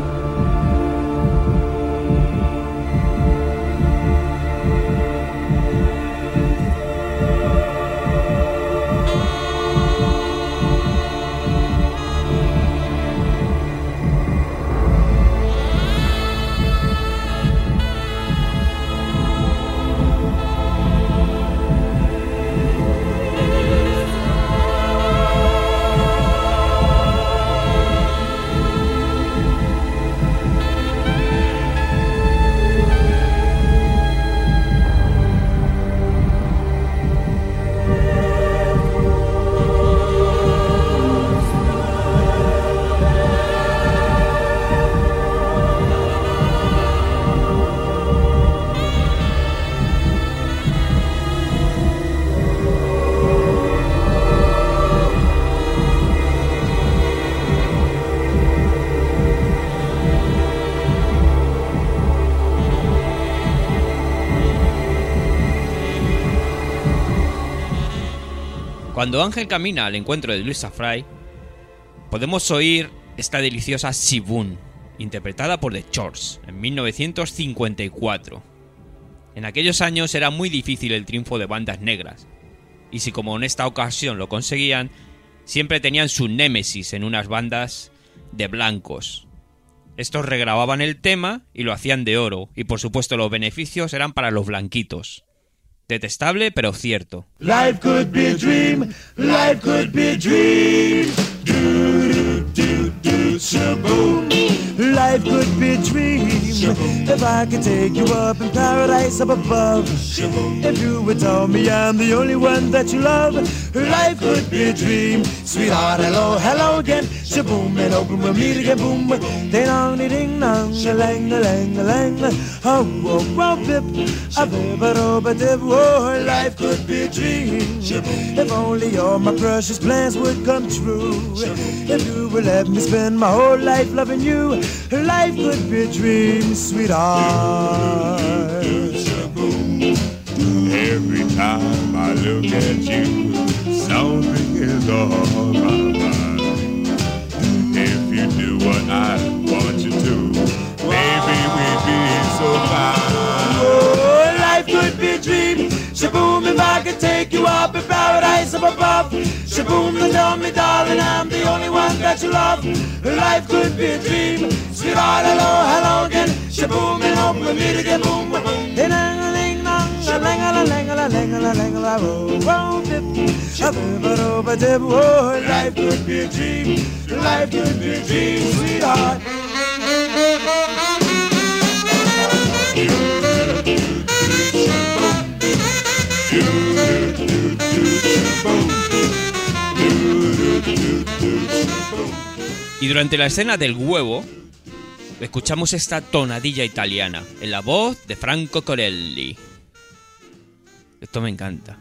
Cuando Ángel camina al encuentro de Lisa Fry, podemos oír esta deliciosa Sibun, interpretada por The Chores en mil novecientos cincuenta y cuatro. En aquellos años era muy difícil el triunfo de bandas negras, y si como en esta ocasión lo conseguían, siempre tenían su némesis en unas bandas de blancos. Estos regrababan el tema y lo hacían de oro, y por supuesto los beneficios eran para los blanquitos. Detestable, pero cierto. Life could be a dream, life could be a dream. Do, do, do, do, shaboom. life could be a dream. If I could take you up in paradise up above, if you would tell me I'm the only one that you love, life could be a dream. Sweetheart, hello, hello again. Shaboom and open, we'll meet again. Boom, ding dong, ding dong, a lang, a lang, a lang. Oh, oh, oh, pip, a bip, a rob, a dip. Oh, life could be a dream. If only all my precious plans would come true. If you would let me spend my whole life loving you, life could be a dream, sweetheart. Every time I look at you, something is on my mind. If you do what I want you to, maybe we'd be so fine. Oh, life could be a dream. Shaboom, if I could take you up in paradise up above. Shaboom, and tell me, darling, I'm the only one that you love. Life could be a dream. Sweetheart, hello, hello again. Shaboom, and hope we'll meet again. Boom, boom. Oh, life could be a dream. Life could be a dream, sweetheart. Y durante la escena del huevo, escuchamos esta tonadilla italiana en la voz de Franco Corelli. Esto me encanta.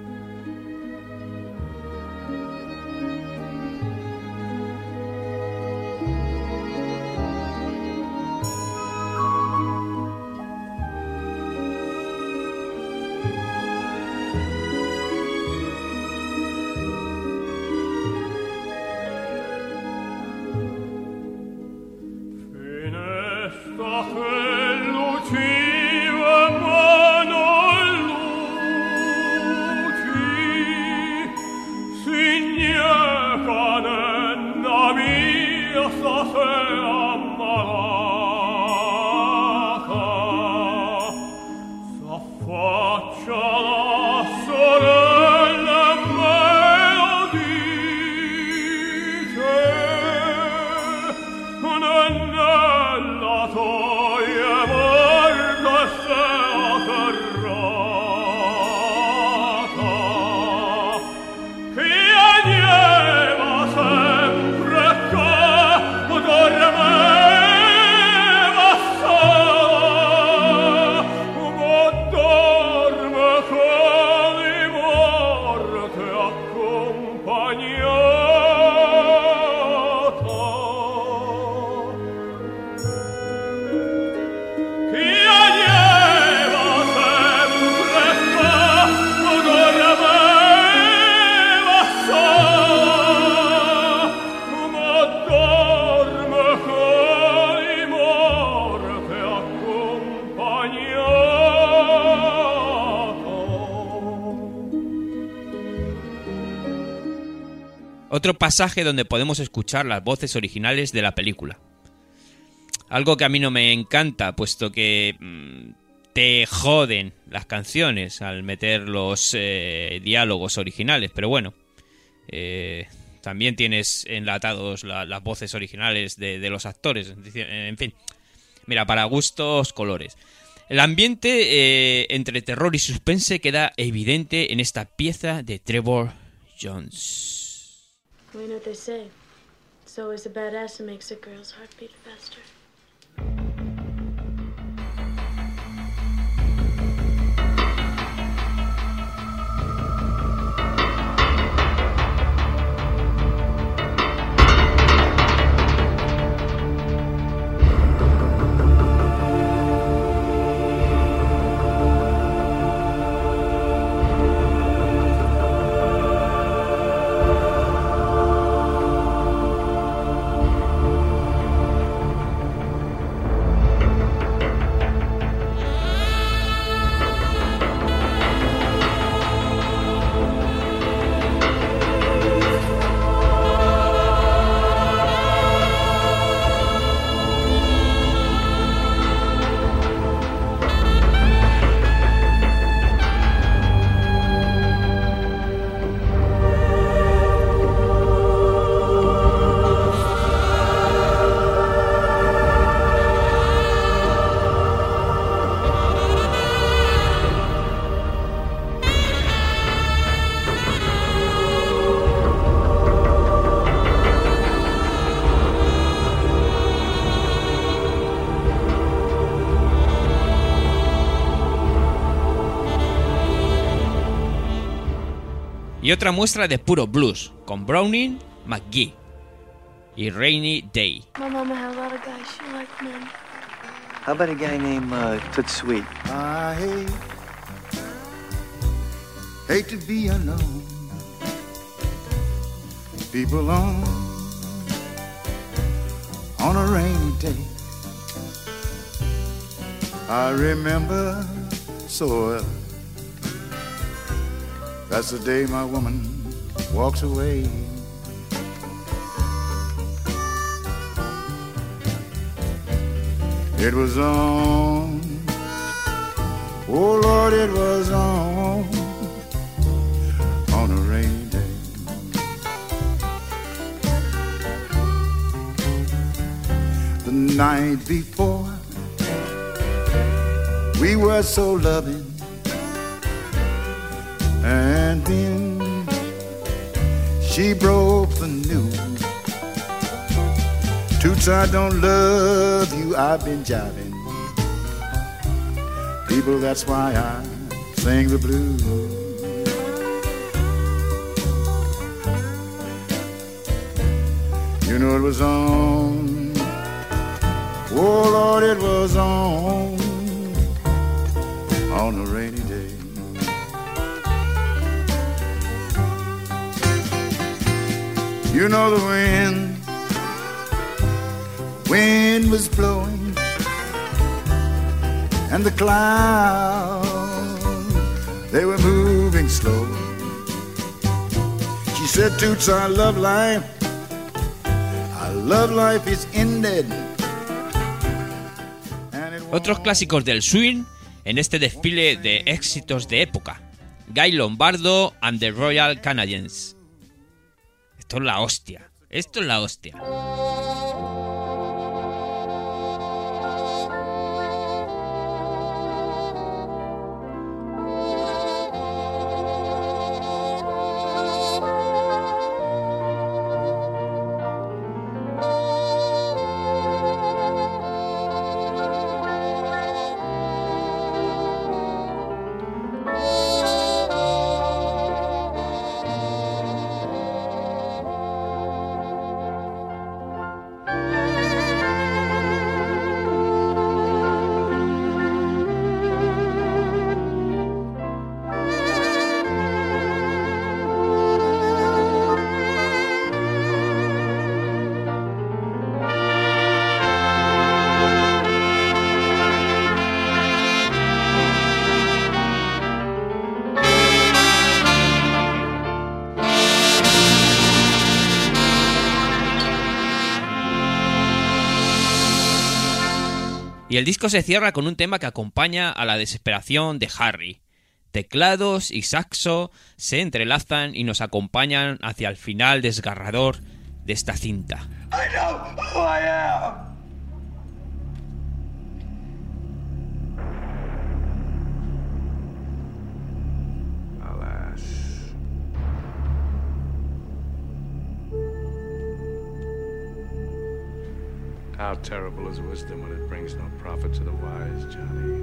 Otro pasaje donde podemos escuchar las voces originales de la película. Algo que a mí no me encanta, puesto que mmm, te joden las canciones al meter los eh, diálogos originales. Pero bueno, eh, también tienes enlatados la, las voces originales de, de los actores. En fin, mira, para gustos, colores. El ambiente eh, entre terror y suspense queda evidente en esta pieza de Trevor Jones. Well, you know what they say. It's always the badass that makes a girl's heart beat faster. y otra muestra de puro blues, con Browning, McGee y Rainy Day. My mama had a lot of guys. She liked men. How about a guy named uh, Toot Sweet? I hate, hate to be alone. People on, on a rainy day. I remember so well. That's the day my woman walks away. It was on, oh Lord, it was on, on a rainy day. The night before, we were so loving, and then she broke the news. Toots, I don't love you, I've been jiving. People, that's why I sing the blues. You know it was on, oh Lord, it was on, on a rainy day. You know the wind, wind was blowing, and the clouds, they were moving slow. She said, Toots, I love life, I love life is ended. Otros clásicos del swing en este desfile de éxitos de época: Guy Lombardo and the Royal Canadians. Esto es la hostia, esto es la hostia. Y el disco se cierra con un tema que acompaña a la desesperación de Harry. Teclados y saxo se entrelazan y nos acompañan hacia el final desgarrador de esta cinta. I know who I am. Alas. How terrible is wisdom when it brings no profit to the wise, Johnny.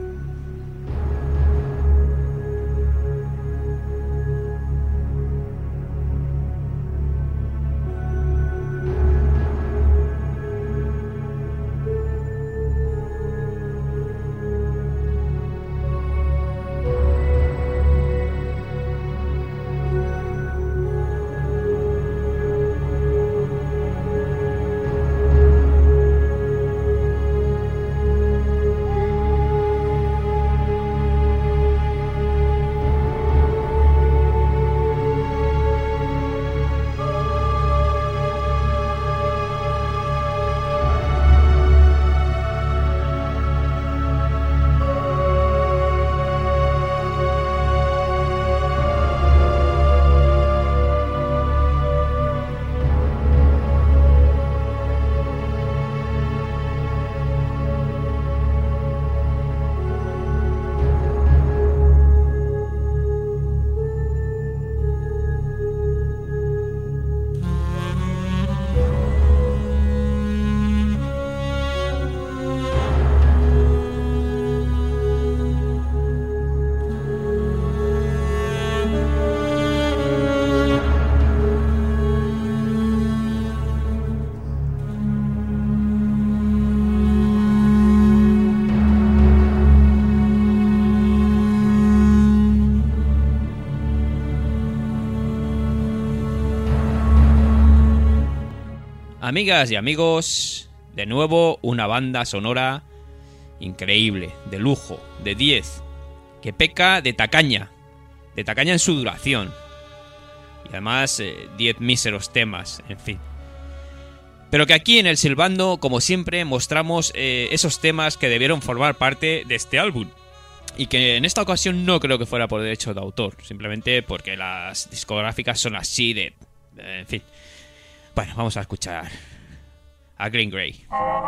Amigas y amigos, de nuevo una banda sonora increíble, de lujo, de diez, que peca de tacaña, de tacaña en su duración. Y además eh, diez míseros temas, en fin. Pero que aquí en el Silbando, como siempre, mostramos eh, esos temas que debieron formar parte de este álbum. Y que en esta ocasión no creo que fuera por derecho de autor, simplemente porque las discográficas son así de... de en fin. Bueno, vamos a escuchar a Green Grey.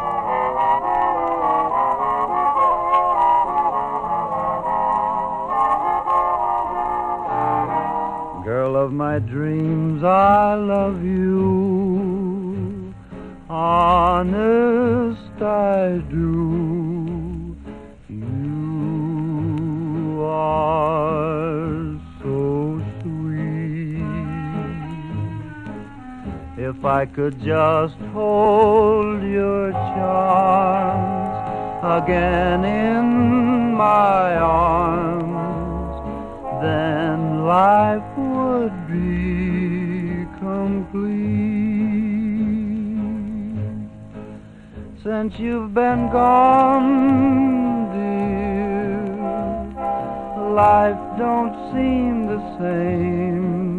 Girl of my dreams, I love you. Honest, I do. You are so sweet. If I could just hold your charms again in my arms, then life would be complete. Since you've been gone, dear, life don't seem the same.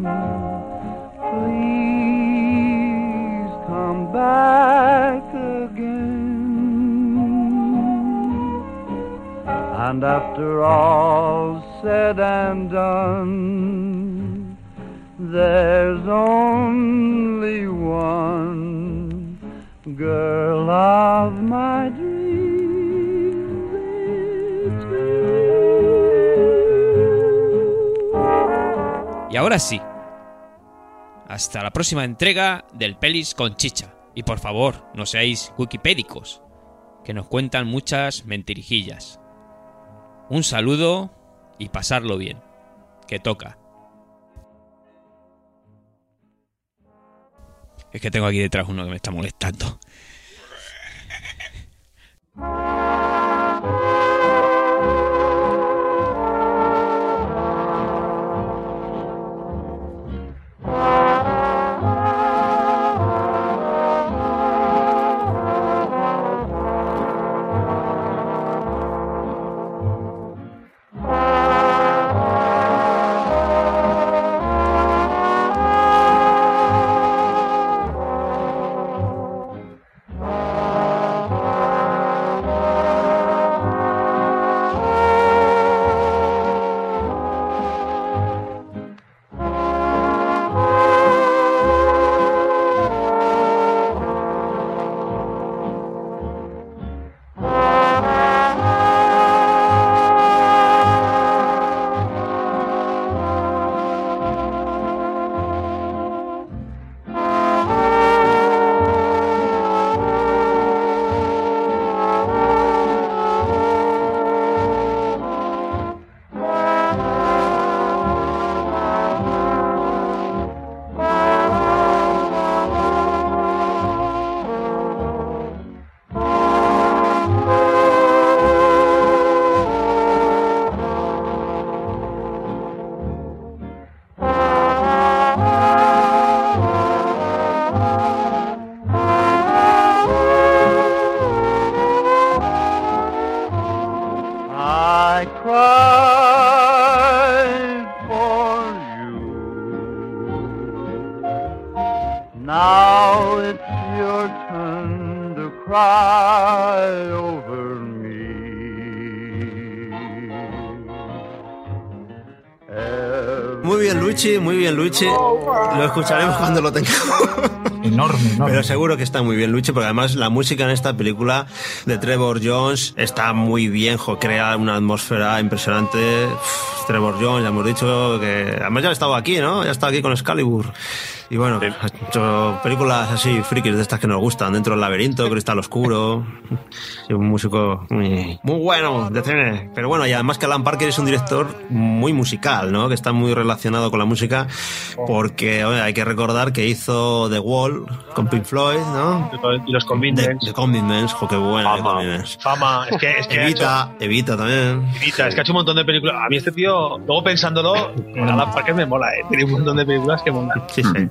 Please come back again. And after all said and done, there's only one girl of my dreams. It's you. Y ahora sí, hasta la próxima entrega del Pelis con Chicha. Y por favor, no seáis wikipédicos, que nos cuentan muchas mentirijillas. Un saludo y pasarlo bien, que toca. Es que tengo aquí detrás uno que me está molestando. Now it's your turn to cry over me. Muy bien, Luigi, muy bien, Luigi. Lo escucharemos cuando lo tengamos. Enorme, enorme. Pero seguro que está muy bien, Luigi, porque además la música en esta película de Trevor Jones está muy bien, jo, crea una atmósfera impresionante. Uf, Trevor Jones, ya hemos dicho que además ya ha estado aquí, ¿no? Ya ha estado aquí con Excalibur. Y bueno, sí, ha hecho películas así frikis de estas que nos gustan, Dentro del laberinto, Cristal oscuro. Y un músico muy, muy bueno de cine. Pero bueno, y además que Alan Parker es un director muy musical, ¿no? Que está muy relacionado con la música, porque oye, hay que recordar que hizo The Wall con Pink Floyd, ¿no? Y los Convenience. The Convenience, jo, qué bueno. Fama, Fama. Es que, es que Evita, ha hecho, Evita también. Evita, es que ha hecho un montón de películas. A mí este tío, luego pensándolo, Alan Parker me mola, ¿eh? Tiene un montón de películas que molan. Sí, sí.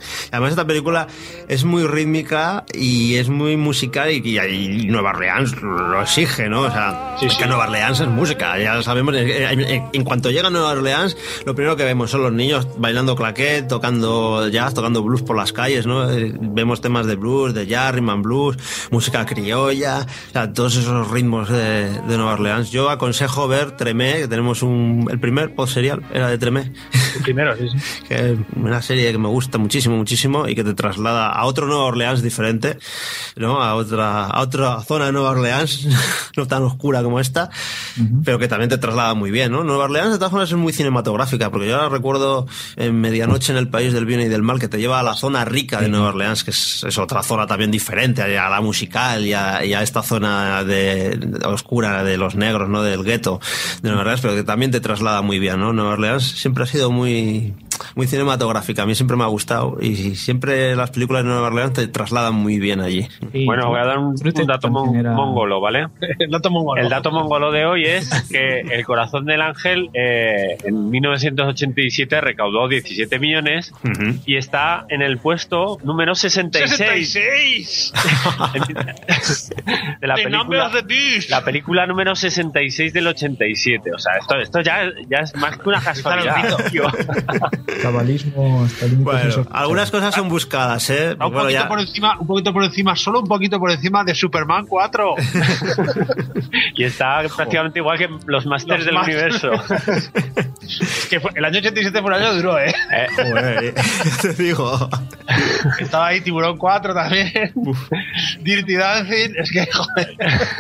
Además esta película es muy rítmica y es muy musical y, y, y Nueva Orleans lo exige, ¿no? O sea, sí, es sí. que Nueva Orleans es música, ya lo sabemos. En, en cuanto llega a Nueva Orleans, lo primero que vemos son los niños bailando claquet, tocando jazz, tocando blues por las calles, ¿no? Vemos temas de blues, de jazz, rhythm and blues, música criolla, o sea, todos esos ritmos de, de Nueva Orleans. Yo aconsejo ver Tremé, que tenemos un... El primer post-serial era de Tremé. El primero, sí, sí. Que es una serie que me gusta muchísimo, muchísimo y que te traslada a otro Nueva Orleans diferente, ¿no? A otra, a otra zona de Nueva Orleans, no tan oscura como esta, uh-huh. pero que también te traslada muy bien, ¿no? Nueva Orleans de todas formas es muy cinematográfica, porque yo ahora recuerdo en Medianoche en el País del Bien y del Mal, que te lleva a la zona rica de Nueva Orleans, que es, es otra zona también diferente a la musical y a, y a esta zona de, de oscura de los negros, ¿no? Del gueto de Nueva Orleans, pero que también te traslada muy bien, ¿no? Nueva Orleans siempre ha sido muy, muy cinematográfica, a mí siempre me ha gustado y siempre las películas de Nueva Orleans te trasladan muy bien allí. Sí, bueno, voy a dar un, un dato mon, era... mongolo, ¿vale? El dato mongolo. El dato mongolo de hoy es que El Corazón del Ángel eh, en mil novecientos ochenta y siete recaudó diecisiete millones uh-huh. y está en el puesto número sesenta y seis. ¡sesenta y seis! de la película, la película número sesenta y seis del ochenta y siete. O sea, esto, esto ya, ya es más que una casualidad. Cabalismo. Bueno, algunas cosas son buscadas, ¿eh? Un, bueno, poquito ya... por encima, un poquito por encima, solo un poquito por encima de Superman cuatro. Y está prácticamente igual que los Masters los del más... Universo. Es que fue, el año ochenta y siete fue un año duro, ¿eh? eh Joder, te digo. Estaba ahí Tiburón cuatro también. Uf. Dirty Dancing. Es que, joder.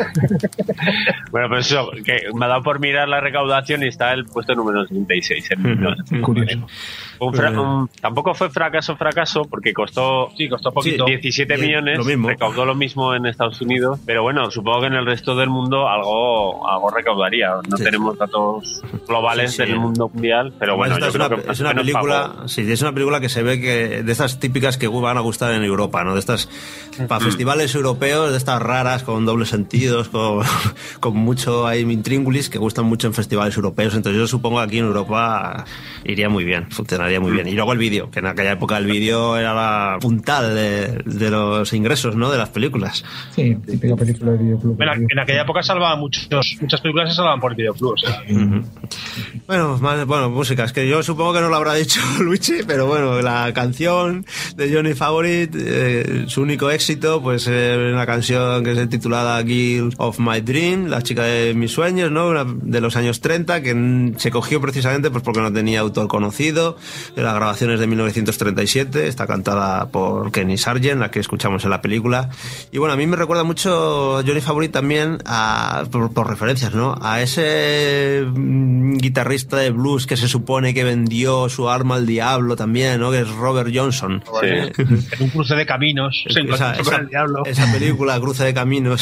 Bueno, pues eso, que me ha dado por mirar la recaudación y está el puesto número sesenta y seis. En Curioso. Un fra- un, tampoco fue fracaso, fracaso, porque costó, sí, costó poquito. Sí, diecisiete millones, lo mismo. Recaudó lo mismo en Estados Unidos, pero bueno, supongo que en el resto del mundo algo, algo recaudaría. No sí. tenemos datos globales sí, sí. del mundo mundial, pero bueno, yo es creo una, que es una película, sí, es una película que se ve que de estas típicas que van a gustar en Europa, ¿no? De estas para mm. festivales europeos, de estas raras con dobles sentidos, con, con mucho ahí intríngulis que gustan mucho en festivales europeos. Entonces yo supongo que aquí en Europa iría muy bien, funcionaría muy bien. Y luego el vídeo, que en aquella época el vídeo era la puntal de, de los ingresos, ¿no? De las películas. Sí, típica película de videoclub. En, en aquella época salvaban muchos, muchas películas se salvaban por el videoclub. O sea. Uh-huh. Bueno, más, bueno, música. Es que yo supongo que no lo habrá dicho Luigi, pero bueno, la canción de Johnny Favorite, eh, su único éxito, pues eh, una canción que es titulada Girl of My Dream, la chica de mis sueños, ¿no? Una de los años treinta, que se cogió precisamente pues porque no tenía autor conocido. Las grabaciones de mil novecientos treinta y siete, está cantada por Kenny Sargent, la que escuchamos en la película. Y bueno, a mí me recuerda mucho Johnny Favorite también a, por, por referencias, ¿no? A ese mm, guitarrista de blues que se supone que vendió su arma al diablo también, ¿no? Que es Robert Johnson. Sí. En un cruce de caminos. Se esa, esa, el diablo. Esa película, Cruce de Caminos.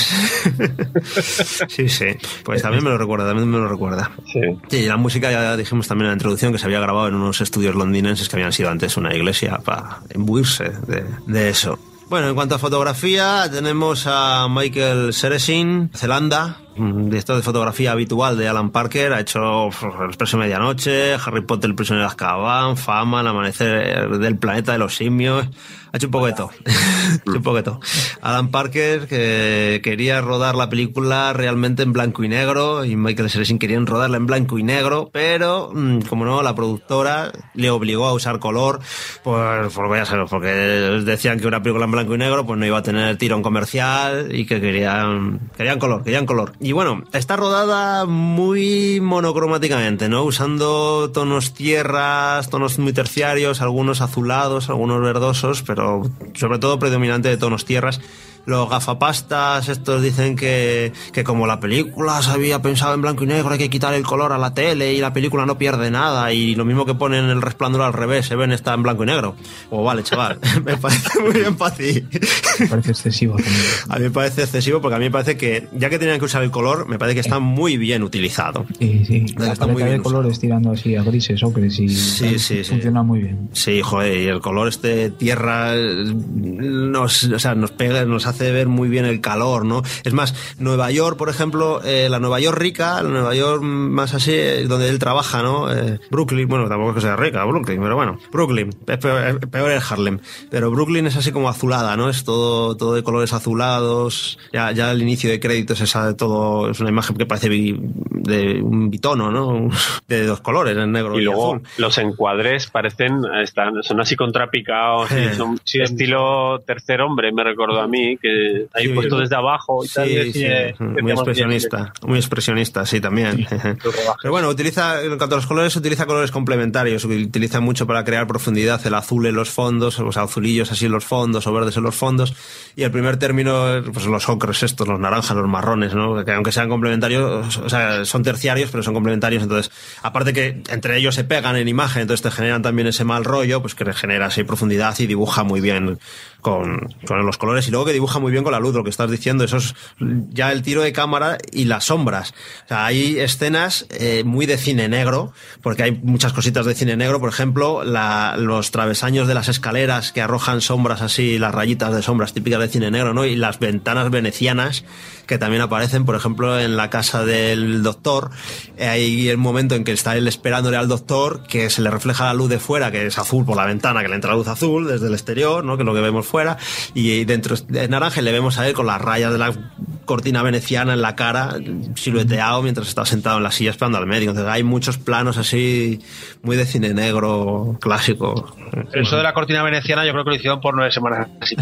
Sí, sí. Pues también me lo recuerda, también me lo recuerda. Sí. Sí, la música ya dijimos también en la introducción que se había grabado en unos estudios londinenses que habían sido antes una iglesia para imbuirse de, de eso. Bueno, en cuanto a fotografía, tenemos a Michael Ceresin, Zelanda, director de fotografía habitual de Alan Parker. Ha hecho El Expreso de Medianoche, Harry Potter, El prisionero de Azkaban, Fama, El amanecer del planeta de los simios. Ha hecho un poco de todo. Ha hecho un poco de todo. Alan Parker, que quería rodar la película realmente en blanco y negro, y Michael Ceresin querían rodarla en blanco y negro, pero, como no, la productora le obligó a usar color, pues, por vaya a saber, porque decían que una película en blanco y negro pues no iba a tener tirón comercial y que querían, querían color, querían color. Y bueno, está rodada muy monocromáticamente, ¿no? Usando tonos tierras, tonos muy terciarios, algunos azulados, algunos verdosos, pero sobre todo predominante de tonos tierras. Los gafapastas estos dicen que, que como la película se había pensado en blanco y negro, hay que quitar el color a la tele y la película no pierde nada, y lo mismo que ponen El Resplandor al revés, se ven está en blanco y negro. Oh, vale, chaval, me parece muy bien para ti. Me parece excesivo también. A mí me parece excesivo porque a mí me parece que, ya que tenían que usar el color, me parece que está muy bien utilizado. Sí, sí, la paleta de colores tirando así a grises, ocres y sí, tal, sí, funciona sí. muy bien. Sí, joder, y el color este tierra nos, o sea, nos pega, nos hace hace ver muy bien el calor, ¿no? Es más, Nueva York, por ejemplo, eh, la Nueva York rica, la Nueva York más así, eh, donde él trabaja, ¿no? Eh, Brooklyn, bueno, tampoco es que sea rica, Brooklyn, pero bueno, Brooklyn, es peor, es peor es Harlem, pero Brooklyn es así como azulada, ¿no? Es todo, todo de colores azulados, ya, ya el inicio de créditos es de todo, es una imagen que parece vi, de un bitono, ¿no? De dos colores, en negro y, y luego azul. Los encuadres parecen, están, son así contrapicados, Eh, y son sí, estilo Tercer Hombre, me recordó a mí, que hay sí, puesto desde abajo y sí, tal. Y sí, eh, muy expresionista, muy expresionista, sí, también. Sí. Pero bueno, utiliza, en cuanto a los colores, utiliza colores complementarios, utiliza mucho para crear profundidad, el azul en los fondos, los azulillos así en los fondos, o verdes en los fondos, y el primer término, pues los ocres estos, los naranjas, los marrones, ¿no? Que aunque sean complementarios, o sea, son terciarios, pero son complementarios, entonces, aparte que entre ellos se pegan en imagen, entonces te generan también ese mal rollo, pues que genera así profundidad y dibuja muy bien con, con los colores, y luego que dibuja muy bien con la luz, lo que estás diciendo, eso es ya el tiro de cámara y las sombras. O sea, hay escenas eh, muy de cine negro, porque hay muchas cositas de cine negro, por ejemplo, la, los travesaños de las escaleras que arrojan sombras así, las rayitas de sombras típicas de cine negro, ¿no? Y las ventanas venecianas que también aparecen, por ejemplo, en la casa del doctor. Hay el momento en que está él esperándole al doctor, que se le refleja la luz de fuera, que es azul por la ventana, que le entra la luz azul desde el exterior, ¿no? Que es lo que vemos fuera, y dentro es naranja, y le vemos a él con las rayas de la cortina veneciana en la cara, silueteado mientras está sentado en la silla esperando al médico. Entonces hay muchos planos así muy de cine negro clásico. Eso de la cortina veneciana yo creo que lo hicieron por nueve semanas así.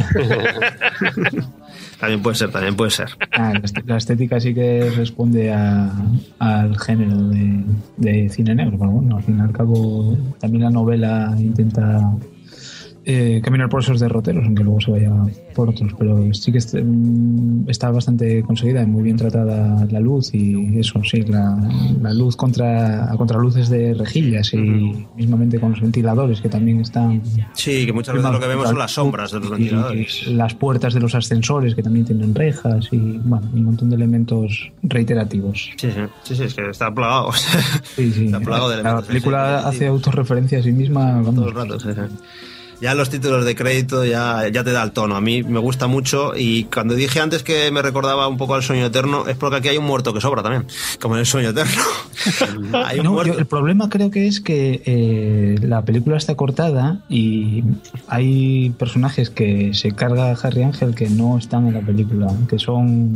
También puede ser, también puede ser. Ah, la estética sí que responde a, al género de, de cine negro, pero bueno, al fin y al cabo también la novela intenta eh, caminar por esos derroteros, aunque luego se vaya por otros, pero sí que est está bastante conseguida y muy bien tratada la luz, y eso sí, la, la luz contra, contra luces de rejillas, y uh-huh. mismamente con los ventiladores que también están... Sí, que muchas veces lo que vemos son las sombras de los ventiladores. Y las puertas de los ascensores que también tienen rejas, y bueno, un montón de elementos reiterativos. Sí, sí, sí, sí, es que está plagado. Sí, sí. Está plagado de elementos. La película hace autorreferencia a sí misma, vamos. Todo el rato, sí, sí. Ya los títulos de crédito ya, ya te da el tono. A mí me gusta mucho, y cuando dije antes que me recordaba un poco al Sueño Eterno, es porque aquí hay un muerto que sobra también, como en el Sueño Eterno. Hay un no, muerto. Yo, el problema creo que es que eh, la película está cortada y hay personajes que se carga Harry Ángel que no están en la película, que son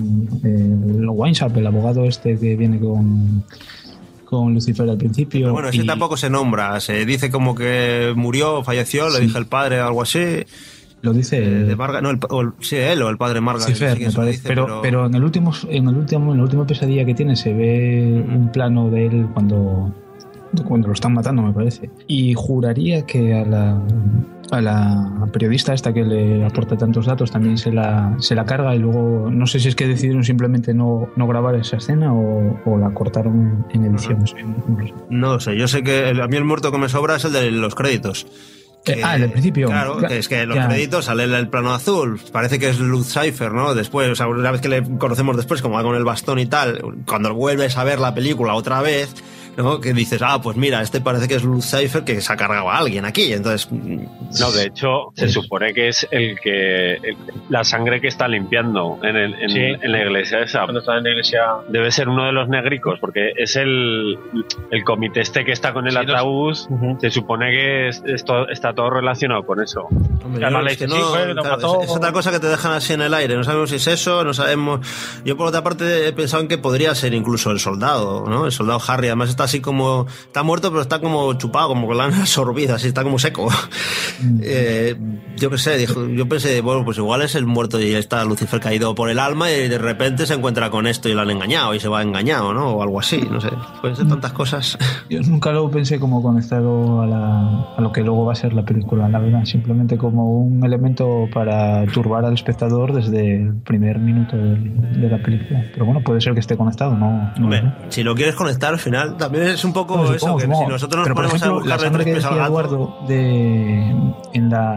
eh, Winesharp, el abogado este que viene con... con Lucifer al principio. Pero bueno, ese y... tampoco se nombra, se dice como que murió, falleció, sí. Le dije el padre o algo así. Lo dice eh, de Marga, no, el, o el, sí, él o el padre Marga. Lucifer, sí me parece, dice, pero, pero... pero en el último en el último en la última pesadilla que tiene se ve un plano de él cuando cuando lo están matando, me parece. Y juraría que a la a la periodista esta que le aporta tantos datos también se la, se la carga, y luego no sé si es que decidieron simplemente no, no grabar esa escena o, o la cortaron en edición. No sé, no lo sé. No sé, yo sé que el, a mí el muerto que me sobra es el de los créditos. Que, ah, el del principio. Claro, que es que en los ya. créditos sale el plano azul, parece que es Lucifer, ¿no? Después, o sea, una vez que le conocemos después, como va con el bastón y tal, cuando vuelves a ver la película otra vez, ¿no? Que dices, ah, pues mira, este parece que es Lucifer que se ha cargado a alguien aquí, entonces... No, de hecho, se supone que es el que... El, la sangre que está limpiando en, el, en, sí. en la iglesia esa. Cuando está en la iglesia... Debe ser uno de los negricos, porque es el, el comité este que está con el sí, ataúd, los... uh-huh. Se supone que es, esto, está todo relacionado con eso. Hombre, claro, es, que no, sí, fue, claro, es, es otra cosa que te dejan así en el aire, no sabemos si es eso, no sabemos... Yo por otra parte he pensado en que podría ser incluso el soldado, ¿no? El soldado Harry, además está así como... Está muerto, pero está como chupado, como que lo han absorbido, así está como seco. Mm. eh, yo qué sé, dijo, yo pensé, bueno, pues igual es el muerto y está Lucifer caído por el alma y de repente se encuentra con esto y lo han engañado y se va engañado, ¿no? O algo así, no sé. Pueden ser tantas cosas. Yo nunca lo pensé como conectado a, la, a lo que luego va a ser la película, la verdad. Simplemente como un elemento para turbar al espectador desde el primer minuto de, de la película. Pero bueno, puede ser que esté conectado, ¿no? no Hombre, si lo quieres conectar al final, también es un poco pues eso, que si nosotros nos pero, ponemos por ejemplo, a buscar la sangre que decía Eduardo de, en, la,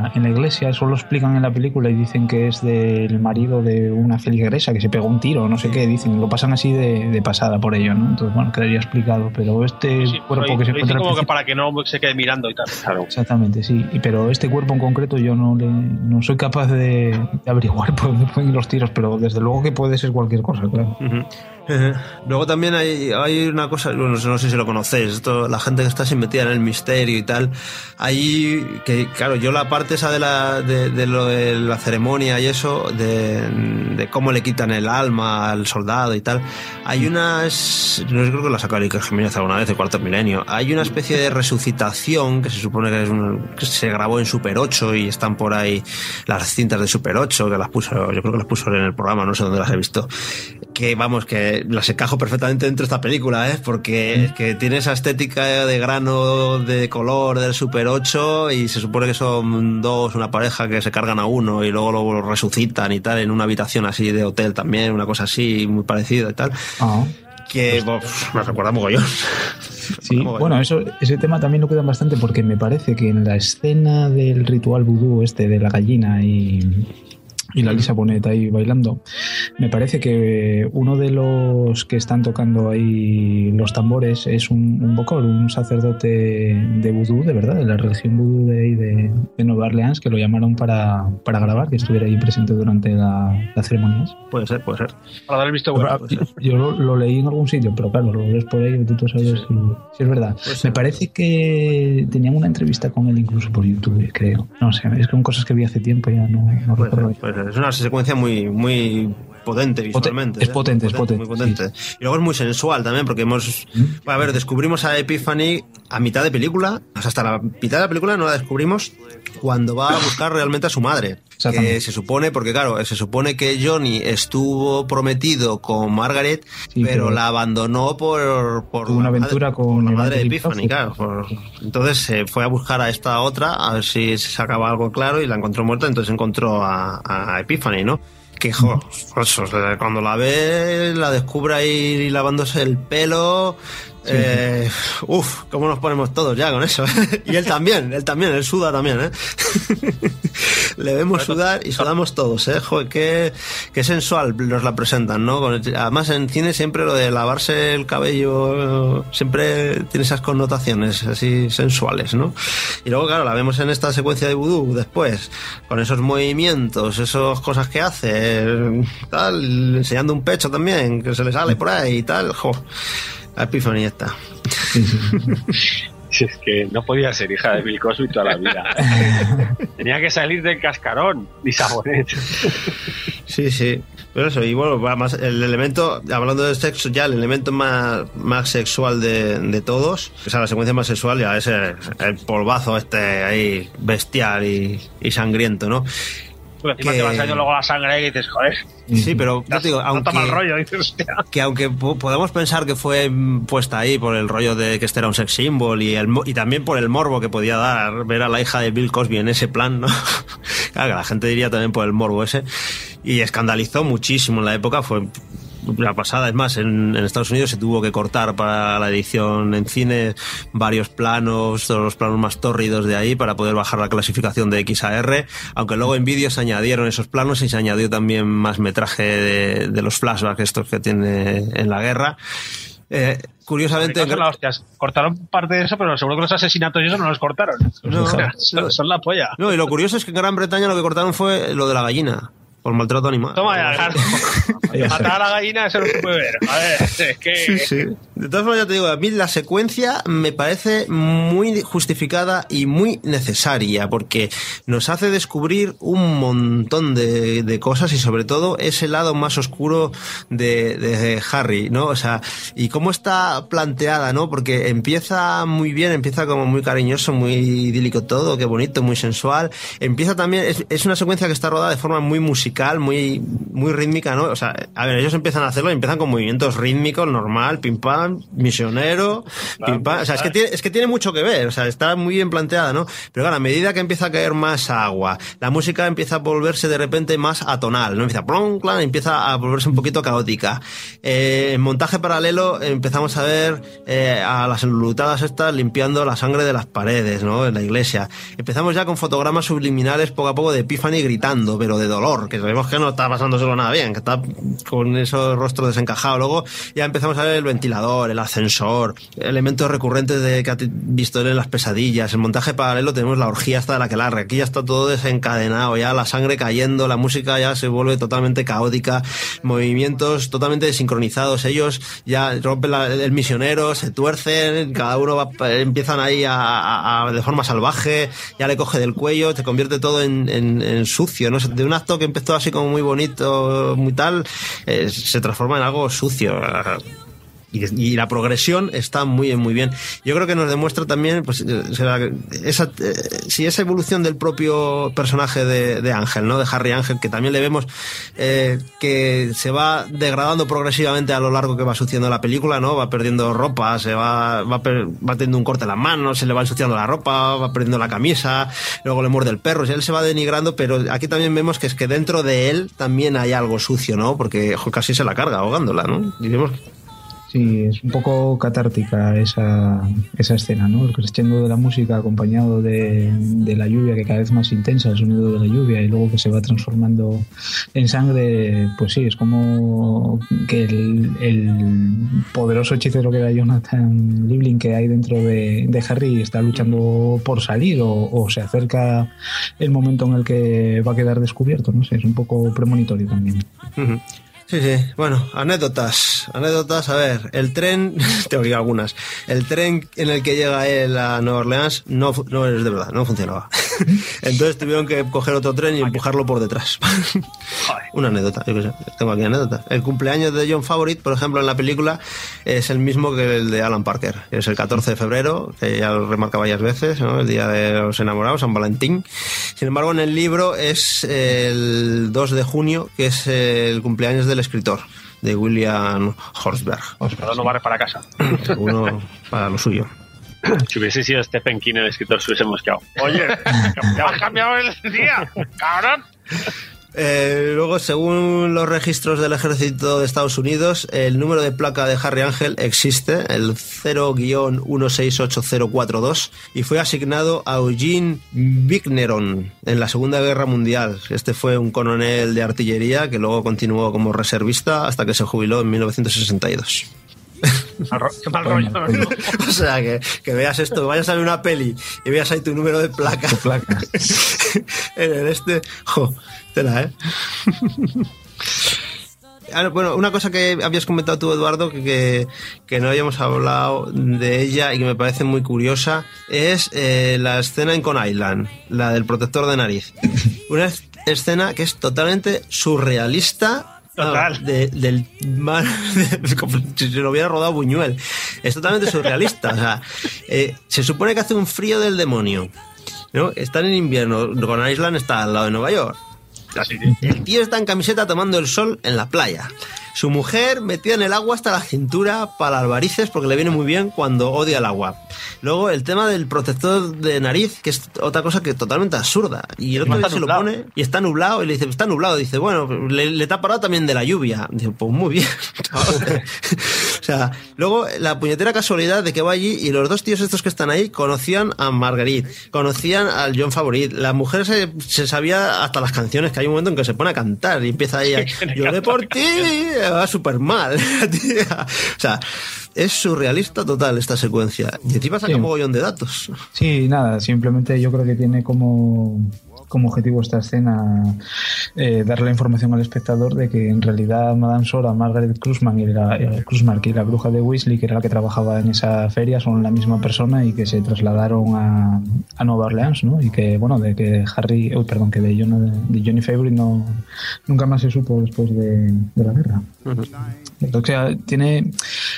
la, en la iglesia, eso lo explican en la película y dicen que es del marido de una feligresa que se pegó un tiro, no sé qué, dicen, lo pasan así de, de pasada por ello, ¿no? Entonces, bueno, quedaría explicado, pero este sí, cuerpo lo, que se lo encuentra... como que para que no se quede mirando y tal. Claro. Exactamente, sí, pero este cuerpo en concreto yo no, le, no soy capaz de, de averiguar por dónde pueden ir los tiros, pero desde luego que puede ser cualquier cosa, claro. Uh-huh. Luego también hay, hay una cosa, bueno, no sé si lo conocéis, esto, la gente que está así metida en el misterio y tal, hay que, claro, yo la parte esa de la de, de lo de la ceremonia y eso, de, de cómo le quitan el alma al soldado y tal, hay unas, no sé, creo que la sacó Iker Jiménez alguna vez, el Cuarto Milenio, hay una especie de resucitación que se supone que, es un, que se grabó en Super ocho y están por ahí las cintas de Super ocho, que las puso, yo creo que las puso en el programa, no sé dónde las he visto, que vamos, que las encajo perfectamente dentro de esta película, ¿eh? Porque mm. es que tiene esa estética de grano de color del Super ocho y se supone que son dos, una pareja que se cargan a uno y luego lo resucitan y tal, en una habitación así de hotel también, una cosa así muy parecida y tal. Oh. Que uf, me recuerda mogollón. Sí, bueno, eso, ese tema también lo cuidan bastante porque me parece que en la escena del ritual vudú este de la gallina y... y la Lisa Bonet ahí bailando, me parece que uno de los que están tocando ahí los tambores es un, un bokor, un sacerdote de vudú, de verdad, de la religión vudú de, de, de Nueva Orleans, que lo llamaron para, para grabar, que estuviera ahí presente durante la, las ceremonias. Puede ser, puede ser. Para dar el visto bueno. Yo, yo lo, lo leí en algún sitio, pero claro, lo ves por ahí y tú sabes si, si es verdad. Me parece que tenían una entrevista con él incluso por YouTube, creo. No sé, es que son cosas que vi hace tiempo, ya no, no recuerdo. Ser, es una secuencia muy, muy potente visualmente. Es potente, ¿eh? es potente. Muy potente. Sí. Y luego es muy sensual también, porque hemos... ¿Mm? A ver, descubrimos a Epiphany a mitad de película, o sea, hasta la mitad de la película no la descubrimos cuando va a buscar realmente a su madre. Que se supone, porque claro, se supone que Johnny estuvo prometido con Margaret, sí, pero, pero la abandonó por, por una aventura madre, con la madre de Epiphany, claro. Por, entonces se fue a buscar a esta otra, a ver si se sacaba algo claro, y la encontró muerta, entonces encontró a, a Epiphany, ¿no? Que, jo, pues, cuando la ve, la descubre ahí lavándose el pelo. Sí. Eh, uf, cómo nos ponemos todos ya con eso. Y él también, él también, él suda también, ¿eh? Le vemos sudar y sudamos todos, ¿eh? Joder, qué, qué sensual nos la presentan, ¿no? Además, en cine siempre lo de lavarse el cabello siempre tiene esas connotaciones así sensuales, ¿no? Y luego, claro, la vemos en esta secuencia de vudú después, con esos movimientos, esas cosas que hace, tal, enseñando un pecho también, que se le sale por ahí y tal, joder. La Epiphany está. Si es que no podía ser hija de Bill Cosby toda la vida. Tenía que salir del cascarón, Lisa Bonet. Sí, sí. Pero eso, y bueno, más el elemento, hablando de sexo, ya el elemento más, más sexual de, de todos, o sea, la secuencia más sexual ya es el, el polvazo este ahí bestial y, y sangriento, ¿no? Pues encima que... te vas saliendo luego la sangre y dices, joder. Sí, pero yo te digo, aunque, mal rollo, dices, que aunque podamos pensar que fue puesta ahí por el rollo de que este era un sex symbol y, el, y también por el morbo que podía dar ver a la hija de Bill Cosby en ese plan, ¿no? Claro, que la gente diría también por el morbo ese. Y escandalizó muchísimo en la época, fue la pasada. Es más, en, en Estados Unidos se tuvo que cortar para la edición en cine varios planos, todos los planos más tórridos de ahí para poder bajar la clasificación de X a R, aunque luego en vídeo se añadieron esos planos y se añadió también más metraje de, de los flashbacks estos que tiene en la guerra. Eh, curiosamente son las hostias. Cortaron parte de eso, pero seguro que los asesinatos y eso no los cortaron. No, son, son la polla. No, y lo curioso es que en Gran Bretaña lo que cortaron fue lo de la gallina. Por maltrato animal. Toma ya, matar a la gallina, eso no se puede ver. A ver, es que... Sí, sí. De todas formas, ya te digo, a mí la secuencia me parece muy justificada y muy necesaria, porque nos hace descubrir un montón de, de cosas y sobre todo ese lado más oscuro de, de Harry, ¿no? O sea, y cómo está planteada, ¿no? Porque empieza muy bien, empieza como muy cariñoso, muy idílico todo, qué bonito, muy sensual. Empieza también, es, es una secuencia que está rodada de forma muy musical, muy muy rítmica, ¿no? O sea, a ver, ellos empiezan a hacerlo y empiezan con movimientos rítmicos, normal, pim pam, pam, misionero, pim, pam. O sea, es que, tiene, es que tiene mucho que ver, o sea, está muy bien planteada, ¿no? Pero claro, a medida que empieza a caer más agua, la música empieza a volverse de repente más atonal, ¿no? Empieza, plon, plan, empieza a volverse un poquito caótica. Eh, en montaje paralelo empezamos a ver eh, a las enlutadas estas limpiando la sangre de las paredes, ¿no? En la iglesia. Empezamos ya con fotogramas subliminales poco a poco de Epiphany gritando, pero de dolor, que sabemos que no está pasándoselo nada bien, que está con esos rostros desencajados. Luego ya empezamos a ver el ventilador, el ascensor, elementos recurrentes de que ha visto él en las pesadillas. En montaje paralelo tenemos la orgía hasta de la que larga. Aquí ya está todo desencadenado, ya la sangre cayendo, la música ya se vuelve totalmente caótica, movimientos totalmente desincronizados. Ellos ya rompen la, el misionero, se tuercen, cada uno va, empiezan ahí a, a, a, de forma salvaje, ya le coge del cuello, se convierte todo en, en, en sucio, ¿no? De un acto que empezó así como muy bonito, muy tal, eh, se transforma en algo sucio. Y, y la progresión está muy muy bien. Yo creo que nos demuestra también, pues, esa, eh, si esa evolución del propio personaje de, de Ángel, ¿no? De Harry Ángel, que también le vemos eh, que se va degradando progresivamente a lo largo que va sucediendo la película, ¿no? Va perdiendo ropa, se va, va, per, va teniendo un corte en las manos, se le va ensuciando la ropa, va perdiendo la camisa, luego le muerde el perro, y él se va denigrando, pero aquí también vemos que es que dentro de él también hay algo sucio, ¿no? Porque jo, casi se la carga ahogándola, ¿no? Y vemos... Sí, es un poco catártica esa, esa escena, ¿no? El crescendo de la música acompañado de, de la lluvia, que cada vez más intensa, el sonido de la lluvia, y luego que se va transformando en sangre, pues sí, es como que el, el poderoso hechicero que era Jonathan Livling que hay dentro de, de Harry está luchando por salir o, o se acerca el momento en el que va a quedar descubierto, no sé, es un poco premonitorio también. Uh-huh. Sí, sí. Bueno, anécdotas. Anécdotas, a ver, el tren, tengo aquí algunas. El tren en el que llega él a Nueva Orleans no, no es de verdad, no funcionaba. Entonces tuvieron que coger otro tren y empujarlo por detrás. Una anécdota, yo qué sé, tengo aquí anécdotas. El cumpleaños de Jon Favreau, por ejemplo, en la película, es el mismo que el de Alan Parker. Es el catorce de febrero, que ya lo remarca varias veces, ¿no? El día de los enamorados, San Valentín. Sin embargo, en el libro es el dos de junio, que es el cumpleaños del escritor, de William Horsberg. Cada uno barre para casa. Uno para lo suyo. Si hubiese sido Stephen King el escritor, se hubiésemos quedado. Oye, ¿te has cambiado el día, cabrón? Eh, luego, según los registros del ejército de Estados Unidos, el número de placa de Harry Ángel existe, el cero uno seis ocho cero cuatro dos, y fue asignado a Eugene Vigneron en la Segunda Guerra Mundial. Este fue un coronel de artillería que luego continuó como reservista hasta que se jubiló en mil novecientos sesenta y dos. Qué mal rollo, ¿no? O sea, que, que veas esto, que vayas a ver una peli y veas ahí tu número de placa. placa. En el este, jo, tela, ¿eh? Bueno, una cosa que habías comentado tú, Eduardo, que, que, que no habíamos hablado de ella y que me parece muy curiosa, es eh, la escena en Coney Island, la del protector de nariz. Una escena que es totalmente surrealista. Total. No, de, del mar, de, como si se lo hubiera rodado Buñuel. Es totalmente surrealista. O sea, eh, se supone que hace un frío del demonio, ¿no? Están en invierno. Coney Island está al lado de Nueva York. El tío está en camiseta tomando el sol en la playa. Su mujer metida en el agua hasta la cintura para albarices porque le viene muy bien cuando odia el agua. Luego el tema del protector de nariz, que es otra cosa que totalmente absurda. Y el otro día se lo pone y está nublado y le dice, está nublado. Dice, bueno, le, le tapa parado también de la lluvia. Dice, pues muy bien. O sea, luego la puñetera casualidad de que va allí y los dos tíos estos que están ahí conocían a Marguerite, conocían al Jon Favreau. La mujer se, se sabía hasta las canciones, que hay un momento en que se pone a cantar y empieza ahí a lloré por ti. Va súper mal. O sea, es surrealista total esta secuencia. Y encima saca un mogollón de datos. Sí, nada, simplemente yo creo que tiene como, como objetivo esta escena eh, darle la información al espectador de que en realidad Madame Sora, Margaret Cruzman y la, eh, Cruzmark y la bruja de Weasley, que era la que trabajaba en esa feria, son la misma persona y que se trasladaron a, a Nueva Orleans, ¿no? Y que, bueno, de que Harry, uy, perdón, que de, John, de Johnny Favreau no, nunca más se supo después de, de la guerra. Uh-huh. O sea, tiene, hay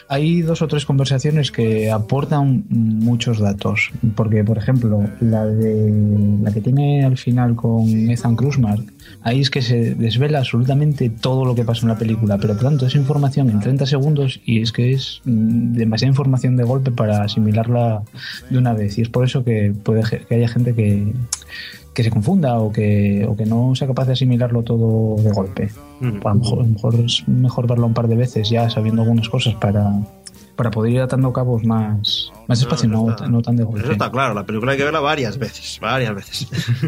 dos o tres conversaciones que aportan muchos datos. Porque, por ejemplo, la de la que tiene al final con Ethan Krusmark, ahí es que se desvela absolutamente todo lo que pasa en la película, pero por tanto es información en treinta segundos y es que es mm, demasiada información de golpe para asimilarla de una vez, y es por eso que puede que haya gente que, que se confunda o que, o que no sea capaz de asimilarlo todo de golpe. Mm. A lo mejor, a lo mejor es mejor verlo un par de veces ya sabiendo algunas cosas para, para poder ir atando cabos más, más despacio, no, no, no tan de golpe. Eso está claro, la película hay que verla varias veces, varias veces.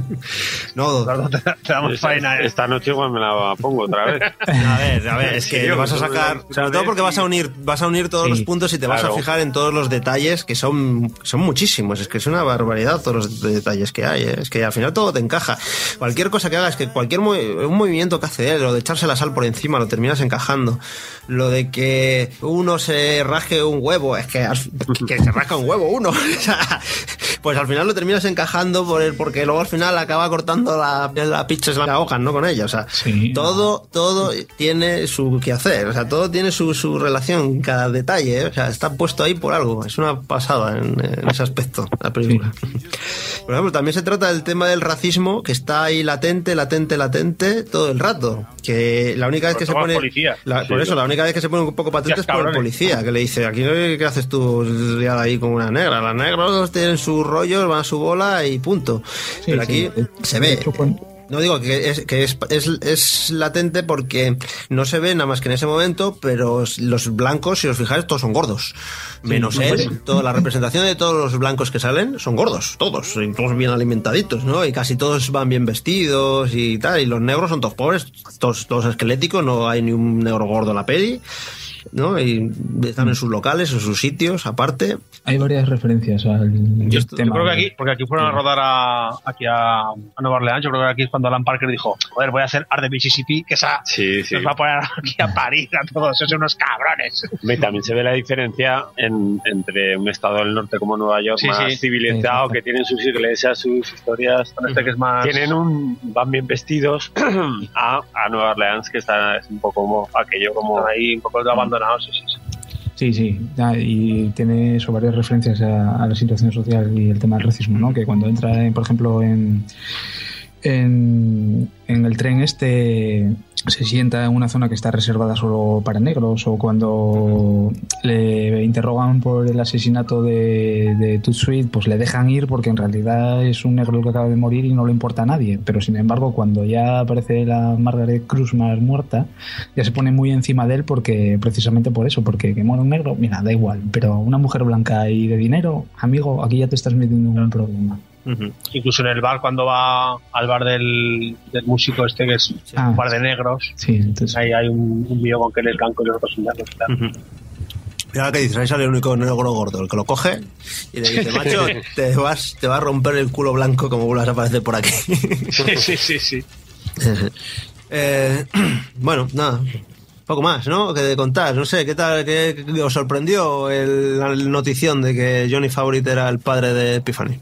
No, te, te damos faena. Esta noche igual me la pongo otra vez. A ver, a ver, es que yo vas a sacar, sobre todo porque vas a unir, vas a unir todos sí, los puntos y te claro. vas a fijar en todos los detalles que son, son muchísimos, es que es una barbaridad todos los detalles que hay, ¿eh? Es que al final todo te encaja. Cualquier cosa que hagas, que cualquier movi- un movimiento que hace él, lo de echarse la sal por encima, lo terminas encajando. Lo de que uno se rasque un huevo, es que, que se rasca un huevo uno, pues al final lo terminas encajando por el, porque luego al final acaba cortando la, la pizza, la ahogan, ¿no? Con ella, o sea, sí. todo, todo tiene su quehacer, o sea, todo tiene su, su relación, cada detalle, ¿eh? O sea, está puesto ahí por algo, es una pasada en, en ese aspecto, la película. Sí. Por ejemplo, también se trata del tema del racismo, que está ahí latente, latente, latente, todo el rato, que la única vez que se pone, la, por eso, la única vez que se pone un poco patente es por el policía, que le dice, aquí ¿qué haces tú liada ahí con una negra? Las negras tienen sus rollos, van a su bola y punto. Sí, pero aquí sí, se ve. No digo que es que es, es, es latente porque no se ve nada más que en ese momento, pero los blancos, si os fijáis, todos son gordos. Menos sí, él, sí. Toda la representación de todos los blancos que salen son gordos, todos, y todos bien alimentaditos, ¿no? Y casi todos van bien vestidos y tal, y los negros son todos pobres, todos, todos esqueléticos, no hay ni un negro gordo en la peli, ¿no? Y están en sus locales, en sus sitios, aparte. Hay varias referencias al yo, tema. Yo creo que aquí, porque aquí fueron a rodar a, aquí a, a Nueva Orleans, yo creo que aquí es cuando Alan Parker dijo, joder, voy a hacer Art de Mississippi, que esa sí, sí. nos va a poner aquí a parir a todos, son unos cabrones. Y también se ve la diferencia en, entre un estado del norte como Nueva York, sí, más sí. civilizado, sí, que tienen sus iglesias, sus historias, con este que es más... tienen un, van bien vestidos, a, a Nueva Orleans, que está es un poco como aquello como ahí, un poco de abandonado, sí, sí, sí. Sí, sí, y tiene eso, varias referencias a, a la situación social y el tema del racismo, ¿no? Que cuando entra, en, por ejemplo, en, en, en el tren este, se sienta en una zona que está reservada solo para negros, o cuando le interrogan por el asesinato de, de Toot Sweet, pues le dejan ir porque en realidad es un negro el que acaba de morir y no le importa a nadie, pero sin embargo cuando ya aparece la Margaret Krusmark muerta, ya se pone muy encima de él porque precisamente por eso, porque que muera un negro, mira, da igual, pero una mujer blanca y de dinero, amigo, aquí ya te estás metiendo en un problema. Uh-huh. Incluso en el bar, cuando va al bar del, del músico este, que es ah, un bar de negros, sí, entonces... ahí hay un, un video con que él es blanco y los otros son negros, claro. Uh-huh. Mira que dices, ahí sale el único negro gordo, el que lo coge y le dice, macho, te vas, te va a romper el culo blanco como vuelvas a aparecer por aquí. Sí, sí, sí, sí. eh, bueno, nada, poco más, ¿no? Que de contar, no sé, ¿qué tal, qué, qué os sorprendió el, la notición de que Johnny Favorite era el padre de Epiphany?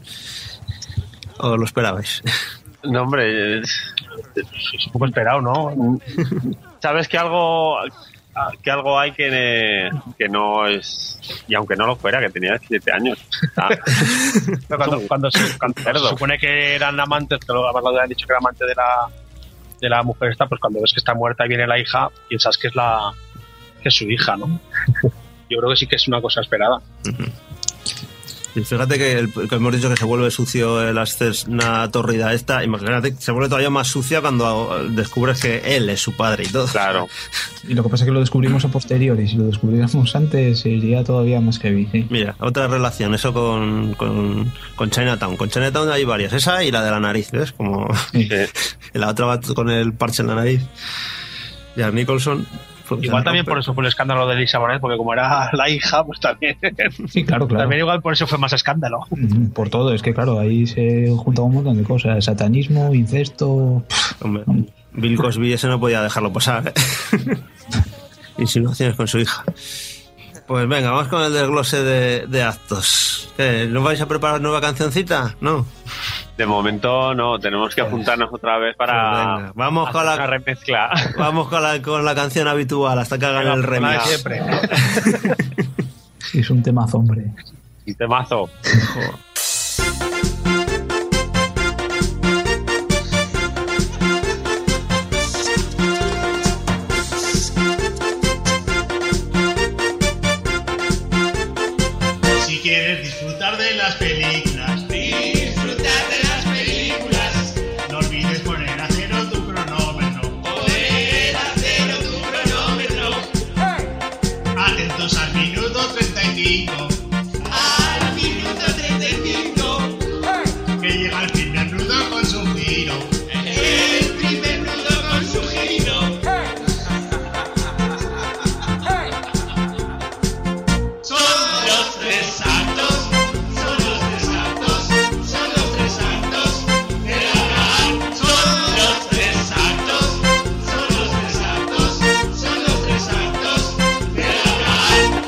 ¿O lo esperabais? No, hombre, es, es un poco esperado, ¿no? Sabes que algo que algo hay que, que no es, y aunque no lo fuera, que tenía diecisiete años. Ah. No, cuando, cuando, se, cuando se supone que eran amantes, que lo han dicho que era amante de la de la mujer esta, pues cuando ves que está muerta y viene la hija, piensas que es la que es su hija, ¿no? Yo creo que sí que es una cosa esperada. Uh-huh. Y fíjate que, el, que hemos dicho que se vuelve sucio la escena tórrida esta, imagínate, se vuelve todavía más sucia cuando descubres que él es su padre y todo. Claro. Y lo que pasa es que lo descubrimos a posteriori, si lo descubriéramos antes sería todavía más heavy. ¿Sí? Mira, otra relación, eso con, con, con Chinatown. Con Chinatown hay varias, esa y la de la nariz, ¿ves? Como sí. La otra va con el parche en la nariz. Jack Nicholson. Igual también por eso fue el escándalo de Lisa Bonet, porque como era la hija, pues también. Sí, claro, claro. También igual por eso fue más escándalo. Por todo, es que claro, ahí se junta un montón de cosas: satanismo, incesto. Hombre, Bill Cosby ese no podía dejarlo pasar, ¿eh? Insinuaciones con su hija. Pues venga, vamos con el desglose de, de actos. ¿Qué? ¿No vais a preparar nueva cancioncita? No. De momento no, tenemos que juntarnos otra vez para pues vamos con la una remezcla. Vamos con la, con la canción habitual hasta que hagan venga, el remix. Siempre. Sí, es un temazo, hombre. Un temazo. Si quieres disfrutar de las películas, disfrutar de las películas, no olvides poner a cero tu cronómetro. Poner a cero tu cronómetro. Atentos al minuto treinta y cinco. Al minuto treinta y cinco. Que llega el primer nudo con su giro. El primer nudo con su giro. Son los tres actos, son los tres actos, son los tres actos de la gran. Son los tres actos, son los tres actos, son los tres actos de la gran.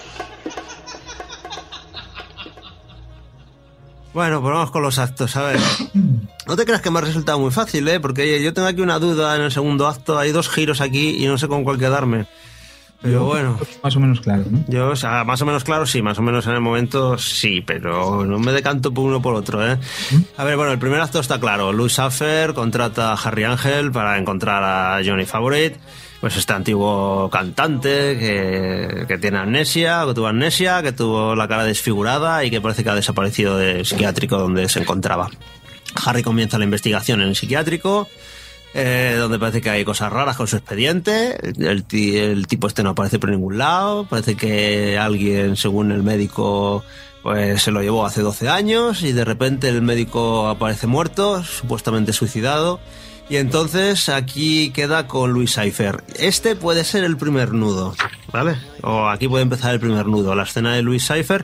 Bueno, pues vamos con los actos, a ver. No te creas que me ha resultado muy fácil, ¿eh? Porque yo tengo aquí una duda en el segundo acto, hay dos giros aquí y no sé con cuál quedarme. Pero Yo, bueno. Más o menos claro, ¿no? Yo, o sea, más o menos claro, sí, más o menos en el momento sí, pero no me decanto por uno por otro, ¿eh? A ver, bueno, el primer acto está claro. Louis Schaffer contrata a Harry Angel para encontrar a Johnny Favorite, pues este antiguo cantante que, que tiene amnesia, que tuvo amnesia, que tuvo la cara desfigurada y que parece que ha desaparecido del psiquiátrico donde se encontraba. Harry comienza la investigación en el psiquiátrico, Eh, donde parece que hay cosas raras con su expediente. El, el tipo este no aparece por ningún lado. Parece que alguien, según el médico, pues se lo llevó hace doce años y de repente el médico aparece muerto, supuestamente suicidado. Y entonces aquí queda con Louis Schaffer. Este puede ser el primer nudo, ¿vale? O aquí puede empezar el primer nudo, la escena de Louis Schaffer,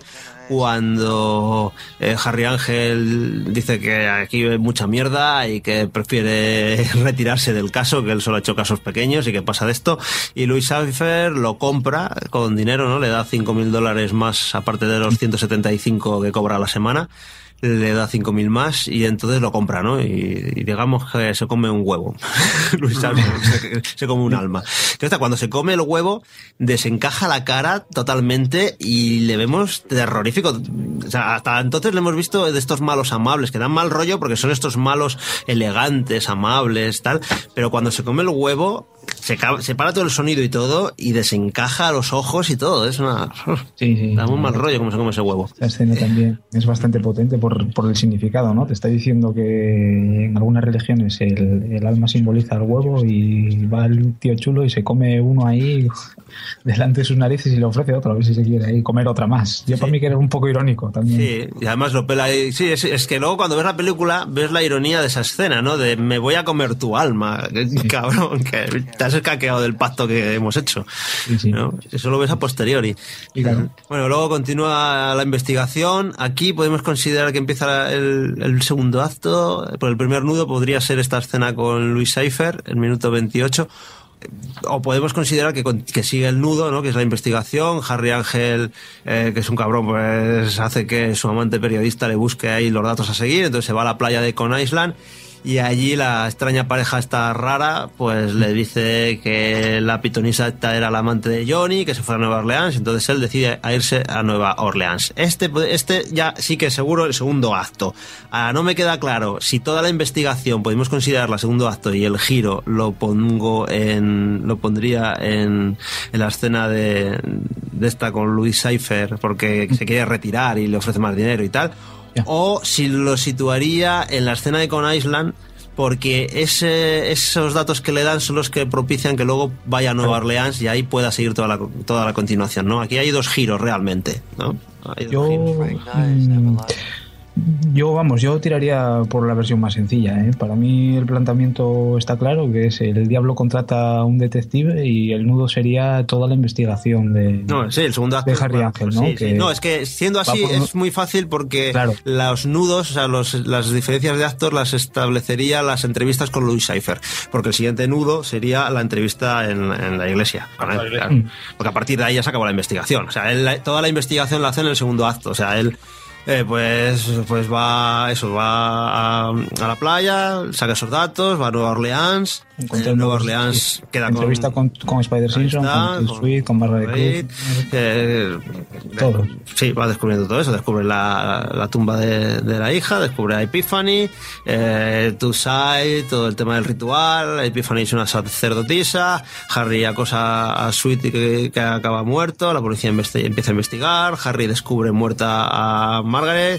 cuando eh, Harry Angel dice que aquí hay mucha mierda y que prefiere retirarse del caso, que él solo ha hecho casos pequeños y que pasa de esto, y Louis Schaffer lo compra con dinero, ¿no? Le da cinco mil dólares más, aparte de los ciento setenta y cinco que cobra a la semana, le da cinco mil más y entonces lo compra, ¿no? Y, y digamos que se come un huevo. Louis Schaffer se, se come un alma. Que hasta cuando se come el huevo desencaja la cara totalmente y le vemos terrorífico. O sea, hasta entonces le hemos visto de estos malos amables que dan mal rollo porque son estos malos elegantes, amables, tal. Pero cuando se come el huevo se, se para todo el sonido y todo y desencaja los ojos y todo. Es una... Sí, sí. Da un mal rollo como se come ese huevo. La escena también es bastante potente por, por el significado, ¿no? Te está diciendo que en algunas religiones el, el alma simboliza el huevo y va el tío chulo y se come uno ahí delante de sus narices y le ofrece otro, a ver si se quiere ahí comer otra más. Yo sí. Para mí que era un poco irónico también. Sí, y además lo pela ahí. Sí, es, es que luego cuando ves la película ves la ironía de esa escena, ¿no? De me voy a comer tu alma, sí. Cabrón, que te has escaqueado del pacto que hemos hecho. Sí, sí. ¿No? Eso lo ves a posteriori. Sí, claro. Bueno, luego continúa la investigación. Aquí podemos considerar que empieza el, el segundo acto. Por el primer nudo podría ser esta escena con Louis Schaffer, el minuto veintiocho. O podemos considerar que, que sigue el nudo, ¿no? Que es la investigación. Harry Angel, eh, que es un cabrón, pues hace que su amante periodista le busque ahí los datos a seguir. Entonces se va a la playa de Coney Island y allí la extraña pareja esta rara pues le dice que la pitonisa esta era la amante de Johnny, que se fuera a Nueva Orleans. Entonces él decide a irse a Nueva Orleans. Este, este ya sí que es seguro el segundo acto. Ahora no me queda claro si toda la investigación podemos considerarla segundo acto y el giro lo pongo en lo pondría en, en la escena de, de esta con Louis Schaffer porque se quiere retirar y le ofrece más dinero y tal. Yeah. O si lo situaría en la escena de Coney Island porque ese, esos datos que le dan son los que propician que luego vaya a Nueva Orleans y ahí pueda seguir toda la, toda la continuación, ¿no? Aquí hay dos giros realmente, ¿no? Hay dos Yo... giros. Mm, Yo, vamos, yo tiraría por la versión más sencilla, ¿eh? Para mí el planteamiento está claro, que es el diablo contrata a un detective y el nudo sería toda la investigación de, no, sí, el segundo acto, de Harry bueno, Angel, ¿no? Sí, que sí. No, es que siendo así por... es muy fácil porque claro. Los nudos, o sea, los, las diferencias de actos las establecería las entrevistas con Louis Schaffer, porque el siguiente nudo sería la entrevista en, en la iglesia, ¿vale? La iglesia. Claro. Porque a partir de ahí ya se acabó la investigación, o sea, él, toda la investigación la hace en el segundo acto, o sea, él Eh, pues, pues va eso, va a, a la playa, saca esos datos, va a Nueva Orleans En Nueva Orleans queda con... Entrevista con, con Spider Simpson, está, con Tim Sweet, con Margaret Reed, Cruz. eh, Todo. Sí, va descubriendo todo eso. Descubre la, la tumba de, de la hija, descubre a Epiphany, eh, Two-Side, todo el tema del ritual. Epiphany es una sacerdotisa. Harry acosa a Sweet que, que acaba muerto. La policía investi- empieza a investigar. Harry descubre muerta a Margaret.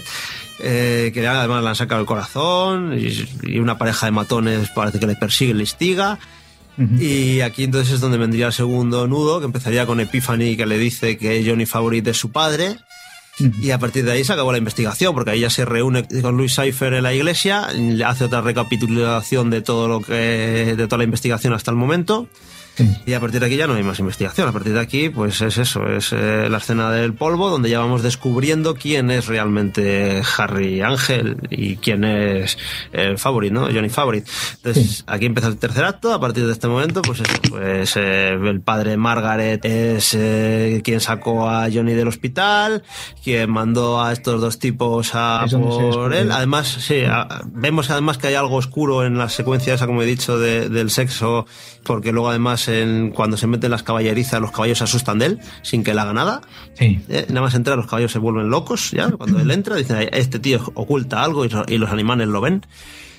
Eh, que además le han sacado el corazón y, y una pareja de matones parece que le persigue, le instiga. Uh-huh. Y aquí entonces es donde vendría el segundo nudo, que empezaría con Epiphany, que le dice que Johnny Favorite es su padre. Uh-huh. Y a partir de ahí se acabó la investigación, porque ahí ya se reúne con Louis Cypher en la iglesia, hace otra recapitulación de todo lo que de toda la investigación hasta el momento. Sí. Y a partir de aquí ya no hay más investigación. A partir de aquí, pues es eso, es eh, la escena del polvo, donde ya vamos descubriendo quién es realmente Harry Ángel y quién es el Favorite, ¿no? Johnny Favorite. Entonces, sí. Aquí empieza el tercer acto. A partir de este momento, pues eso, pues eh, el padre Margaret es eh, quien sacó a Johnny del hospital, quien mandó a estos dos tipos a por él. Además, sí, a, vemos además que hay algo oscuro en la secuencia esa, como he dicho, de, del sexo, porque luego además en, cuando se meten las caballerizas los caballos se asustan de él sin que él haga nada. Sí. Eh, nada más entrar los caballos se vuelven locos ya cuando él entra, dicen este tío oculta algo y, y los animales lo ven.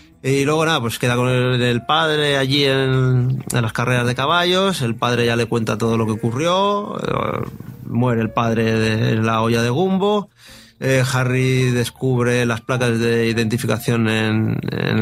Y luego nada, pues queda con el, el padre allí en, en las carreras de caballos. El padre ya le cuenta todo lo que ocurrió. Eh, muere el padre de la olla de Gumbo. Eh, Harry descubre las placas de identificación en,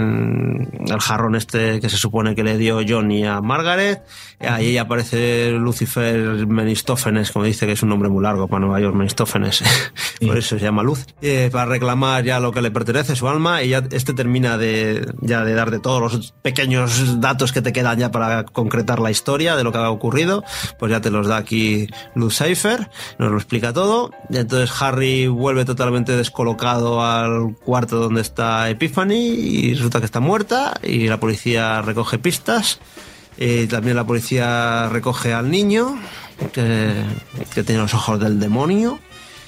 en el jarrón este que se supone que le dio Johnny a Margaret. Eh, ahí aparece Lucifer Menistófenes, como dice, que es un nombre muy largo para Nueva York, Menistófenes. Sí. Por eso se llama Luz. Eh, para reclamar ya lo que le pertenece, su alma, y ya este termina de, ya de dar de todos los pequeños datos que te quedan ya para concretar la historia de lo que ha ocurrido. Pues ya te los da aquí Luz Cypher, nos lo explica todo. Y entonces Harry vuelve totalmente descolocado al cuarto donde está Epiphany y resulta que está muerta y la policía recoge pistas y también la policía recoge al niño que, que tiene los ojos del demonio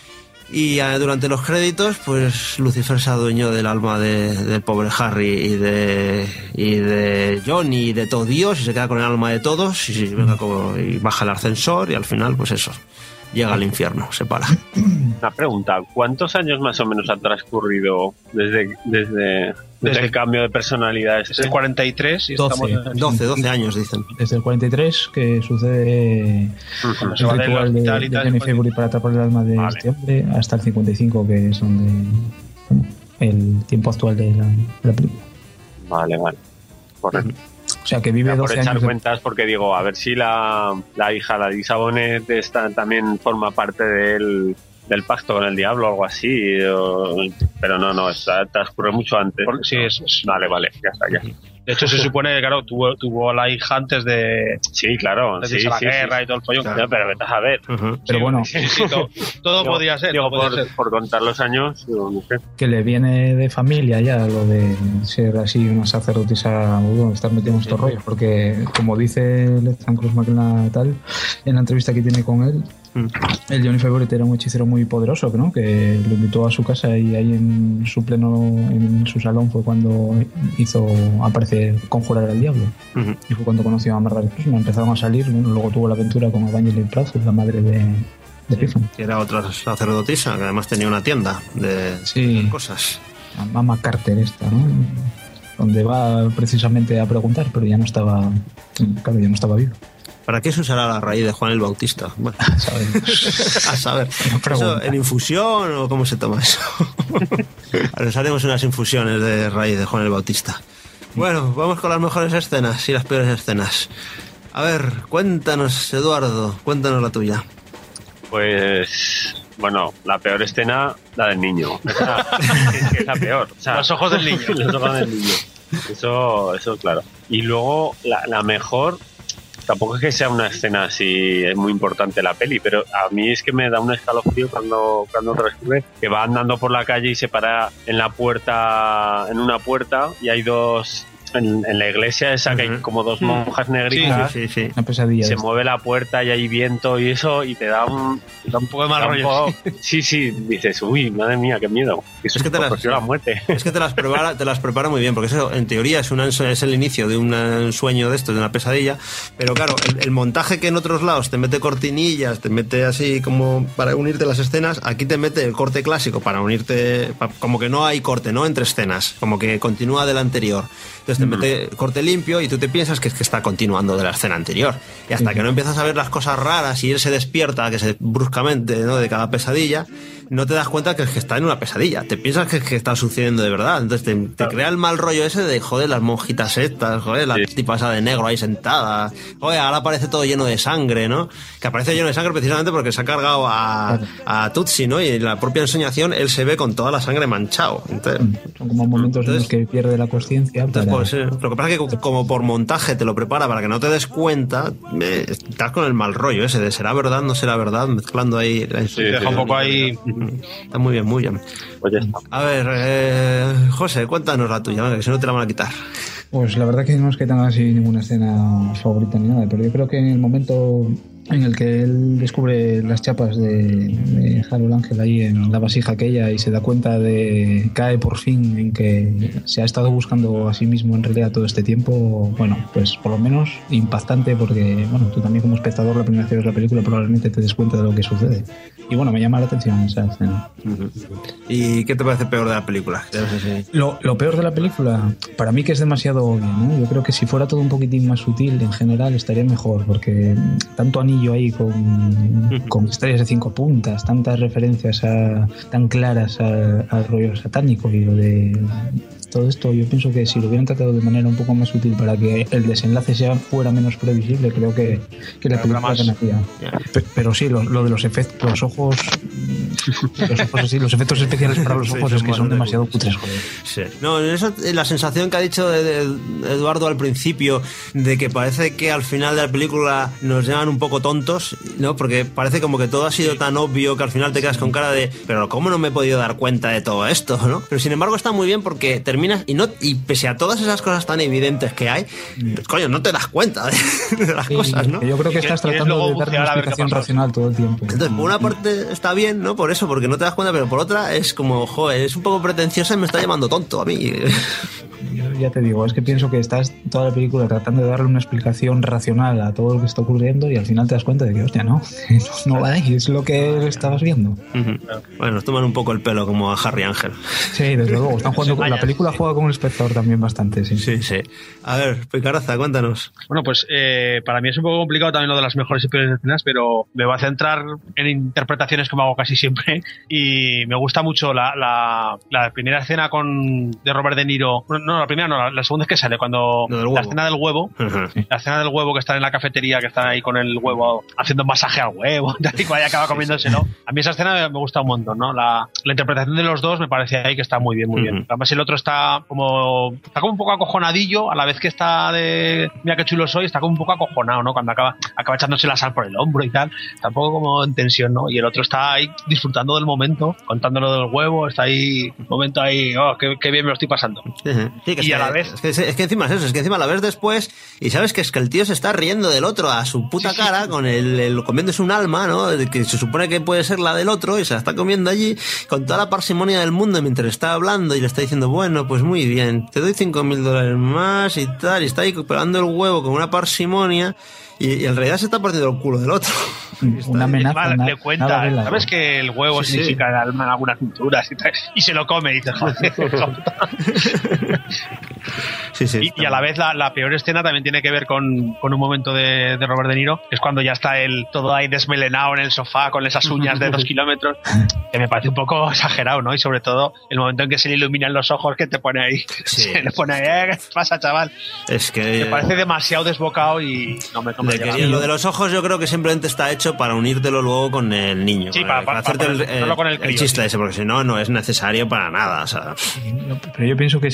y durante los créditos pues Lucifer se adueñó del alma de, del pobre Harry y de, y de Johnny y de todo Dios y se queda con el alma de todos y, venga como, y baja el ascensor y al final pues eso, llega al infierno, se para. Una pregunta, ¿cuántos años más o menos ha transcurrido desde, desde, desde, desde el cambio de personalidades? Desde el cuarenta y tres y doce, estamos en... doce, doce años dicen. Desde el cuarenta y tres que sucede uh-huh. el ritual de, de, de Johnny Favorite para atrapar el alma de vale. este hombre hasta el cincuenta y cinco que es donde bueno, el tiempo actual de la, de la película. Vale, vale, correcto. O sea, que vive doce años. Por echar años cuentas, de... porque digo, a ver si la, la hija, la Lisa Bonet, está, también forma parte del, del pacto con el diablo o algo así. O, pero no, no, está, transcurre mucho antes. Por, sí, es, es, vale, vale, ya está, ya. De hecho, se supone que, claro, tuvo, tuvo a la hija antes de... Sí, claro. Desde sí, la sí, guerra sí. y todo el follón. Claro. No, pero vete a ver. Uh-huh. Pero sí, bueno... Sí, sí, todo todo digo, podía ser. Digo, todo podía por, ser. por contar los años, digo, no sé. Que le viene de familia ya lo de ser así una sacerdotisa, bueno, estar metido en estos sí. rollos. Porque, como dice Lethan Cruz McKenna tal, en la entrevista que tiene con él, el Johnny Favorite era un hechicero muy poderoso, ¿no? Que lo invitó a su casa y ahí en su pleno, en su salón fue cuando hizo aparecer conjurar al diablo. Uh-huh. Y fue cuando conoció a Margaret Cruz, empezaron a salir, bueno, luego tuvo la aventura con Evangeline Prout, la madre de, de Epiphany. Que era otra sacerdotisa, que además tenía una tienda de, sí. de cosas. La Mama Carter esta, ¿no? Donde va precisamente a preguntar, pero ya no estaba, claro, ya no estaba vivo. ¿Para qué se usará la raíz de Juan el Bautista? Bueno, a saber. A saber. ¿Eso en infusión o cómo se toma eso? Nos haremos unas infusiones de raíz de Juan el Bautista. Bueno, vamos con las mejores escenas y las peores escenas. A ver, cuéntanos, Eduardo, cuéntanos la tuya. Pues, bueno, la peor escena, la del niño. Esa, es, que es la peor. O sea, los ojos del niño. Los ojos del niño. Eso, eso claro. Y luego, la, la mejor... Tampoco es que sea una escena así, es muy importante la peli, pero a mí es que me da un escalofrío cuando, cuando transcurre, que va andando por la calle y se para en la puerta, en una puerta, y hay dos en, en la iglesia esa que hay como dos monjas negritas, sí, sí, sí. Una pesadilla. se esta. mueve la puerta y hay viento y eso, y te da un, te da un poco de mal da un rollo. poco- sí, sí, dices, uy, madre mía, qué miedo. Eso Es que te las- la muerte. Es que te las prepara, te las prepara muy bien, porque eso en teoría es, una, es el inicio de un sueño de esto, de una pesadilla, pero claro, el, el montaje que en otros lados te mete cortinillas, te mete así como para unirte las escenas, aquí te mete el corte clásico para unirte, pa- como que no hay corte, ¿no? Entre escenas, como que continúa del anterior. Entonces te mete corte limpio y tú te piensas que es que está continuando de la escena anterior. Y hasta que no empiezas a ver las cosas raras y él se despierta, que se bruscamente, ¿no? De cada pesadilla, no te das cuenta que es que está en una pesadilla. Te piensas que, que está sucediendo de verdad. Entonces te, te crea el mal rollo ese de, joder, las monjitas estas, joder, la tipa esa de negro ahí sentada. Joder, ahora aparece todo lleno de sangre, ¿no? Que aparece lleno de sangre precisamente porque se ha cargado a, a Tutsi, ¿no? Y en la propia ensoñación él se ve con toda la sangre manchado. Entonces, Son como momentos en los que pierde la conciencia. entonces, para- pues, eh, lo que pasa es que como por montaje te lo prepara para que no te des cuenta, eh, estás con el mal rollo ese de será verdad, no será verdad, mezclando ahí la Sí, deja un poco ahí. Está muy bien, muy bien. Pues ya está. A ver, eh, José, cuéntanos la tuya, venga, que si no te la van a quitar. Pues la verdad que no es que tenga así ninguna escena favorita ni nada, pero yo creo que en el momento en el que él descubre las chapas de, de Harold Ángel ahí en la vasija aquella y se da cuenta de, cae por fin en que se ha estado buscando a sí mismo en realidad todo este tiempo, bueno, pues por lo menos impactante, porque bueno, tú también como espectador la primera vez que ves la película probablemente te des cuenta de lo que sucede. Y bueno, me llama la atención esa escena. ¿Y qué te parece peor de la película? Ya no sé si- Lo, lo peor de la película, para mí que es demasiado obvio, ¿no? Yo creo que si fuera todo un poquitín más sutil en general estaría mejor, porque tanto anillo ahí con, con estrellas de cinco puntas, tantas referencias a, tan claras a- al rollo satánico y lo de todo esto, yo pienso que si lo hubieran tratado de manera un poco más sutil para que el desenlace sea fuera menos previsible, creo que, que la película ganaría. Pe- Pero sí, lo, lo de los efectos, los ojos, los ojos así, los efectos especiales para los Sí, ojos son es que son bastante demasiado cutres. cutres, joder. Sí. No, eso, eh, la sensación que ha dicho de, de Eduardo al principio de que parece que al final de la película nos llaman un poco tontos, ¿no? Porque parece como que todo ha sido tan obvio que al final te quedas con cara de, pero ¿cómo no me he podido dar cuenta de todo esto, ¿no? Pero sin embargo está muy bien porque terminas y no y pese a todas esas cosas tan evidentes que hay, pues, coño, no te das cuenta de, de las Sí, cosas, ¿no? Yo creo que Y que- estás y es tratando luego de darle bucear una a ver qué explicación pasó. racional todo el tiempo. Entonces, por una parte está bien, ¿no? Por eso, porque no te das cuenta, pero por otra es como, joder, es un poco pretenciosa y me está llamando tonto a mí. Yo ya te digo, es que pienso que estás toda la película tratando de darle una explicación racional a todo lo que está ocurriendo y al final te das cuenta de que, hostia, no, no, no va ahí, es lo que estabas viendo. Bueno, nos toman un poco el pelo como a Harry Ángel. Sí, desde luego, están jugando con, la película juega con el espectador también bastante, sí. Sí, sí. A ver, Picaraza, cuéntanos. Bueno, pues eh, para mí es un poco complicado también lo de las mejores y peores escenas, pero me voy a centrar en interpretaciones como hago casi siempre. Y me gusta mucho la, la, la primera escena con de Robert De Niro. No, no, la primera no, la, la segunda es que sale cuando Lo del la huevo. escena del huevo. La escena del huevo que están en la cafetería, que están ahí con el huevo haciendo masaje al huevo y cuando acaba comiéndoselo. A mí esa escena me, me gusta un montón, ¿no? La, la interpretación de los dos me parece ahí que está muy bien, muy bien. Además el otro está como está como un poco acojonadillo, a la vez que está de mira qué chulo soy, está como un poco acojonado, ¿no? Cuando acaba, acaba echándose la sal por el hombro y tal, está un poco como en tensión, ¿no? Y el otro está ahí disfrutando del momento, contándolo del huevo, está ahí, un momento ahí, oh, qué, qué bien me lo estoy pasando. Sí, que Y es a que- la vez- Es que, es que encima es eso, es que encima la ves después y sabes que es que el tío se está riendo del otro a su puta cara, con el, el comiéndose un alma, ¿no? De que se supone que puede ser la del otro y se la está comiendo allí con toda la parsimonia del mundo mientras está hablando y le está diciendo, bueno, pues muy bien, te doy cinco mil dólares más y tal, y está ahí pelando el huevo con una parsimonia y, y en realidad se está partiendo el culo del otro. Una amenaza. Encima na- le cuenta, nada de la- ¿sabes que el huevo Sí, sí. significa el alma en algunas culturas y tal? Y se lo come y dice, joder. Sí, sí. Y, y a la vez la, la peor escena también tiene que ver con, con un momento de, de Robert De Niro, que es cuando ya está él todo ahí desmelenado en el sofá con esas uñas de dos kilómetros, que me parece un poco exagerado, ¿no? Y sobre todo el momento en que se le iluminan los ojos, que te pone ahí, se le pone ahí, "Eh, ¿qué pasa, chaval?". Es que... Me parece demasiado desbocado y no me, no me Le llega. quería- lo de los ojos yo creo que simplemente está hecho para unírtelo luego con el niño. Sí, para- para- hacerte para el, ponerlo con el el crío, chiste sí. ese, porque si no, no es necesario para nada. O sea, Pero yo pienso que si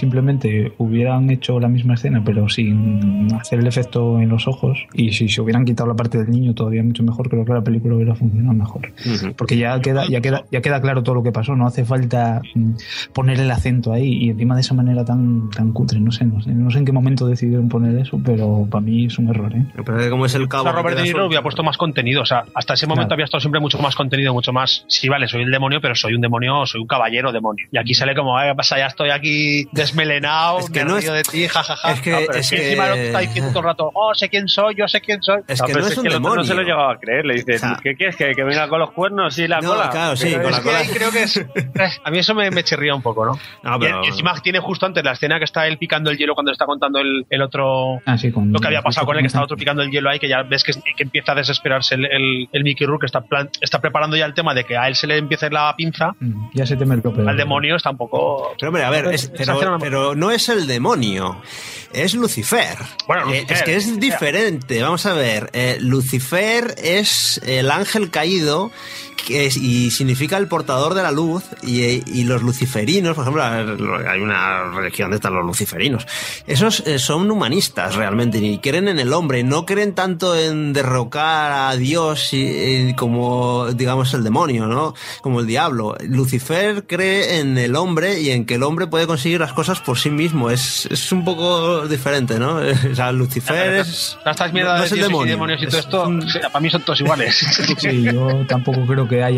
simplemente hubieran hecho la misma escena pero sin hacer el efecto en los ojos, y si se hubieran quitado la parte del niño todavía mucho mejor, creo que la película hubiera funcionado mejor. Uh-huh. Porque ya queda, ya queda, ya queda claro todo lo que pasó, no hace falta poner el acento ahí, y encima de esa manera tan, tan cutre, no sé, no sé, no sé en qué momento decidieron poner eso, pero para mí es un error, ¿eh? Pero como es el cabo. O sea, Robert De Niro había puesto más contenido, o sea, hasta ese momento claro. había estado siempre mucho más contenido, mucho más. Sí, vale, soy el demonio, pero soy un demonio, soy un caballero demonio. Y aquí sale como, ¿qué pasa? Ya estoy aquí desmelenado, es que me no río es, de ti, jajaja. Es que, no, pero es que que encima lo que está diciendo todo el rato, oh, sé quién soy, yo sé quién soy. Es que no, no es, es un que demonio. No se lo llegaba a creer, le dice, o sea, ¿qué quieres? ¿Que, ¿Que venga con los cuernos y la no, cola? Claro, sí, pero con es la que cola. Ahí creo que es. A mí eso me, me chirría un poco, ¿no? no pero... y, y encima tiene justo antes la escena que está él picando el hielo cuando está contando el, el otro. Ah, sí, con, lo que había pasado con él, que estaba otro picando el hielo ahí, que ya ves que, que empieza a desesperarse el, el, el Mickey Rourke, que está, plan, está preparando ya el tema de que a él se le empiece la pinza. Mm, ya se teme el tope. Al demonio está un poco. Pero hombre, a ver, es, pero, pero no es el demonio, es Lucifer. Bueno, Lucifer. Eh, es que es diferente. Vamos a ver, eh, Lucifer es el ángel caído que es, y significa el portador de la luz, y, y los luciferinos, por ejemplo, hay una religión de estas, los luciferinos, esos eh, son humanistas realmente y creen en el hombre, no creen tanto en derrocar a Dios y, y como, digamos, el demonio, ¿no? Como el diablo. Lucifer cree en el hombre y en que el hombre puede conseguir las cosas por sí mismo. Es, es un poco diferente, ¿no? O sea, Lucifer es... No estás mierda no de es el Dios demonio, y demonios y todo es esto, un... o sea, para mí son todos iguales. Sí, yo tampoco creo que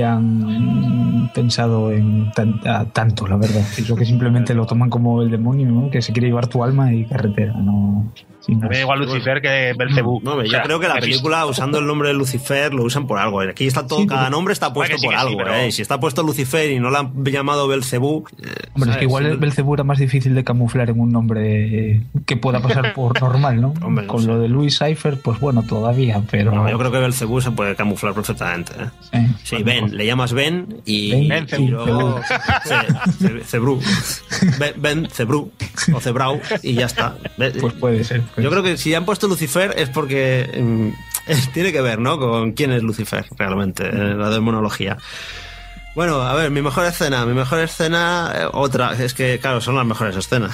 hayan pensado en tanta, tanto, la verdad. Creo que simplemente lo toman como el demonio, ¿no? Que se quiere llevar tu alma y carretera, no... Me da igual Lucifer que Belcebú. No, no, yo o sea, creo que la película, usando el nombre de Lucifer, lo usan por algo. Aquí está todo, sí, cada nombre está puesto sí, por sí, algo. Sí, pero... eh. Si está puesto Lucifer y no lo han llamado Belcebú. Eh, Hombre, ¿sabes? Es que igual el Belcebú era más difícil de camuflar en un nombre que pueda pasar por normal, ¿no? Hombre, no Con sé. Lo de Louis Cypher, pues bueno, todavía, pero. No, yo creo que Belcebú se puede camuflar perfectamente. ¿eh? Sí, sí bueno, Ben, pues... le llamas Ben y. Ben, ben Cebú. Y luego, ce, Cebrú. Ben, ben Cebrú o Cebrau y ya está. Pues puede ser. Pues. Yo creo que si han puesto Lucifer es porque mm, es, tiene que ver, ¿no? Con quién es Lucifer realmente, eh, la demonología. Bueno, a ver, mi mejor escena, mi mejor escena, eh, otra, es que claro, son las mejores escenas.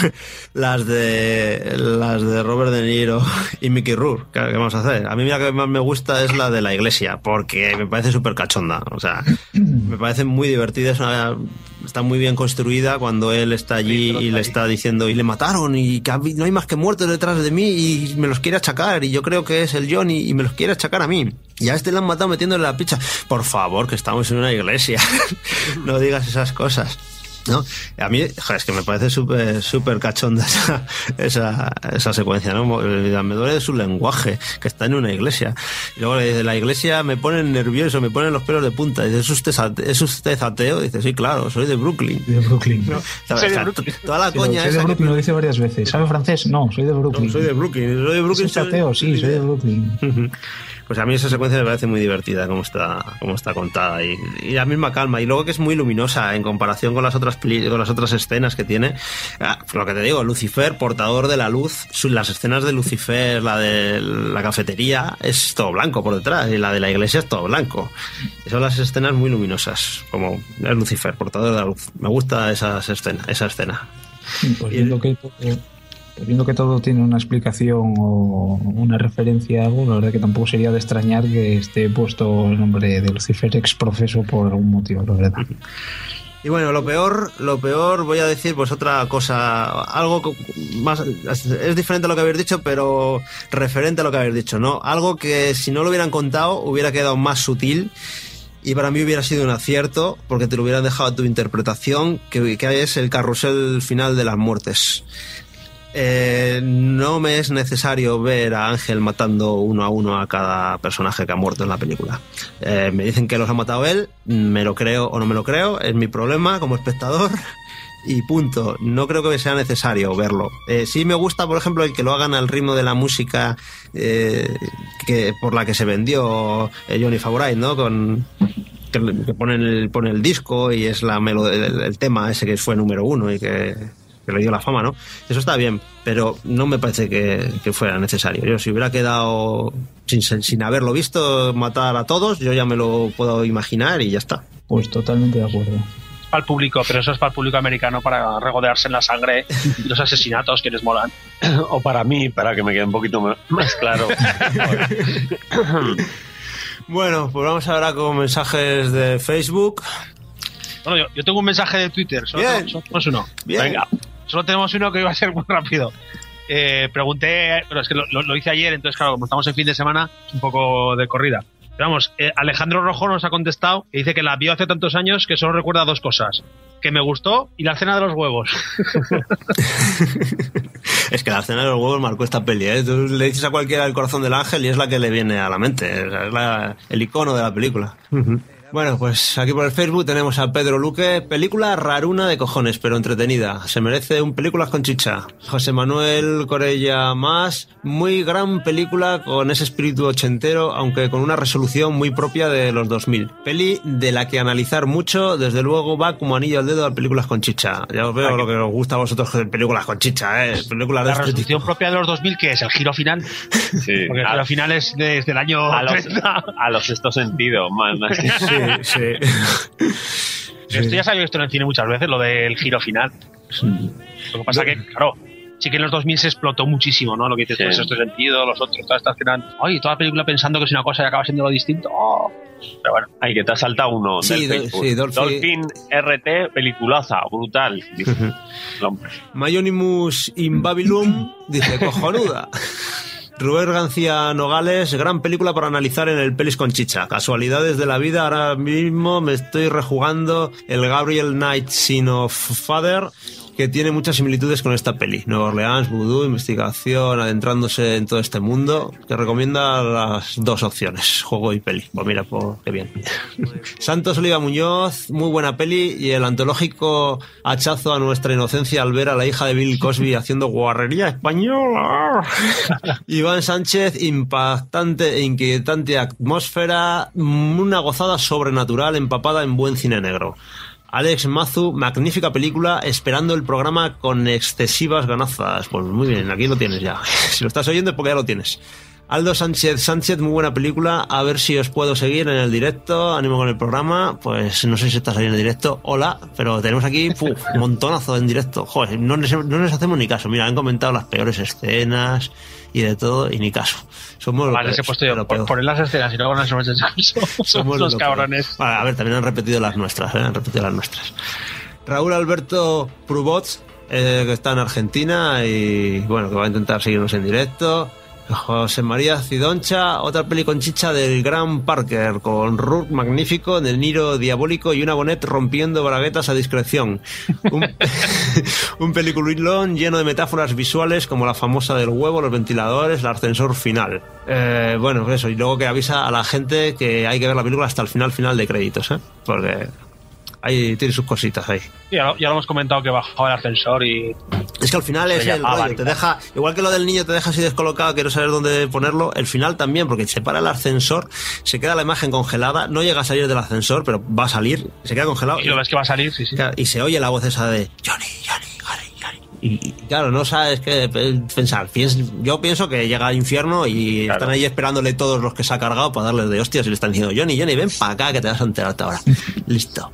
las de las de Robert De Niro y Mickey Rourke, ¿qué, qué vamos a hacer? A mí la que más me gusta es la de la iglesia, porque me parece súper cachonda, o sea, me parece muy divertida, es una, está muy bien construida cuando él está allí y le está diciendo, y le mataron, y que no hay más que muertos detrás de mí, y me los quiere achacar, y yo creo que es el Johnny, y me los quiere achacar a mí. Y a este le han matado metiéndole la picha. Por favor, que estamos en una iglesia. No digas esas cosas. ¿No? A mí, joder, es que me parece súper súper cachonda esa, esa, esa secuencia, ¿no? Me duele su lenguaje, que está en una iglesia. Y luego le dice, la iglesia me pone nervioso, me ponen los pelos de punta. Y dice, ¿es usted, ¿es usted ateo? Dice, sí, claro, soy de Brooklyn. De Brooklyn. ¿No? Soy de Brooklyn. Toda la sí, coña soy esa. de Brooklyn, que... lo dice varias veces. ¿Sabe francés? No, soy de Brooklyn. No, soy de Brooklyn. Soy de Brooklyn. ¿Es ateo? Sí, soy de Brooklyn. Pues a mí esa secuencia me parece muy divertida como está, como está contada y, y la misma calma, y luego que es muy luminosa en comparación con las otras peli, con las otras escenas que tiene. Ah, lo que te digo, Lucifer, portador de la luz, las escenas de Lucifer, la de la cafetería, es todo blanco por detrás, y la de la iglesia es todo blanco. Y son las escenas muy luminosas, como es Lucifer, portador de la luz. Me gusta esas escena, esa escena. Pues viendo que viendo que todo tiene una explicación o una referencia a algo, la verdad que tampoco sería de extrañar que esté puesto el nombre de Lucifer ex profeso por algún motivo, la verdad. Y bueno, lo peor, lo peor voy a decir pues otra cosa, algo más, es diferente a lo que habéis dicho, pero referente a lo que habéis dicho, ¿no? Algo que si no lo hubieran contado hubiera quedado más sutil. Y para mí hubiera sido un acierto, porque te lo hubieran dejado a tu interpretación, que, que es el carrusel final de las muertes. Eh, no me es necesario ver a Ángel matando uno a uno a cada personaje que ha muerto en la película. Eh, me dicen que los ha matado él, me lo creo o no me lo creo, es mi problema como espectador. Y punto, no creo que sea necesario verlo. Eh, sí me gusta, por ejemplo, el que lo hagan al ritmo de la música eh, que por la que se vendió eh, Johnny Favorite, ¿no? Con que, que ponen el pone el disco y es la melo, el, el tema ese que fue número uno y que, que le dio la fama, ¿no? Eso está bien, pero no me parece que, que fuera necesario. Yo si hubiera quedado sin, sin haberlo visto matar a todos, yo ya me lo puedo imaginar y ya está. Pues totalmente de acuerdo. para el público, pero eso es para el público americano, para regodearse en la sangre y los asesinatos que les molan. O para mí, para que me quede un poquito más claro. Bueno, pues vamos ahora con mensajes de Facebook. Bueno, yo, yo tengo un mensaje de Twitter, solo, Bien. solo tenemos uno. Bien. Venga, solo tenemos uno que iba a ser muy rápido. Eh, pregunté, pero es que lo, lo, lo hice ayer, entonces claro, como estamos en fin de semana, es un poco de corrida. Pero vamos, eh, Alejandro Rojo nos ha contestado y dice que la vio hace tantos años que solo recuerda dos cosas: que me gustó y la cena de los huevos. Es que la cena de los huevos marcó esta peli, ¿eh? Tú le dices a cualquiera El corazón del ángel y es la que le viene a la mente, es la, el icono de la película. Uh-huh. Bueno, pues aquí por el Facebook tenemos a Pedro Luque. Película raruna de cojones, pero entretenida. Se merece un Películas con Chicha. José Manuel Corella Más. Muy gran película con ese espíritu ochentero, aunque con una resolución muy propia de los dos mil. Peli de la que analizar mucho. Desde luego va como anillo al dedo a Películas con Chicha. Ya os veo Aquí. Lo que os gusta a vosotros de Películas con Chicha, ¿eh? Películas de la este resolución tipo. propia de los dos mil, ¿qué es? ¿El giro final? Sí. Porque el giro final es desde el año a los, treinta. A los sexto sentido, más, más. Sí, sí. Esto ya se había visto en el cine muchas veces, lo del giro final. Lo que pasa es que, claro, sí que en los dos mil se explotó muchísimo, ¿no? Lo que dices, sí. Pues este sentido, los otros, todas estas que eran... Ay, toda la película pensando que es una cosa y acaba siendo lo distinto. Oh. Pero bueno. Ay, que te ha saltado uno. Sí, del do, sí, Dolphin. Dolphin R T, peliculaza, brutal. Mayonimus in Babylon dice, cojonuda. Rubén García Nogales, gran película para analizar en el Pelis con Chicha. Casualidades de la vida, ahora mismo me estoy rejugando el Gabriel Knight Sin of Father, que tiene muchas similitudes con esta peli. Nueva Orleans, vudú, investigación, adentrándose en todo este mundo, que recomienda las dos opciones, juego y peli. Pues mira, pues qué bien. Santos Oliva Muñoz, muy buena peli, y el antológico hachazo a nuestra inocencia al ver a la hija de Bill Cosby haciendo guarrería española. Iván Sánchez, impactante e inquietante atmósfera, una gozada sobrenatural empapada en buen cine negro. Alex Mazu, magnífica película, esperando el programa con excesivas ganazas. Pues muy bien, aquí lo tienes ya. Si lo estás oyendo es porque ya lo tienes. Aldo Sánchez Sánchez, muy buena película. A ver si os puedo seguir en el directo. Ánimo con el programa. Pues no sé si estás ahí en el directo. Hola, pero tenemos aquí puf, un montonazo en directo. Joder, no les, no les hacemos ni caso. Mira, han comentado las peores escenas y de todo, y ni caso. Somos vale, les he puesto yo por poner las escenas y luego no se me hacen caso. Somos los cabrones. Vale, a ver, también han repetido las nuestras, ¿eh? Han repetido las nuestras. Raúl Alberto Prubots, eh, que está en Argentina y bueno, que va a intentar seguirnos en directo. José María Cidoncha, otra peli con chicha del Gran Parker, con Rourke magnífico, De Niro diabólico y una Bonet rompiendo braguetas a discreción. Un, un peliculón lleno de metáforas visuales como la famosa del huevo, los ventiladores, el ascensor final. Eh, bueno, eso, y luego que avisa a la gente que hay que ver la película hasta el final final de créditos, ¿eh? Porque ahí tiene sus cositas ahí. Ya, ya lo hemos comentado, que bajaba el ascensor y... Es que al final es el rollo, te deja, igual que lo del niño te deja así descolocado, que no sabes dónde ponerlo, el final también, porque se para el ascensor, se queda la imagen congelada, no llega a salir del ascensor, pero va a salir, se queda congelado. Y lo ves que va a salir, sí, sí. Y se oye la voz esa de Johnny, Johnny, Johnny, Johnny. Y, y claro, no sabes qué pensar. Yo pienso que llega al infierno y claro, están ahí esperándole todos los que se ha cargado para darles de hostias y le están diciendo, Johnny, Johnny, ven para acá que te vas a enterarte ahora. Listo.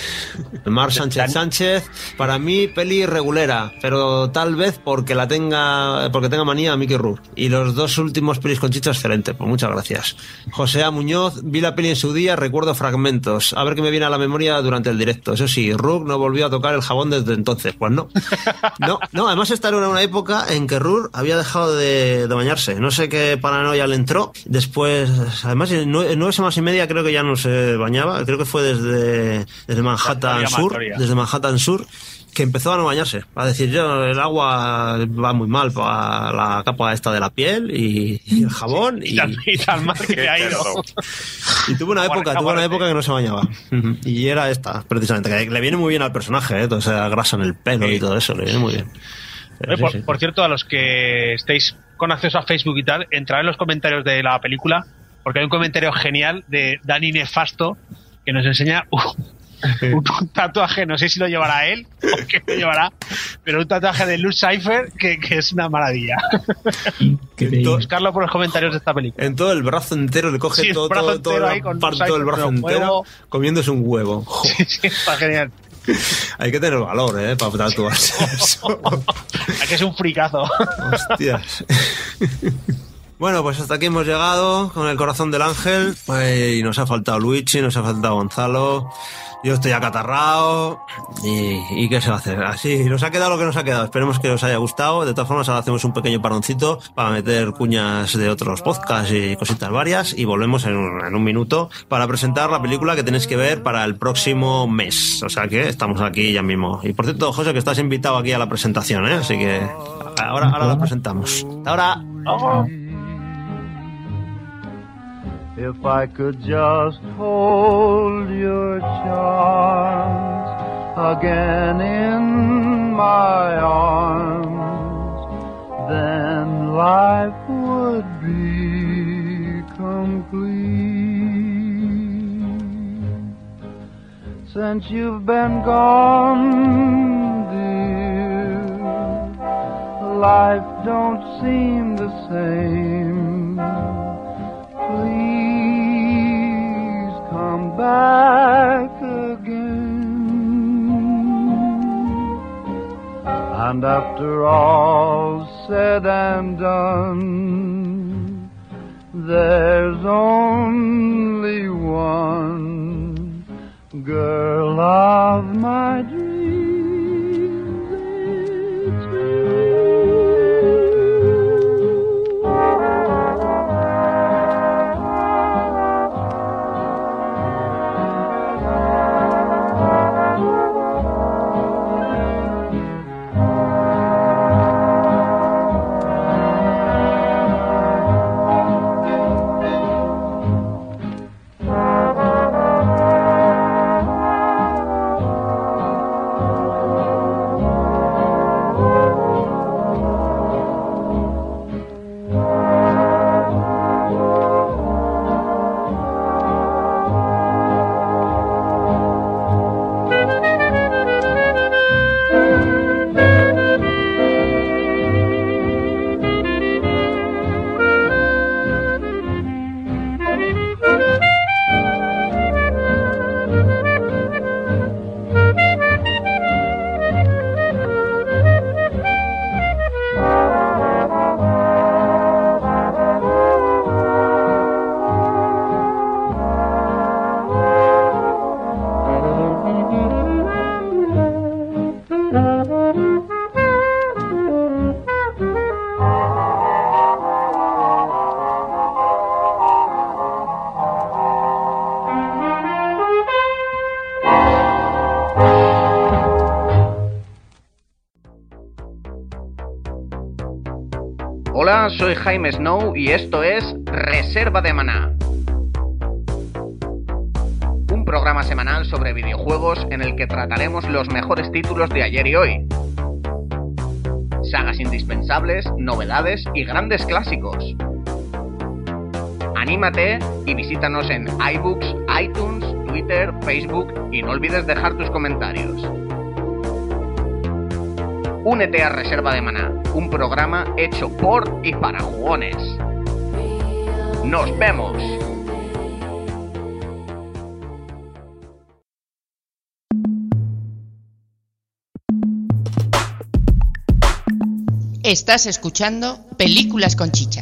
Mar Sánchez Sánchez, para mí peli regulera, pero tal vez porque la tenga porque tenga manía a Mickey Rourke. Y los dos últimos pelis con chicha, excelente, pues muchas gracias. José A. Muñoz, vi la peli en su día, recuerdo fragmentos, a ver qué me viene a la memoria durante el directo. Eso sí, Rourke no volvió a tocar el jabón desde entonces, pues no. No, no, además esta era una época en que Rourke había dejado de, de bañarse, no sé qué paranoia le entró. Después, además en nueve, nueve semanas y media creo que ya no se bañaba, creo que fue desde, desde Manhattan Sur, desde Manhattan Sur, que empezó a no bañarse, a decir yo, el agua va muy mal para la capa esta de la piel y, y el jabón y, y, tan, y tan mal que ha ido. Y tuvo una época, tuvo una época que no se bañaba. Y era esta, precisamente, que le viene muy bien al personaje, ¿eh? Toda esa grasa en el pelo y todo eso, le viene muy bien. Pero, por, sí, sí. por cierto, a los que estéis con acceso a Facebook y tal, entrad en los comentarios de la película, porque hay un comentario genial de Dani Nefasto que nos enseña uh, un, un tatuaje, no sé si lo llevará él o qué lo llevará, pero un tatuaje de Luz Cypher que, que es una maravilla. Buscarlo por los comentarios de esta película. En todo el brazo entero le coge sí, todo, todo, todo, la, todo el brazo entero comiéndose un huevo. Sí, sí, está genial. Hay que tener valor, ¿eh? Para tatuarse eso. Hay que ser un fricazo. Hostias. Bueno, pues hasta aquí hemos llegado con el corazón del ángel. Y nos ha faltado Luigi, nos ha faltado Gonzalo. Yo estoy acatarrado. Y, y ¿qué se va a hacer? Así, nos ha quedado lo que nos ha quedado. Esperemos que os haya gustado. De todas formas, ahora hacemos un pequeño paroncito para meter cuñas de otros podcasts y cositas varias. Y volvemos en un, en un minuto para presentar la película que tenéis que ver para el próximo mes. O sea que estamos aquí ya mismo. Y por cierto, José, que estás invitado aquí a la presentación, ¿eh? Así que ahora, ahora la presentamos. Hasta ahora. Oh. If I could just hold your charms again in my arms, then life would be complete. Since you've been gone, dear, life don't seem the same. Please come back again. And after all said and done, there's only one girl of my dreams. It's you. Hola, soy Jaime Snow y esto es Reserva de Maná. Un programa semanal sobre videojuegos en el que trataremos los mejores títulos de ayer y hoy. Sagas indispensables, novedades y grandes clásicos. Anímate y visítanos en iBooks, iTunes, Twitter, Facebook y no olvides dejar tus comentarios. Únete a Reserva de Maná, un programa hecho por y para jugones. ¡Nos vemos! Estás escuchando Películas con Chicha.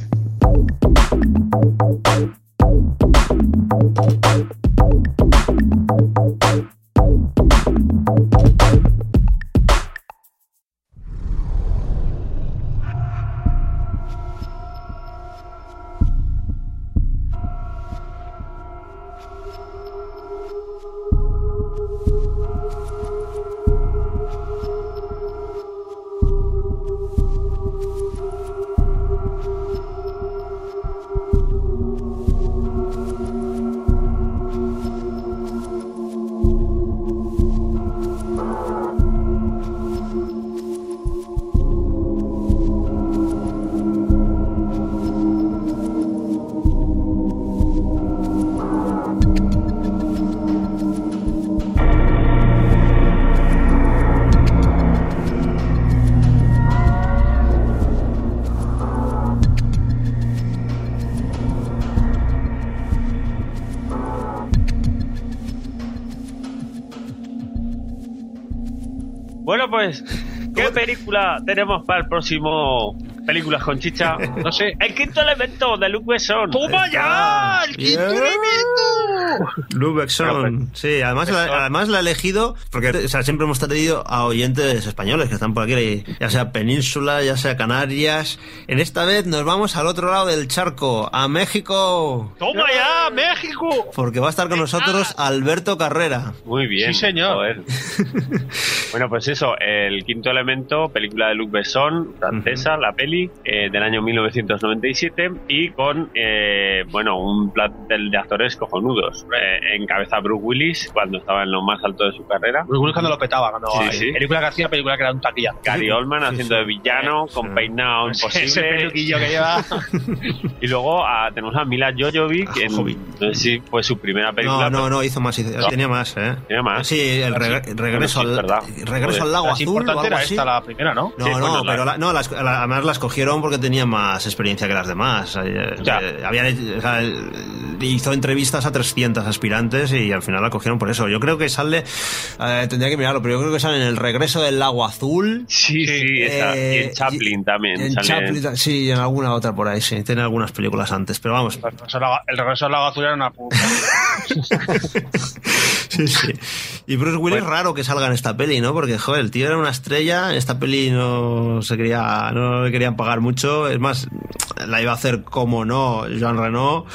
Bueno, pues, ¿qué película tenemos para el próximo Películas con Chicha? No sé. El quinto elemento de Luc Besson. ¡Toma ya! ¡El quinto Yeah. elemento! Luc Besson, sí, además la, además la he elegido porque o sea, siempre hemos traído a oyentes españoles que están por aquí, ya sea Península, ya sea Canarias. En esta vez nos vamos al otro lado del charco, a México. ¡Toma ya, México! Porque va a estar con nosotros Alberto Carrera. Muy bien. Sí, señor. Joder. Bueno, pues eso, El quinto elemento, película de Luc Besson, francesa, uh-huh. la peli, eh, del año mil novecientos noventa y siete, y con, eh, bueno, un plantel de actores cojonudos. Eh, encabeza Bruce Willis cuando estaba en lo más alto de su carrera. Bruce Willis cuando lo petaba, cuando sí, sí. película que hacía, película que era un taquilla. Gary Oldman sí, haciendo sí. de villano, sí. con peinado imposible. Ese peluquillo que lleva. Y luego a, tenemos a Mila Jovovich, en, no sé si fue su primera película. No, no, no, hizo más, hizo, tenía más, ¿eh? Tenía más. Sí, el reg- regreso, bueno, sí, al, regreso al lago azul o algo era así. Esta la primera, ¿no? No, sí, no, bueno, pero la... la, no, las, la, además las cogieron porque tenía más experiencia que las demás. Eh, eh, habían, o sea, hizo entrevistas a trescientos aspirantes y al final la cogieron por eso. Yo creo que sale, eh, tendría que mirarlo, pero yo creo que sale en El regreso del lago azul. Sí, sí, eh, esa. Y en Chaplin y, también. En sale... Chaplin, sí, y en alguna otra por ahí, sí. Tiene algunas películas antes, pero vamos. El regreso del lago azul era una puta. Sí, sí. Y Bruce Willis es raro que salga en esta peli, ¿no? Porque, joder, el tío era una estrella, en esta peli no se quería, no le querían pagar mucho, es más, la iba a hacer como no Jean Reno,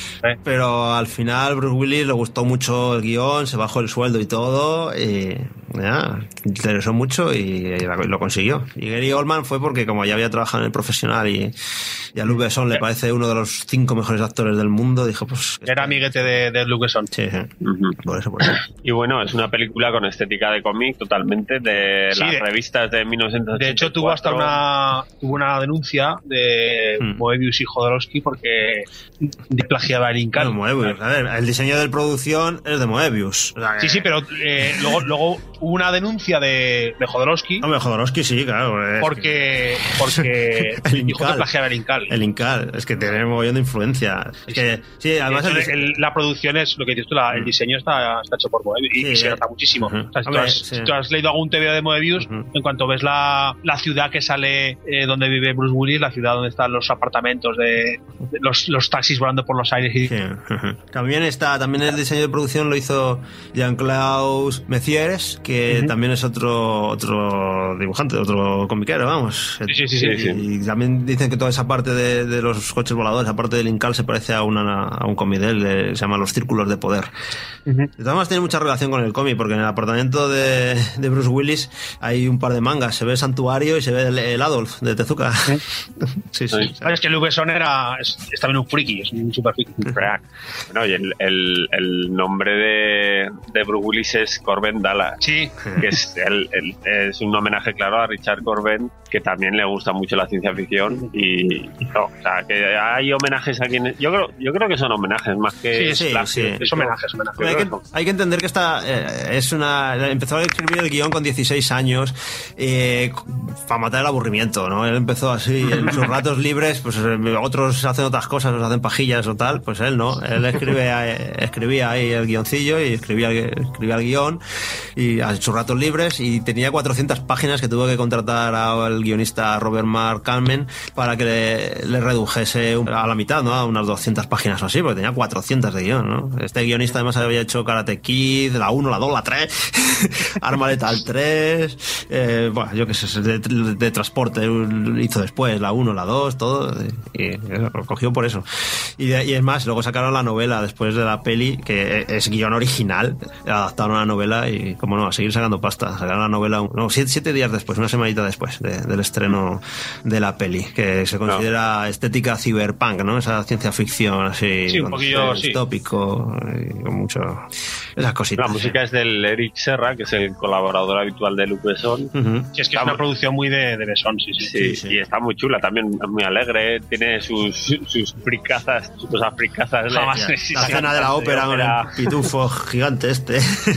pero al final Bruce Willis le gustó mucho el guión, se bajó el sueldo y todo, y ya, le interesó mucho y lo consiguió. Y Gary Oldman fue porque como ya había trabajado en El Profesional y, y a Luc Besson le parece uno de los cinco mejores actores del mundo, dijo pues... Era amiguete de, de Luc Besson. Sí, sí. Uh-huh. Por eso, por eso. Y bueno, es una película con estética de cómic totalmente, de sí, las de, revistas de mil novecientos ochenta y cuatro. De hecho tuvo hasta una, tuvo una denuncia de hmm. Moebius y Jodorowsky porque plagiaba el Incal. No, Moebius, a ver, el diseño de producción es de Moebius. O sea, sí, sí, pero eh, luego, luego hubo una denuncia de, de Jodorowsky. Hombre, Jodorowsky sí, claro. Porque, porque el dijo que plagiaba el Incal. El Incal, es que tiene un montón de influencia. Es que, sí, además el, el, la producción es, lo que dices tú, la, el diseño está, está hecho por Moebius y, sí, y se nota muchísimo. Uh-huh. O sea, si, Hombre, tú has, sí. si tú has leído algún T V de Moebius, uh-huh. en cuanto ves la, la ciudad que sale eh, donde vive Bruce Willis, la ciudad donde están los apartamentos, de, de los, los taxis volando por los aires. Y... Sí. Uh-huh. También está, también el diseño de producción lo hizo Jean-Claude Messières, que uh-huh. también es otro otro dibujante, otro comiquero, vamos. Sí, sí, sí, sí, y, sí. y también dicen que toda esa parte de, de los coches voladores, aparte del Incal, se parece a, una, a un cómic de él, se llama Los Círculos de Poder. Uh-huh. De todas maneras tiene mucha relación con el cómic, porque en el apartamento de, de Bruce Willis hay un par de mangas, se ve el Santuario y se ve el, el Adolf de Tezuka. ¿Eh? sí, sí. sí. Es que Luc Besson era, es, es también un friki, es un super friki. Bueno, y el, el, el nombre de, de Bruce Willis es Corbin Dallas. Sí. Que es, el, el, es un homenaje, claro, a Richard Corbin, que también le gusta mucho la ciencia ficción. Y, y no, o sea, que hay homenajes a quienes. Yo creo, yo creo que son homenajes más que. Sí, sí, sí. Es homenajes, homenajes. Hay que, hay que entender que esta eh, es una. Empezó a escribir el guión con dieciséis años eh, para matar el aburrimiento, ¿no? Él empezó así, en sus ratos libres, pues otros hacen otras cosas, hacen pajillas o tal, pues él no. Él escribe, escribía ahí el guioncillo y escribía, escribía el guión y a sus ratos libres, y tenía cuatrocientas páginas que tuvo que contratar al guionista Robert Mark Kamen para que le, le redujese a la mitad, ¿no? A unas doscientas páginas o así, porque tenía cuatrocientas de guión, ¿no? Este guionista además había hecho Karate Kid, la uno, la dos, la tres, Arma Letal tres, eh, bueno, yo qué sé, de, de, de transporte hizo después, la uno, la dos, todo, y, y lo cogió por eso. Y, de, y es más, luego sacaron la novela después de la peli, que es guión original, adaptaron a la novela y, como no, a seguir sacando pasta. Sacaron la novela, no, siete, siete días después, una semanita después de, del estreno de la peli, que se considera no. estética cyberpunk, ¿no? Esa ciencia ficción así, sí, un poquillo, sí. tópico, con mucho, esas cositas. La música es del Eric Serra, que es el colaborador habitual de Luc Besson. Uh-huh. Sí, es que está es una muy... producción muy de, de Besson, sí sí. Sí, sí, sí. Y está muy chula, también muy alegre, tiene sus, sus fricazas, sus cosas fricazas. Jamás, la sí, escena de la ópera con el pitufo gigante este.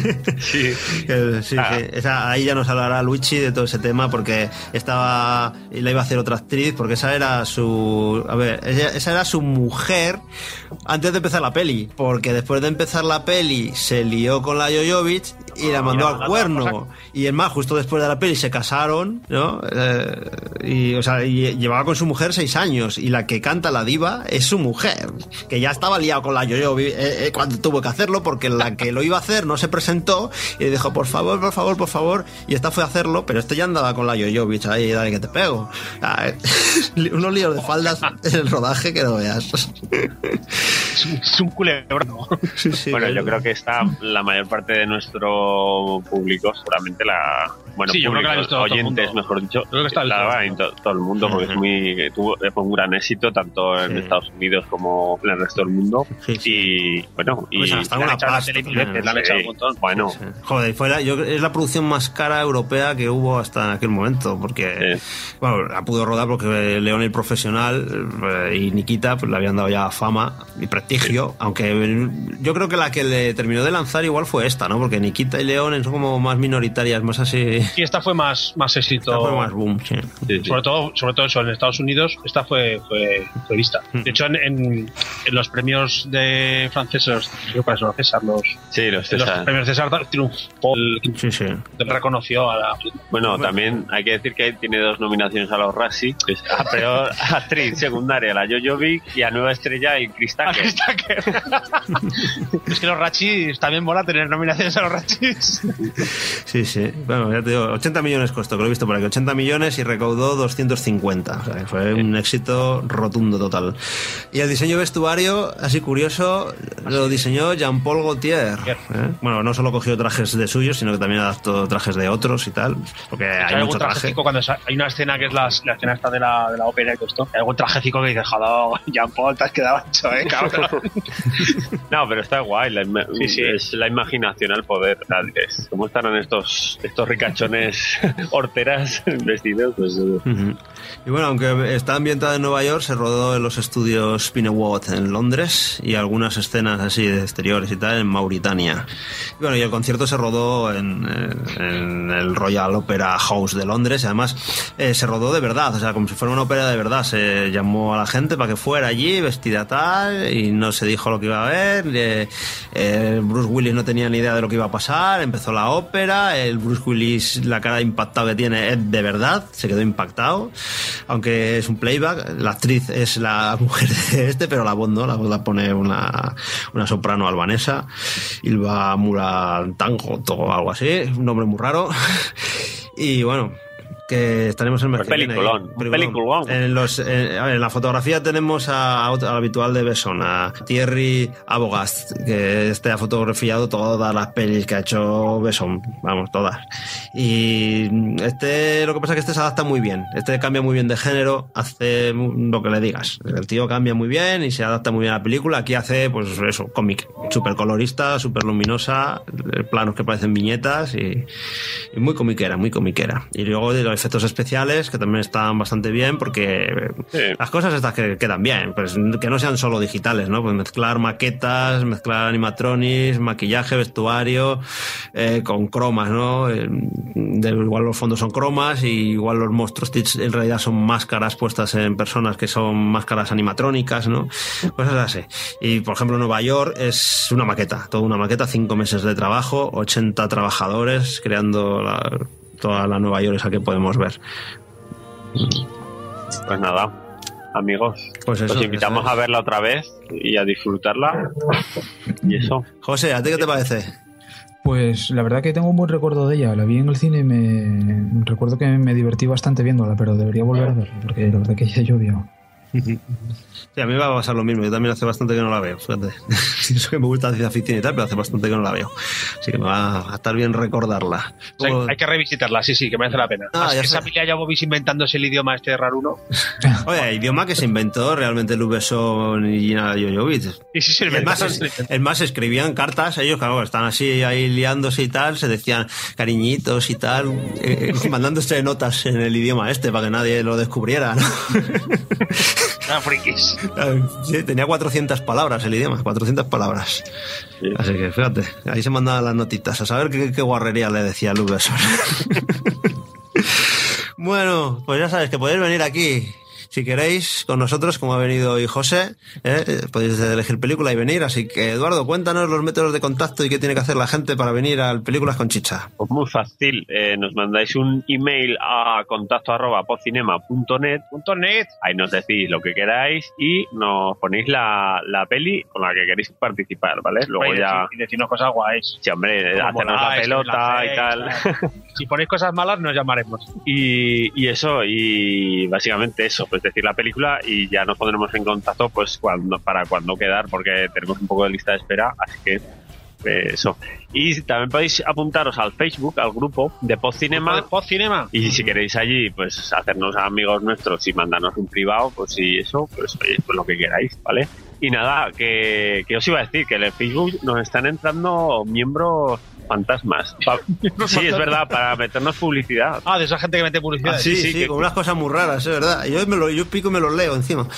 Sí. sí, sí, ah. sí. Esa, ahí ya nos hablará Luigi de todo ese tema, porque estaba y la iba a hacer otra actriz, porque esa era su a ver ella, esa era su mujer antes de empezar la peli, porque después de empezar la peli se lió con la Jovovich y la mandó al cuerno. Y es más, justo después de la peli se casaron, ¿no? Eh, y, o sea, y llevaba con su mujer seis años. Y la que canta la diva es su mujer, que ya estaba liado con la Yo-Yo eh, eh, cuando tuvo que hacerlo, porque la que lo iba a hacer no se presentó y le dijo, por favor, por favor, por favor. Y esta fue a hacerlo, pero este ya andaba con la Yo-Yo, bicho, ahí, dale que te pego. Ah, unos líos de faldas en el rodaje que no veas. Es un, es un culebrón. Sí, sí, bueno, pero... yo creo que está la mayor parte de nuestro público, seguramente la... Bueno, sí, yo creo que la ha visto oyentes, mejor dicho, creo que está la va en to, todo el mundo, porque uh-huh. es muy, tuvo fue un gran éxito tanto en sí. Estados Unidos como en el resto del mundo. Sí, sí. Y bueno, y pues hasta una pasta, la, la han echado un montón. Bueno, sí, sí. Joder, fue la, yo, es la producción más cara europea que hubo hasta aquel momento, porque sí. bueno, la pudo rodar porque León el Profesional eh, y Nikita pues le habían dado ya fama y prestigio, sí. aunque yo creo que la que le terminó de lanzar igual fue esta, ¿no? Porque Nikita y León son como más minoritarias, más así. Y esta fue más, más éxito. Esta fue más boom, sí. Sí, sí. Sobre todo, sobre todo eso, en Estados Unidos, esta fue, fue, fue vista. De hecho, en, en, en los premios de franceses, creo que son César, los, sí, los, César. los premios César triunfó, sí, sí. reconoció a la... Bueno, bueno, también hay que decir que tiene dos nominaciones a los Razzie, que es a peor actriz secundaria, la Jojovic, y a nueva estrella, el Chris Tucker. Es que los Razzies también mola tener nominaciones a los Razzies. Sí, sí. Bueno, ya te digo, ochenta millones costó, que lo he visto por aquí, ochenta millones y recaudó doscientos cincuenta. O sea, que fue un éxito rotundo total. Y el diseño vestuario, así curioso, lo diseñó Jean-Paul Gaultier. ¿eh? Bueno, no solo cogió trajes de suyos, sino que también adaptó trajes de otros y tal. Porque hay, hay mucho traje. Cuando hay una escena que es la, la escena esta de la, de la ópera y todo esto, hay algún trajecico que dice, joder, Jean-Paul, te has quedado ancho, eh, cabrón. No, pero está guay, la ima- sí, sí. es la imaginación al poder. Es, ¿cómo estarán estos, estos ricachones horteras vestidos? Pues, uh-huh. Y bueno, aunque está ambientada en Nueva York, se rodó en los estudios Pinewood en Londres y algunas escenas así de exteriores y tal en Mauritania. Y bueno, y el concierto se rodó en, en el Royal Opera House de Londres y además eh, se rodó de verdad, o sea, como si fuera una ópera de verdad. Se llamó a la gente para que fuera allí vestida tal y no se dijo lo que iba a haber. Eh, eh, Bruce Willis no tenía ni idea de lo que iba a pasar, empezó la ópera, el Bruce Willis, la cara de impactado que tiene es de verdad, se quedó impactado, aunque es un playback. La actriz es la mujer de este, pero la voz no, la voz la pone una, una soprano albanesa, Ilva Murantango o algo así, un nombre muy raro. Y bueno, que estaremos en el mes que viene. Peliculón, peliculón. En, los, en, a ver, en la fotografía tenemos a, a, al habitual de Besson, a Thierry Abogast, que este ha fotografiado todas las pelis que ha hecho Besson, vamos, todas. Y este, lo que pasa es que este se adapta muy bien, este cambia muy bien de género, hace lo que le digas. El tío cambia muy bien y se adapta muy bien a la película. Aquí hace, pues eso, cómic, súper colorista, súper luminosa, planos que parecen viñetas y, y muy comiquera, muy comiquera. Y luego de los efectos especiales que también están bastante bien porque sí. Las cosas estas que quedan bien, pues que no sean solo digitales, ¿no? Pues mezclar maquetas, mezclar animatronics, maquillaje, vestuario eh, con cromas, ¿no? Eh, de, igual los fondos son cromas y igual los monstruos Stitch en realidad son máscaras puestas en personas que son máscaras animatrónicas, ¿no? Cosas así. Y por ejemplo Nueva York es una maqueta, toda una maqueta, cinco meses de trabajo, ochenta trabajadores creando la toda la Nueva York esa que podemos ver. Pues nada, amigos, pues eso, os invitamos a verla otra vez y a disfrutarla. Y eso. José, ¿a ti qué te parece? Pues la verdad que tengo un buen recuerdo de ella. La vi en el cine y me recuerdo que me divertí bastante viéndola, pero debería volver a verla porque la verdad que ya llovió. Sí, a mí me va a pasar lo mismo. Yo también hace bastante que no la veo, fíjate. Eso que me gusta la ciencia ficción y tal, pero hace bastante que no la veo. Así que me va a estar bien recordarla. O sea, hay que revisitarla, sí, sí, que merece la pena. Ah, esa Emilia Jovovich inventándose el idioma este raruno. Oye, idioma que se inventó realmente Luc Besson y Gina Jojovic. Sí, sí, sí, es, más, es, es más, escribían cartas, ellos, claro, están así ahí liándose y tal, se decían cariñitos y tal, eh, mandándose notas en el idioma este para que nadie lo descubriera, ¿no? Ah, frikis. Sí, tenía cuatrocientas palabras el idioma, cuatrocientas palabras. Sí. Así que fíjate, ahí se mandaban las notitas, a saber qué, qué guarrería le decía Luc Besson. Bueno, pues ya sabes que podéis venir aquí si queréis, con nosotros, como ha venido hoy José, ¿eh? podéis elegir película y venir. Así que, Eduardo, cuéntanos los métodos de contacto y qué tiene que hacer la gente para venir al Películas con Chicha. Pues muy fácil, eh, nos mandáis un email a contacto arroba podcinema punto net. Ahí nos decís lo que queráis y nos ponéis la, la peli con la que queréis participar, ¿vale? Luego y ya... Y decirnos cosas guays. Sí, hombre, Como hacernos la moláis, pelota la y hacéis, tal. claro. Si ponéis cosas malas, nos llamaremos. Y, y eso, y básicamente eso, pues decir la película y ya nos pondremos en contacto pues cuando para cuando quedar, porque tenemos un poco de lista de espera, así que eh, eso. Y también podéis apuntaros al Facebook, al grupo de Podcinema. ¿De Podcinema? Y si queréis allí, pues hacernos amigos nuestros y mandarnos un privado, pues y eso, pues oye, pues lo que queráis, ¿vale? Y nada, que, que os iba a decir que en el Facebook nos están entrando miembros fantasmas. Pa- sí, es verdad, para meternos publicidad. Ah, de esa gente que mete publicidad. Ah, sí, sí, sí, sí que- con unas cosas muy raras, es verdad. Yo, me lo, yo pico y me los leo encima.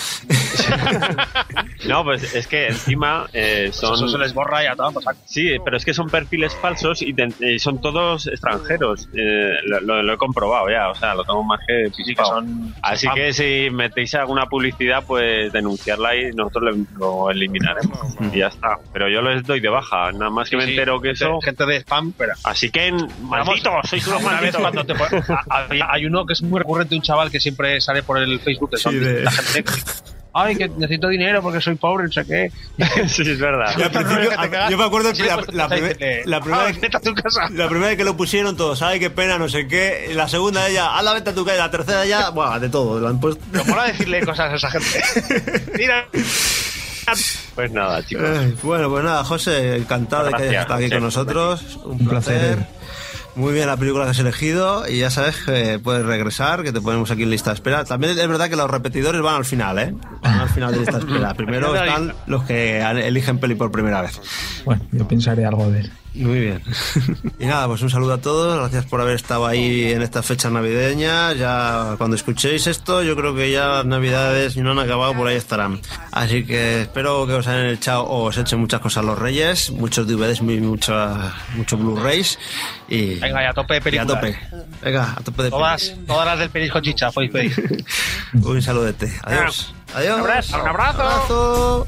No, pues es que encima eh, son... Eso se les borra y a todos. Sí, pero es que son perfiles falsos y, te- y son todos extranjeros. Eh, lo, lo- lo he comprobado ya, o sea, lo tengo más que Sí, que pisado. son... Así spam. que si metéis alguna publicidad, pues denunciarla y nosotros lo, lo eliminaremos. Y ya está. Pero yo les doy de baja, nada más que me Sí, entero que gente- eso... Gente de spam, pero... Así que, malditos, sois unos Una vez malditos. cuando te pon- a- había- hay uno que es muy recurrente, un chaval que siempre sale por el Facebook, que son Sí, de- la gente que- ay, que necesito dinero porque soy pobre, no sé qué. Sí, es verdad. Y al principio, yo me acuerdo Sí, que la, pues, la, pues, primer- eh, la primera ah, vez, vete a tu casa. la primera vez que lo pusieron todos, ay, qué pena, no sé qué. La segunda ella, haz la venta a tu casa. La tercera ya, buah, de todo. Lo han puesto. Pero mola decirle cosas a esa gente. Mira. Pues nada, chicos. Ay, bueno, pues nada, José, encantado de que hayas Gracias, estado aquí sí. con nosotros. Un, Un placer. placer. Muy bien la película que has elegido y ya sabes que puedes regresar, que te ponemos aquí en lista de espera. También es verdad que los repetidores van al final, ¿eh? Van al final de lista de espera. Primero están los que eligen peli por primera vez. Bueno, yo pensaré algo de él. Muy bien. Y nada, pues un saludo a todos. Gracias por haber estado ahí en estas fechas navideñas. Ya cuando escuchéis esto, yo creo que ya las navidades no han acabado, por ahí estarán. Así que espero que os hayan echado o os echen muchas cosas los Reyes, muchos D V Ds, muy, muchos, muchos Blu-rays. Y, Venga, y a tope de y a películas. tope. Venga, a tope de Todas, todas las del Peris con Chicha, podéis pedir. pelis. Un saludete. Adiós. Adiós. Un abrazo. Un abrazo. abrazo.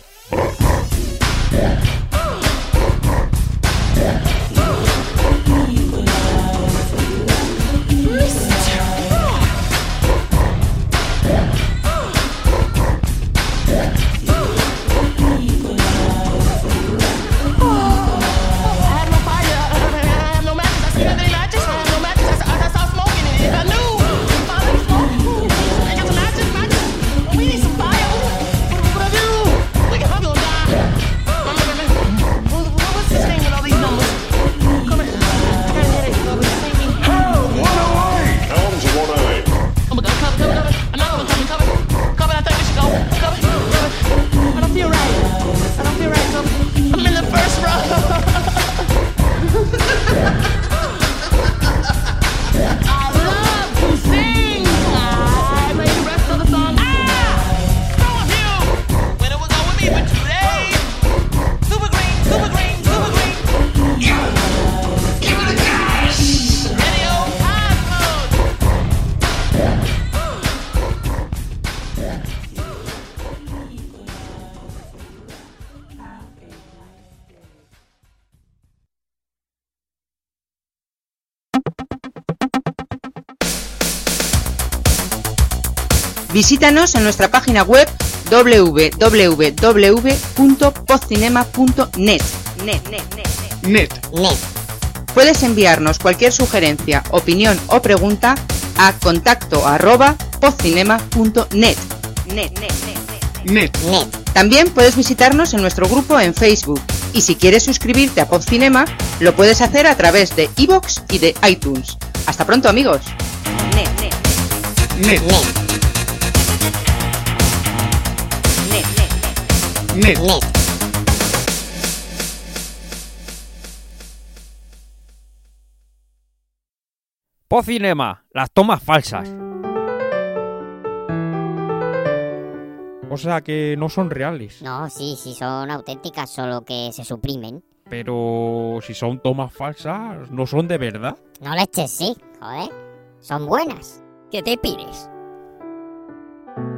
Visítanos en nuestra página web doble u doble u doble u punto podcinema punto net. Net, net, net, net. net. Puedes enviarnos cualquier sugerencia, opinión o pregunta a contacto arroba podcinema punto net. Net, net, net, net. net. También puedes visitarnos en nuestro grupo en Facebook y si quieres suscribirte a Podcinema lo puedes hacer a través de iVoox y de iTunes. Hasta pronto, amigos. Net, net, net. net. Net. Net. Podcinema, las tomas falsas. O sea que no son reales. No, sí, sí son auténticas, solo que se suprimen. Pero si son tomas falsas, no son de verdad. No leches, sí, joder. Son buenas. Que te pires.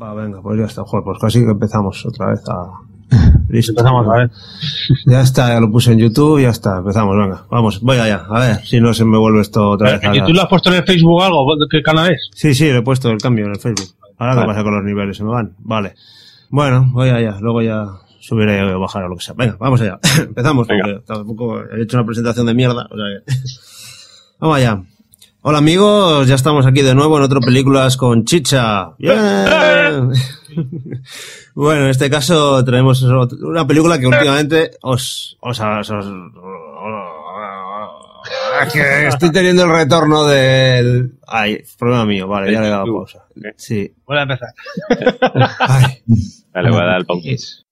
Va, venga, pues ya está. Joder, pues casi que empezamos otra vez a... Listo. Empezamos a ver. Ya está, ya lo puse en YouTube, ya está, empezamos, venga, vamos, voy allá, a ver si no se me vuelve esto otra vez. ¿En YouTube lo has puesto en el Facebook o algo? ¿Qué canal es? Sí, sí, le he puesto el cambio en el Facebook. Ahora vale. ¿Qué pasa con los niveles? ¿Se me van? Vale. Bueno, voy allá, luego ya subiré o bajaré o lo que sea. Venga, vamos allá. Empezamos, venga. Porque tampoco he hecho una presentación de mierda, o sea que... Vamos allá. Hola amigos, ya estamos aquí de nuevo en otro Películas con Chicha. ¡Bien! Bueno, en este caso traemos una película que últimamente os... os, os, os, os que estoy teniendo el retorno del... Ay, problema mío, vale, ya le he dado pausa. Sí. Voy a empezar. Ay. Vale, voy a dar el pausa.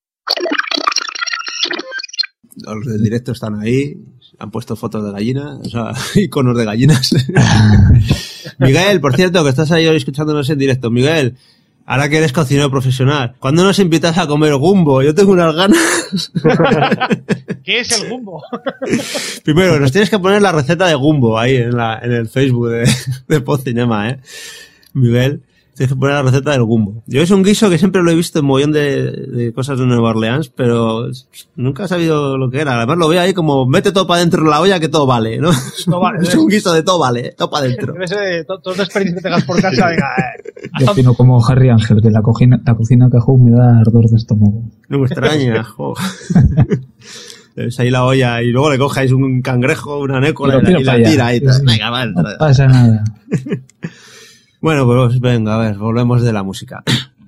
Los del directo están ahí, han puesto fotos de gallinas, o sea, iconos de gallinas. Miguel, por cierto, que estás ahí hoy escuchándonos en directo. Miguel, ahora que eres cocinero profesional, ¿cuándo nos invitas a comer gumbo? Yo tengo unas ganas. ¿Qué es el gumbo? Primero, nos tienes que poner la receta de gumbo ahí en, la, en el Facebook de, de Podcinema, ¿eh? Miguel, tienes que poner la receta del gumbo. Yo es un guiso que siempre lo he visto en mogollón de, de cosas de Nueva Orleans, pero nunca he sabido lo que era. Además lo veo ahí como mete todo para dentro de la olla que todo vale, ¿no? Todo vale, es un guiso de todo vale, todo para dentro. Debe ser todo, todo experiencia que tengas por casa, venga. Eh. Yo opino como Harry Ángel, que la cocina, la cocina Cajú me da ardor de estómago. No me extraña, jo. Es ahí la olla y luego le cojáis un cangrejo, una nécola y la, y la tira y tal. Venga, vale. No pasa nada. Bueno, pues venga, a ver, volvemos de la música.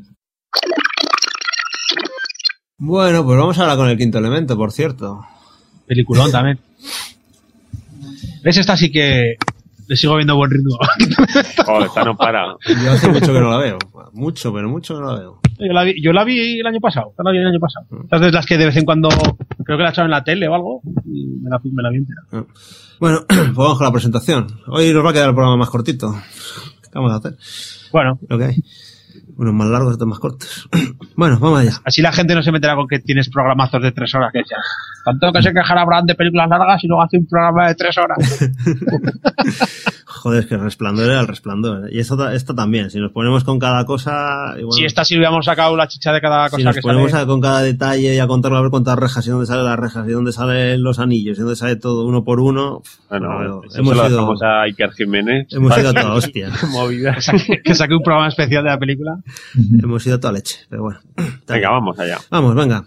Bueno, pues vamos ahora con El Quinto Elemento, por cierto. Peliculón también. ¿Ves? Esta sí que le sigo viendo buen ritmo. Joder, esta no para. Yo hace mucho que no la veo. Mucho, pero mucho que no la veo. Yo la vi, yo la vi el año pasado. Esta la vi el año pasado. Estas de las que de vez en cuando creo que la echaron en la tele o algo y me la, me la vi entera. Bueno, pues vamos con la presentación. Hoy nos va a quedar el programa más cortito. ¿Qué vamos a hacer? Bueno. Lo que hay. Unos más largos, otros más cortos. Bueno, vamos allá. Así la gente no se meterá con que tienes programazos de tres horas. Que ya. Tanto que se quejará Abraham de películas largas y luego hace un programa de tres horas. Joder, es que el Resplandor era el Resplandor. Y esto, esto también. Si nos ponemos con cada cosa... Bueno, si esta sí hubiéramos sacado la chicha de cada cosa si nos que ponemos sale... a, con cada detalle y a contarlo a ver cuántas rejas y dónde salen las rejas y dónde salen los anillos y dónde sale todo uno por uno... Bueno, bueno eso hemos se lo dejamos ido, a Iker Jiménez. Hemos ido a toda hostia. Movida. Que saque un programa especial de la película. Hemos ido a toda leche, pero bueno. Venga, vamos allá. Vamos, venga.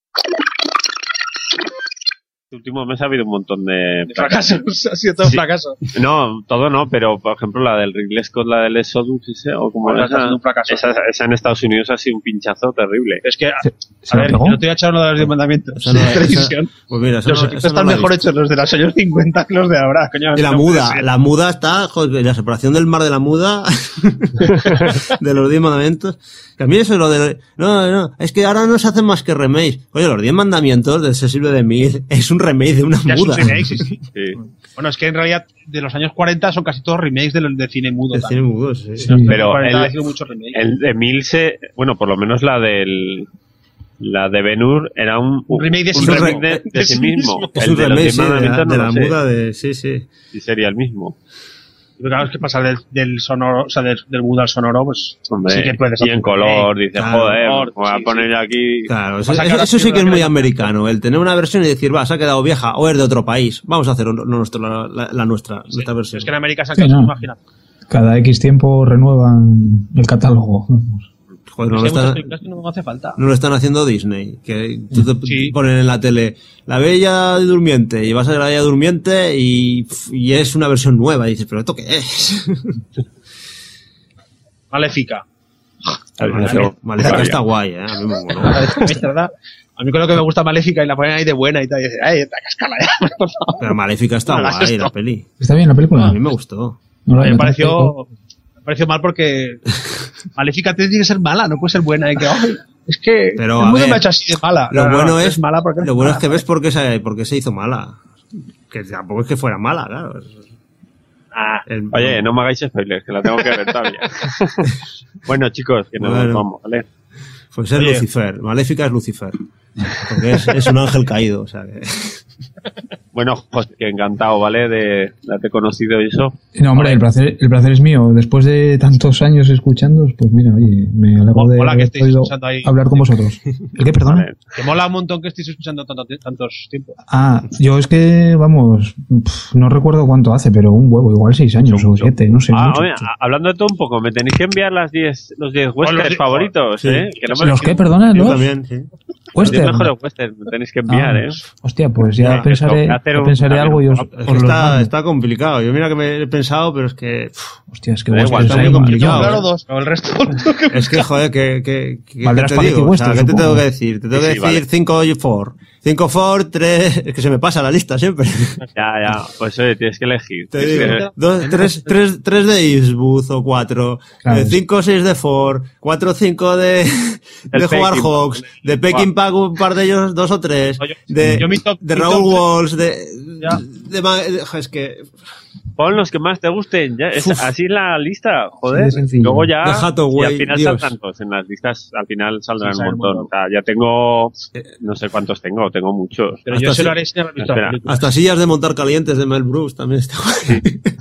Este último mes ha habido un montón de... de fracasos. Ha sido todo sí. fracaso. No, todo no, pero por ejemplo la del Ridley Scott, la del Exodus, ese, o como bueno, esa, ha sido un fracaso. Esa, esa en Estados Unidos ha sido un pinchazo terrible. Es que, a, a ver, no te voy a echar uno de los diez mandamientos. Esa no, esa, pues mira, los no, equipos están no mejor hechos los de los años cincuenta que los de ahora. Coño, y la muda, la muda está, joder, la separación del mar de la muda, de los diez mandamientos. Que a mí eso es lo de... No, no, es que ahora no se hacen más que remakes. Oye, los diez mandamientos del siglo de mil es un remake de una ya muda. Es un remake, sí, sí. Sí. Bueno, es que en realidad de los años cuarenta son casi todos remakes de, de cine mudo. De cine mudo, sí. sí. Pero cuarenta el, mucho el de mil se... Bueno, por lo menos la del... La de Ben-Hur era un, un remake de, un sí, remake de, de, de sí mismo. Es el un de remake los sí, de la, no de la sé. muda de... Sí, sí. Sí, sería el mismo. Pero claro, es que pasar del, del sonoro, o sea, del, del mudo al sonoro, pues hombre, sí que puedes y en color, dices, claro, joder, color, voy a sí, poner sí. aquí... Claro, eso, eso, eso sí que es muy americano, el tener una versión y decir, va, se ha quedado vieja, o es de otro país, vamos a hacer un, nuestro, la, la, la nuestra, sí, nuestra versión. Es que en América se ha quedado, sí, no. imagina. Cada X tiempo renuevan el catálogo. Joder, no, lo están, que no, hace falta. no lo están haciendo Disney, que tú te sí. ponen en la tele La Bella Durmiente y vas a ver La Bella Durmiente y, y es una versión nueva y dices, pero ¿esto qué es? Maléfica. Maléfica, Maléfica está guay, ¿eh? A mí me mola. Es verdad. A mí con lo que me gusta Maléfica y la ponen ahí de buena y tal, y dices, ay, esta cascala ya, por favor. Pero Maléfica está no guay, la peli. ¿Está bien la película? A mí me gustó. No, a mí me pareció... Me pareció mal porque Maléfica tiene que ser mala, no puede ser buena. Y que, oh, es que pero, el mundo ver, me ha hecho así de mala. Lo no, bueno, no, es, es, mala porque lo es bueno mala. es que ves por qué, se, por qué se hizo mala. Que tampoco es que fuera mala, claro. Ah, el, oye, no me hagáis spoilers, que la tengo que ver todavía. Bueno, chicos, que nos bueno, vamos, ¿vale? Pues es oye. Lucifer. Maléfica es Lucifer. Porque es, es un ángel caído, o sea que... Bueno, José, que encantado, ¿vale? De, de haberte conocido y eso. No, hombre, el placer, el placer es mío. Después de tantos años escuchándoos, pues mira, oye, me alegro de Mola que haber estéis podido escuchando ahí. hablar con vosotros. ¿El qué, perdón? Vale. Que mola un montón que estéis escuchando tanto, tantos tiempos. Ah, yo es que, vamos, pf, no recuerdo cuánto hace, pero un huevo, igual seis años o siete, no sé. Ah, mucho. oye, a- hablando de todo un poco, me tenéis que enviar las diez, los diez westerns los- favoritos, sí. ¿eh? Que no me ¿Los qué, perdona? Yo ¿Los? también, sí. Los diez ¿Western? mejores westerns me tenéis que enviar, Ah, ¿eh? Hostia, pues ya Sí, pensaré, que hacer ya un- pensaré también algo y os, un- Es os que los está, mando. está complicado. Yo mira que me he pensado, pero es que... pff, Hostia, es que Da Western igual, está está muy muy complicado. complicado. Claro, dos, pero el resto. Es que, joder, que, que, que, que Valdrá te Spaghetti digo, o sea, Western, ¿qué te tengo supongo. que decir? Te tengo Sí, que sí, decir vale. cinco y four. cinco for, tres... Es que se me pasa la lista siempre. Ya, ya. Pues oye, tienes que elegir. Te Tienes digo, que- dos, tres, tres, tres de Eastwood o cuatro, Claro. eh, cinco o seis de Ford, cuatro o cinco de, de Peking Howard Pack. Hawks, de Peking Pack un par de ellos, dos o tres, No, yo- de, yo mi top- de mi Raúl top- Walsh, de, Ya. de, Ma- de- es que, Pon los que más te gusten. Ya, es, Uf. así la lista, Sí, joder. de sencillo. Luego ya. De Hathaway, y al final Dios. saldrán todos. En las listas, al final saldrán Sí, un salen un montón. montón. O sea, ya tengo. No sé cuántos tengo, tengo muchos. Pero Hasta yo se sí. lo haré sin haber visto la Espera. película. hasta sillas de montar calientes de Mel Brooks también está guay.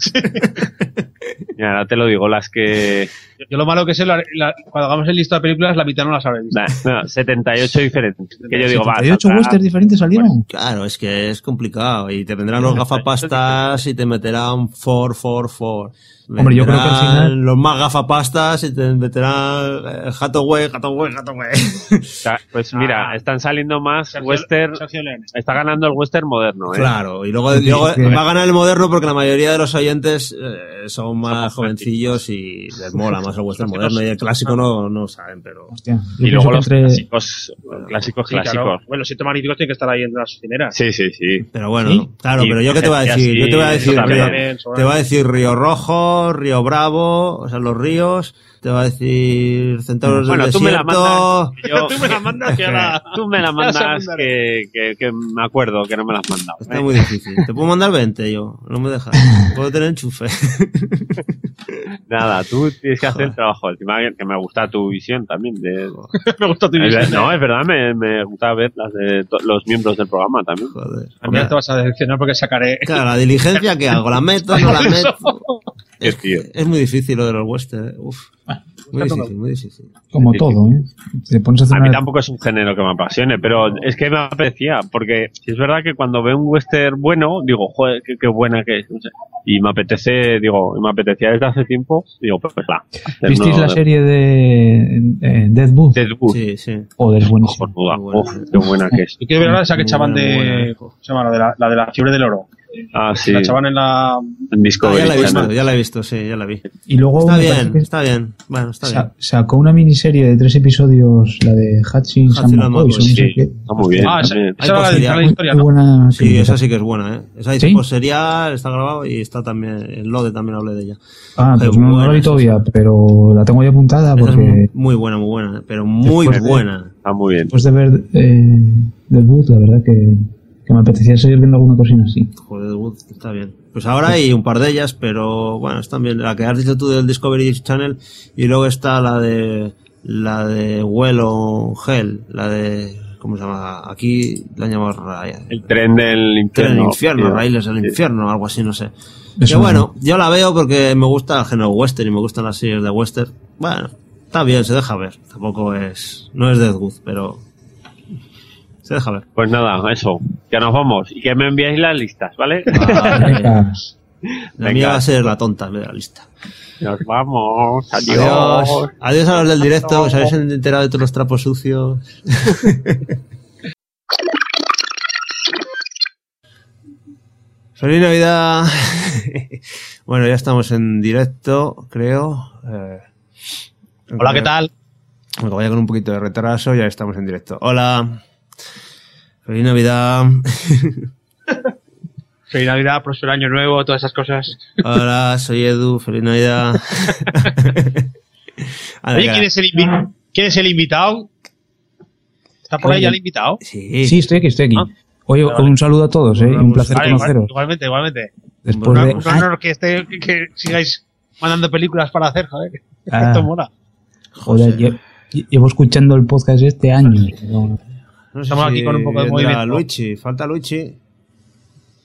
Y ahora te lo digo, las que. Yo, yo lo malo que sé, la- la- cuando hagamos el lista de películas, la mitad no las habré visto. Nah, no, setenta y ocho diferentes. Que yo digo, va. ¿setenta y ocho saldrá- westerns diferentes salieron? Claro, es que es complicado y te vendrán los gafapastas y te meterán four, four, four. Hombre, yo creo que al Vendrán final- los más gafapastas y te meterán eh, Hathaway, Hathaway, Hathaway. O sea, pues mira, Ah. están saliendo más Sergio- western. Sergio Leone. Está ganando el western moderno, ¿eh? Claro, y luego, Sí, luego es que- va a ganar el moderno porque la mayoría de los oyentes eh, son más jovencillos y les mola más el western moderno y el clásico no, no saben, pero... Hostia, yo Y luego pienso los que entre... clásicos, clásicos, Sí, clásicos. claro. Bueno, los siete magníficos tienen que estar ahí en las cineras. Sí, sí, sí. Pero bueno, ¿Sí? claro, Y pero yo qué te voy a gente decir, así, yo te voy a decir, eso también. Río, te voy a decir Río Rojo, Río Bravo, o sea, los ríos, te voy a decir Centauros Bueno, del tú me la Desierto. mandas. que yo- Tú me la mandas que ahora... Tú me la Ya se mandas mandaré. que, que, que me acuerdo que no me la has mandado. Está ¿eh? muy difícil. Te puedo mandar veinte yo, no me dejas. Puedo tener enchufe. Nada, tú tienes que hacer el trabajo. Encima que me gusta tu visión también. De... me gusta tu Es visión. ver- No, es verdad, me, me gusta ver las de to- los miembros del programa también. Joder. A mí ya te vas a decepcionar porque sacaré... Claro, la diligencia que hago, la meto, no la meto. Es, tío. Es muy difícil lo de los western, eh. Uf. Muy Bueno, difícil, muy difícil. Como Sí, todo, ¿eh? Te pones a hacer A mí una- tampoco es un género que me apasione, pero es que me apetecía, porque si es verdad que cuando veo un western bueno, digo, joder, qué, qué buena que es. no sé. Y me apetece, digo, me apetecía desde hace tiempo, digo, pues va. ¿Visteis la serie de eh, Deadwood? Deadwood. Sí, sí. Joder, es buenísimo. Cojonuda. Uf, qué buena que es. Y quiero ver ahora esa que Muy echaban buena, muy de... ¿Cómo se llama? La de la, la de la fiebre del oro. Ah, sí. La echaban en la... En Ah, Discovery ya la he visto, Channel. ya la he visto, sí, ya la vi. Y luego Está me parece bien, que está bien. Bueno, está bien. sa- sacó una miniserie de tres episodios, la de Hatching Hutchins Sam and McCoy, McCoy, no sé Sí, qué. está muy bien. Ah, esa, también. esa era la de poserial. la Muy- historia, muy ¿no? buena Sí, pinta. esa sí que es buena, ¿eh? Esa ¿Sí? tipo serial, está grabado y está también, en Lode también hablé de ella. Ah, Qué pues no, no la buena vi es todavía, pero la tengo ya apuntada Esa es muy, porque muy buena, muy buena, ¿eh? Pero muy Después de- buena. Está muy bien. después de ver eh, Deadwood, la verdad que, que me apetecía seguir viendo alguna cosina así. Joder, Wood, está bien. Pues ahora hay un par de ellas, pero bueno, están bien. La que has dicho tú del Discovery Channel y luego está la de la de Well on Hell, la de ¿cómo se llama? Aquí la han llamado Raya. El tren del Tren infierno. del infierno, tío. Raíles del Sí. infierno, algo así, no sé. Eso Que bueno, yo la veo porque me gusta el género western y me gustan las series de western. Bueno, está bien, se deja ver. Tampoco es, no es Deadwood, pero se deja ver. Pues nada, eso. Ya nos vamos. Y que me enviáis las listas, ¿vale? Venga, La Venga. mía va a ser la tonta en vez de la lista. Nos vamos. Adiós. Adiós. Adiós a los del directo, que os habéis enterado de todos los trapos sucios. Feliz Navidad. Bueno, ya estamos en directo, creo. Eh, Hola, ¿qué tal? Aunque vaya con un poquito de retraso, ya estamos en directo. Hola. Feliz Navidad. Feliz Navidad, próspero año nuevo, todas esas cosas. Hola, soy Edu. Feliz Navidad. Anda, Oye, que- ¿quién es el, invi- ¿quién es el invitado? ¿Está por ahí ya el invitado? Sí. sí, estoy aquí, estoy aquí. Ah, Oye, vale. un saludo a todos, ¿eh? Un placer Vale, igual- conoceros. igualmente, igualmente. Después Un, de... un honor que, esté, que, que sigáis mandando películas para hacer, joder. Ah. Esto mola. Joder, lle- llevo escuchando el podcast este año. No, No sé Estamos si aquí con un poco de vendrá movimiento. Luigi, falta Luigi.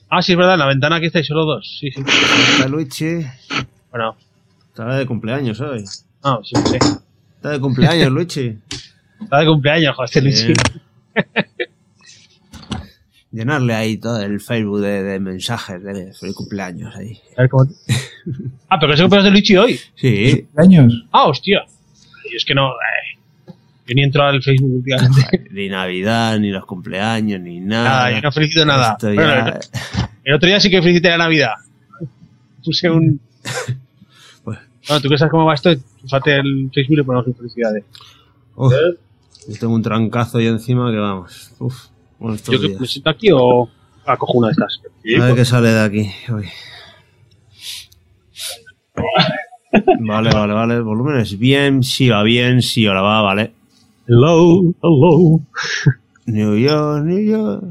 Ah, sí, es verdad, en la ventana aquí estáis solo dos. Sí, sí. Está Luigi. Bueno. Está de cumpleaños hoy. Ah, sí, sí. Está de cumpleaños, Luigi. Está de cumpleaños, joder, este Luigi. Llenarle ahí todo el Facebook de, de mensajes de feliz cumpleaños ahí. A ver cómo... Ah, pero que se cumpleaños de Luigi hoy. Sí. ¿Cumpleaños? Ah, hostia. Yo es que no... Eh, yo ni entro al Facebook últimamente. Ni Navidad, ni los cumpleaños, ni nada. Nada, yo no felicito nada. Esto Bueno, ya... el, el otro día sí que felicité la Navidad. Puse un... Pues... Bueno, tú que sabes cómo va esto, usate el Facebook y le ponemos felicidades. Uf, yo tengo un trancazo ahí encima que vamos. Uf, bueno, estos ¿Yo que días. me siento aquí o acojo una de estas? Sí, A ver pues. qué sale de aquí hoy. Vale, vale, vale. El volumen es bien, sí va bien, sí ahora va, vale. Hello, hello. New York, New York.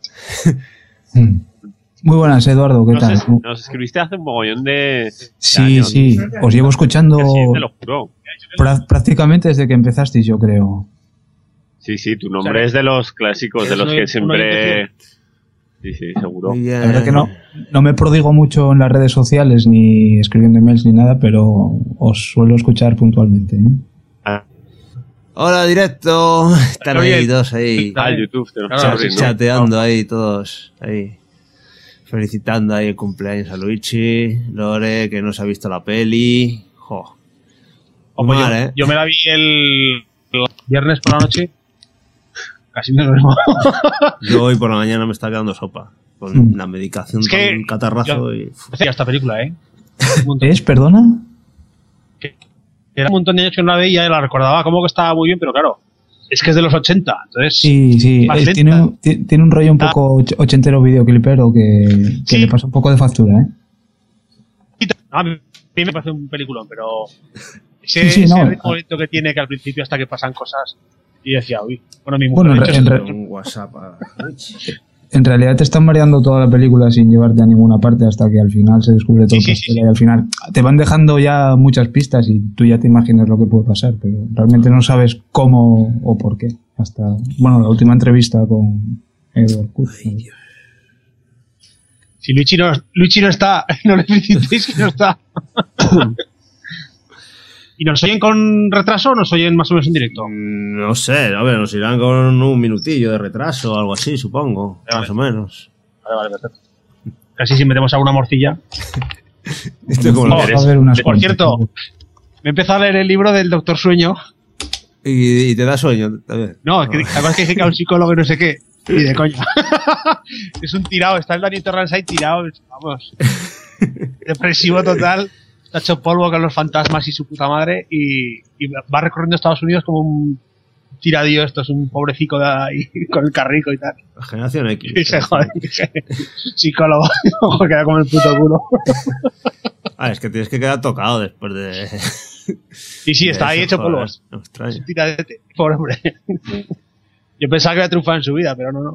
Muy buenas, Eduardo, ¿qué Nos, tal? es- nos escribiste hace un mogollón de, de Sí, años. sí, os llevo escuchando Que sí, te lo juro. prá- prácticamente desde que empezasteis, yo creo. Sí, sí, tu nombre es de los clásicos, de es los un- que un siempre... Sí, sí, seguro. Muy bien. La verdad que no, no me prodigo mucho en las redes sociales, ni escribiendo emails ni nada, pero os suelo escuchar puntualmente. ¿eh? Hola, directo. Están Oye, ahí todos ahí. Ah, el YouTube. Te lo Claro, sabes, Cha- ¿no? chateando ahí todos. Ahí. Felicitando ahí el cumpleaños a Luigi. Lore, que no se ha visto la peli. Jo. O Muy pues mal, yo, ¿eh? yo me la vi el, el viernes por la noche. Casi me duermo. Yo hoy por la mañana me está quedando sopa. Con Mm. la medicación, Es que con un catarrazo yo- y... Hacía esta película, ¿eh? Un montón, ¿Es? ¿Perdona? era un montón de años que no la veía y la recordaba como que estaba muy bien, pero claro, es que es de los ochenta, entonces... Sí, sí, más eh, lenta. tiene, un- ti- tiene un rollo un poco och- ochentero videoclipero que, que Sí. le pasa un poco de factura, ¿eh? A mí me parece un peliculón, pero ese, Sí, sí, ese no. ritmo lento que tiene que al principio hasta que pasan cosas y decía, uy, bueno, mi mujer Bueno, en, de re- hecho, en es- re- Un WhatsApp a Luigi. en realidad te están mareando toda la película sin llevarte a ninguna parte hasta que al final se descubre todo Sí, el sí, pastel sí, y al final te van dejando ya muchas pistas y tú ya te imaginas lo que puede pasar, pero realmente no sabes cómo o por qué. Hasta, bueno, la última entrevista con Edward Kurz. ¿no? si Luigi no, Luigi no está, no le felicitéis que no está. ¿Y nos oyen con retraso o nos oyen más o menos en directo? No sé, a ver, nos irán con un minutillo de retraso o algo así, supongo. Vale. Más o menos. Vale, vale, perfecto. Casi si metemos alguna morcilla. Esto como lo Va a quieres. haber unas Por cuantas. cierto, me he empezado a leer el libro del Doctor Sueño. Y, y te da sueño también. No, que, además que dije que era un psicólogo y no sé qué. Y de coña. Es un tirado, está el Daniel Torrance ahí tirado, vamos. Depresivo total. Está hecho polvo con los fantasmas y su puta madre. Y, y va recorriendo Estados Unidos como un tiradío. Esto es un pobrecico de ahí con el carrico y tal. La generación X. Y se jode. Psicólogo. Ojo, queda como el puto culo. Ah, es que tienes que quedar tocado después de... Y sí, está de ahí eso, hecho joder, polvo. No me extraña. Es un tiradete. Pobre hombre. Yo pensaba que había triunfado en su vida, pero no, no.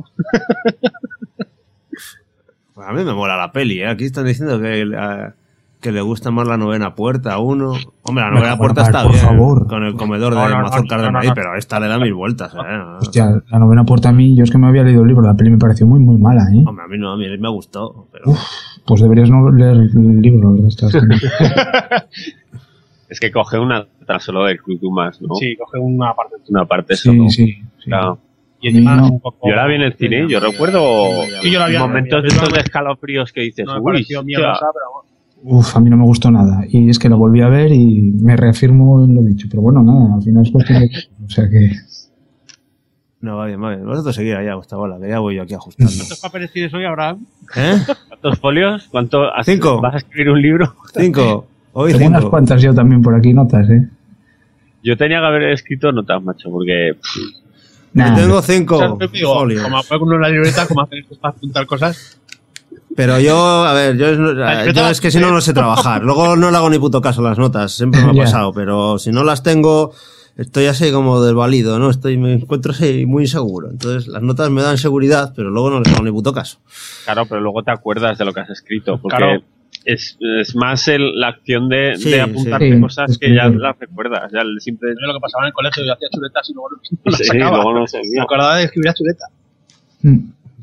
Pues a mí me mola la peli, ¿eh? Aquí están diciendo que, eh, que le gusta más la novena puerta a uno. Hombre, la novena Bueno, puerta Mar, está por bien. favor. Con el comedor No, de no, no, mazorcas no, de no, maíz, no. pero esta le da mil vueltas, ¿eh? No. Hostia, la novena puerta a mí, yo es que me había leído el libro, la peli me pareció muy, muy mala, ¿eh? Hombre, a mí no, a mí me gustó. Pero... Pues deberías no leer el libro, la verdad. Estás- Es que coge una tan solo del Club más, ¿no? Sí, coge una parte. Una parte solo. Sí, sí. sí. Claro. Y encima No. es un poco... Yo la vi en el cine y yo recuerdo Sí, yo la vi en el momentos de cine. estos de escalofríos que dices, No me uy, pareció hostia. mierdosa, pero bueno. Uf, a mí no me gustó nada. Y es que la volví a ver y me reafirmo en lo dicho. Pero bueno, nada, al final es cuestión de... O sea que... No, va bien, va bien. Vosotros seguir allá, Gustavo, la que ya voy yo aquí ajustando. ¿Cuántos papeles tienes hoy, Abraham? ¿Eh? ¿Cuántos folios? ¿Cuánto has- Cinco. ¿Vas a escribir un libro? Cinco. Hoy Tengo unas cinco. cuantas yo también por aquí, notas, ¿eh? Yo tenía que haber escrito notas, macho, porque pff, Yo Nah, tengo O sea, cinco te digo, folios. como apago uno en la libreta, como hacen estos para apuntar cosas. Pero yo, a ver, yo, es- libreta- yo es que si no, no sé trabajar. Luego no le hago ni puto caso a las notas, siempre me ha Ya. pasado, pero si no las tengo, estoy así como desvalido, ¿no? Estoy, me encuentro así muy inseguro. Entonces, las notas me dan seguridad, pero luego no les hago ni puto caso. claro, pero luego te acuerdas de lo que has escrito, porque Claro. es, es más el- la acción de, Sí, de apuntarte sí. cosas Es que que- ya las recuerdas. Ya el simple... Yo lo que pasaba en el colegio, yo hacía chuletas y luego no las Sí, sacaba. luego no Me seguía. acordaba de escribir a chuleta. mm,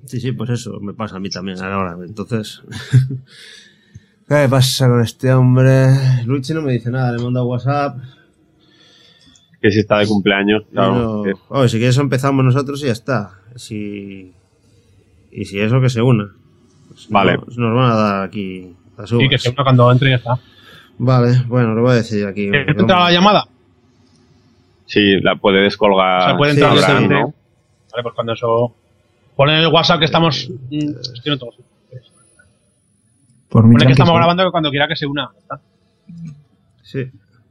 Sí, sí, pues eso me pasa a mí también ahora. Entonces, ¿qué pasa con este hombre? Luigi no me dice nada, le mando WhatsApp. Que si está de cumpleaños, claro. No, oye, si quieres empezamos nosotros y ya está. Si, y si eso, que se una. Pues vale. Nos, nos van a dar aquí las uvas. Sí, que se una cuando entre y ya está. Vale, bueno, lo voy a decir aquí. ¿Quieres entrar a la llamada? Sí, la puede descolgar. O sea, puede entrar sí, Abraham, sí, ¿no? Vale, pues cuando eso... Pon en el WhatsApp que estamos... Estoy en todos. Por mi Pone que estamos sí. grabando que cuando quiera que se una. ¿Está? Sí.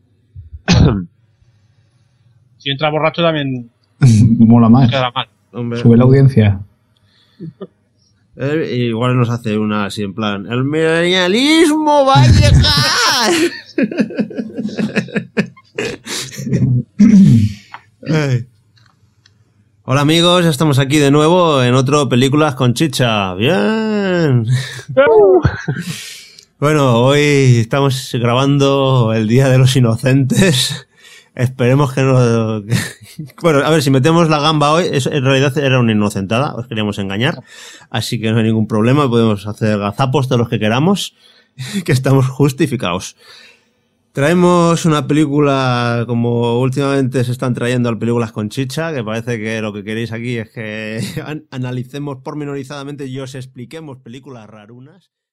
Si entra borracho también... Mola más. Queda mal. Hombre. Sube la audiencia. Eh, igual nos hace una así en plan, el milenialismo va a llegar. Ay. Hola amigos, estamos aquí de nuevo en otro Películas con Chicha. Bien. Bueno, hoy estamos grabando el Día de los Inocentes. Esperemos que no... Bueno, a ver, si metemos la gamba hoy, eso en realidad era una inocentada, os queríamos engañar, así que no hay ningún problema, podemos hacer gazapos todos los que queramos, que estamos justificados. Traemos una película, como últimamente se están trayendo al Películas con Chicha, que parece que lo que queréis aquí es que analicemos pormenorizadamente y os expliquemos películas rarunas.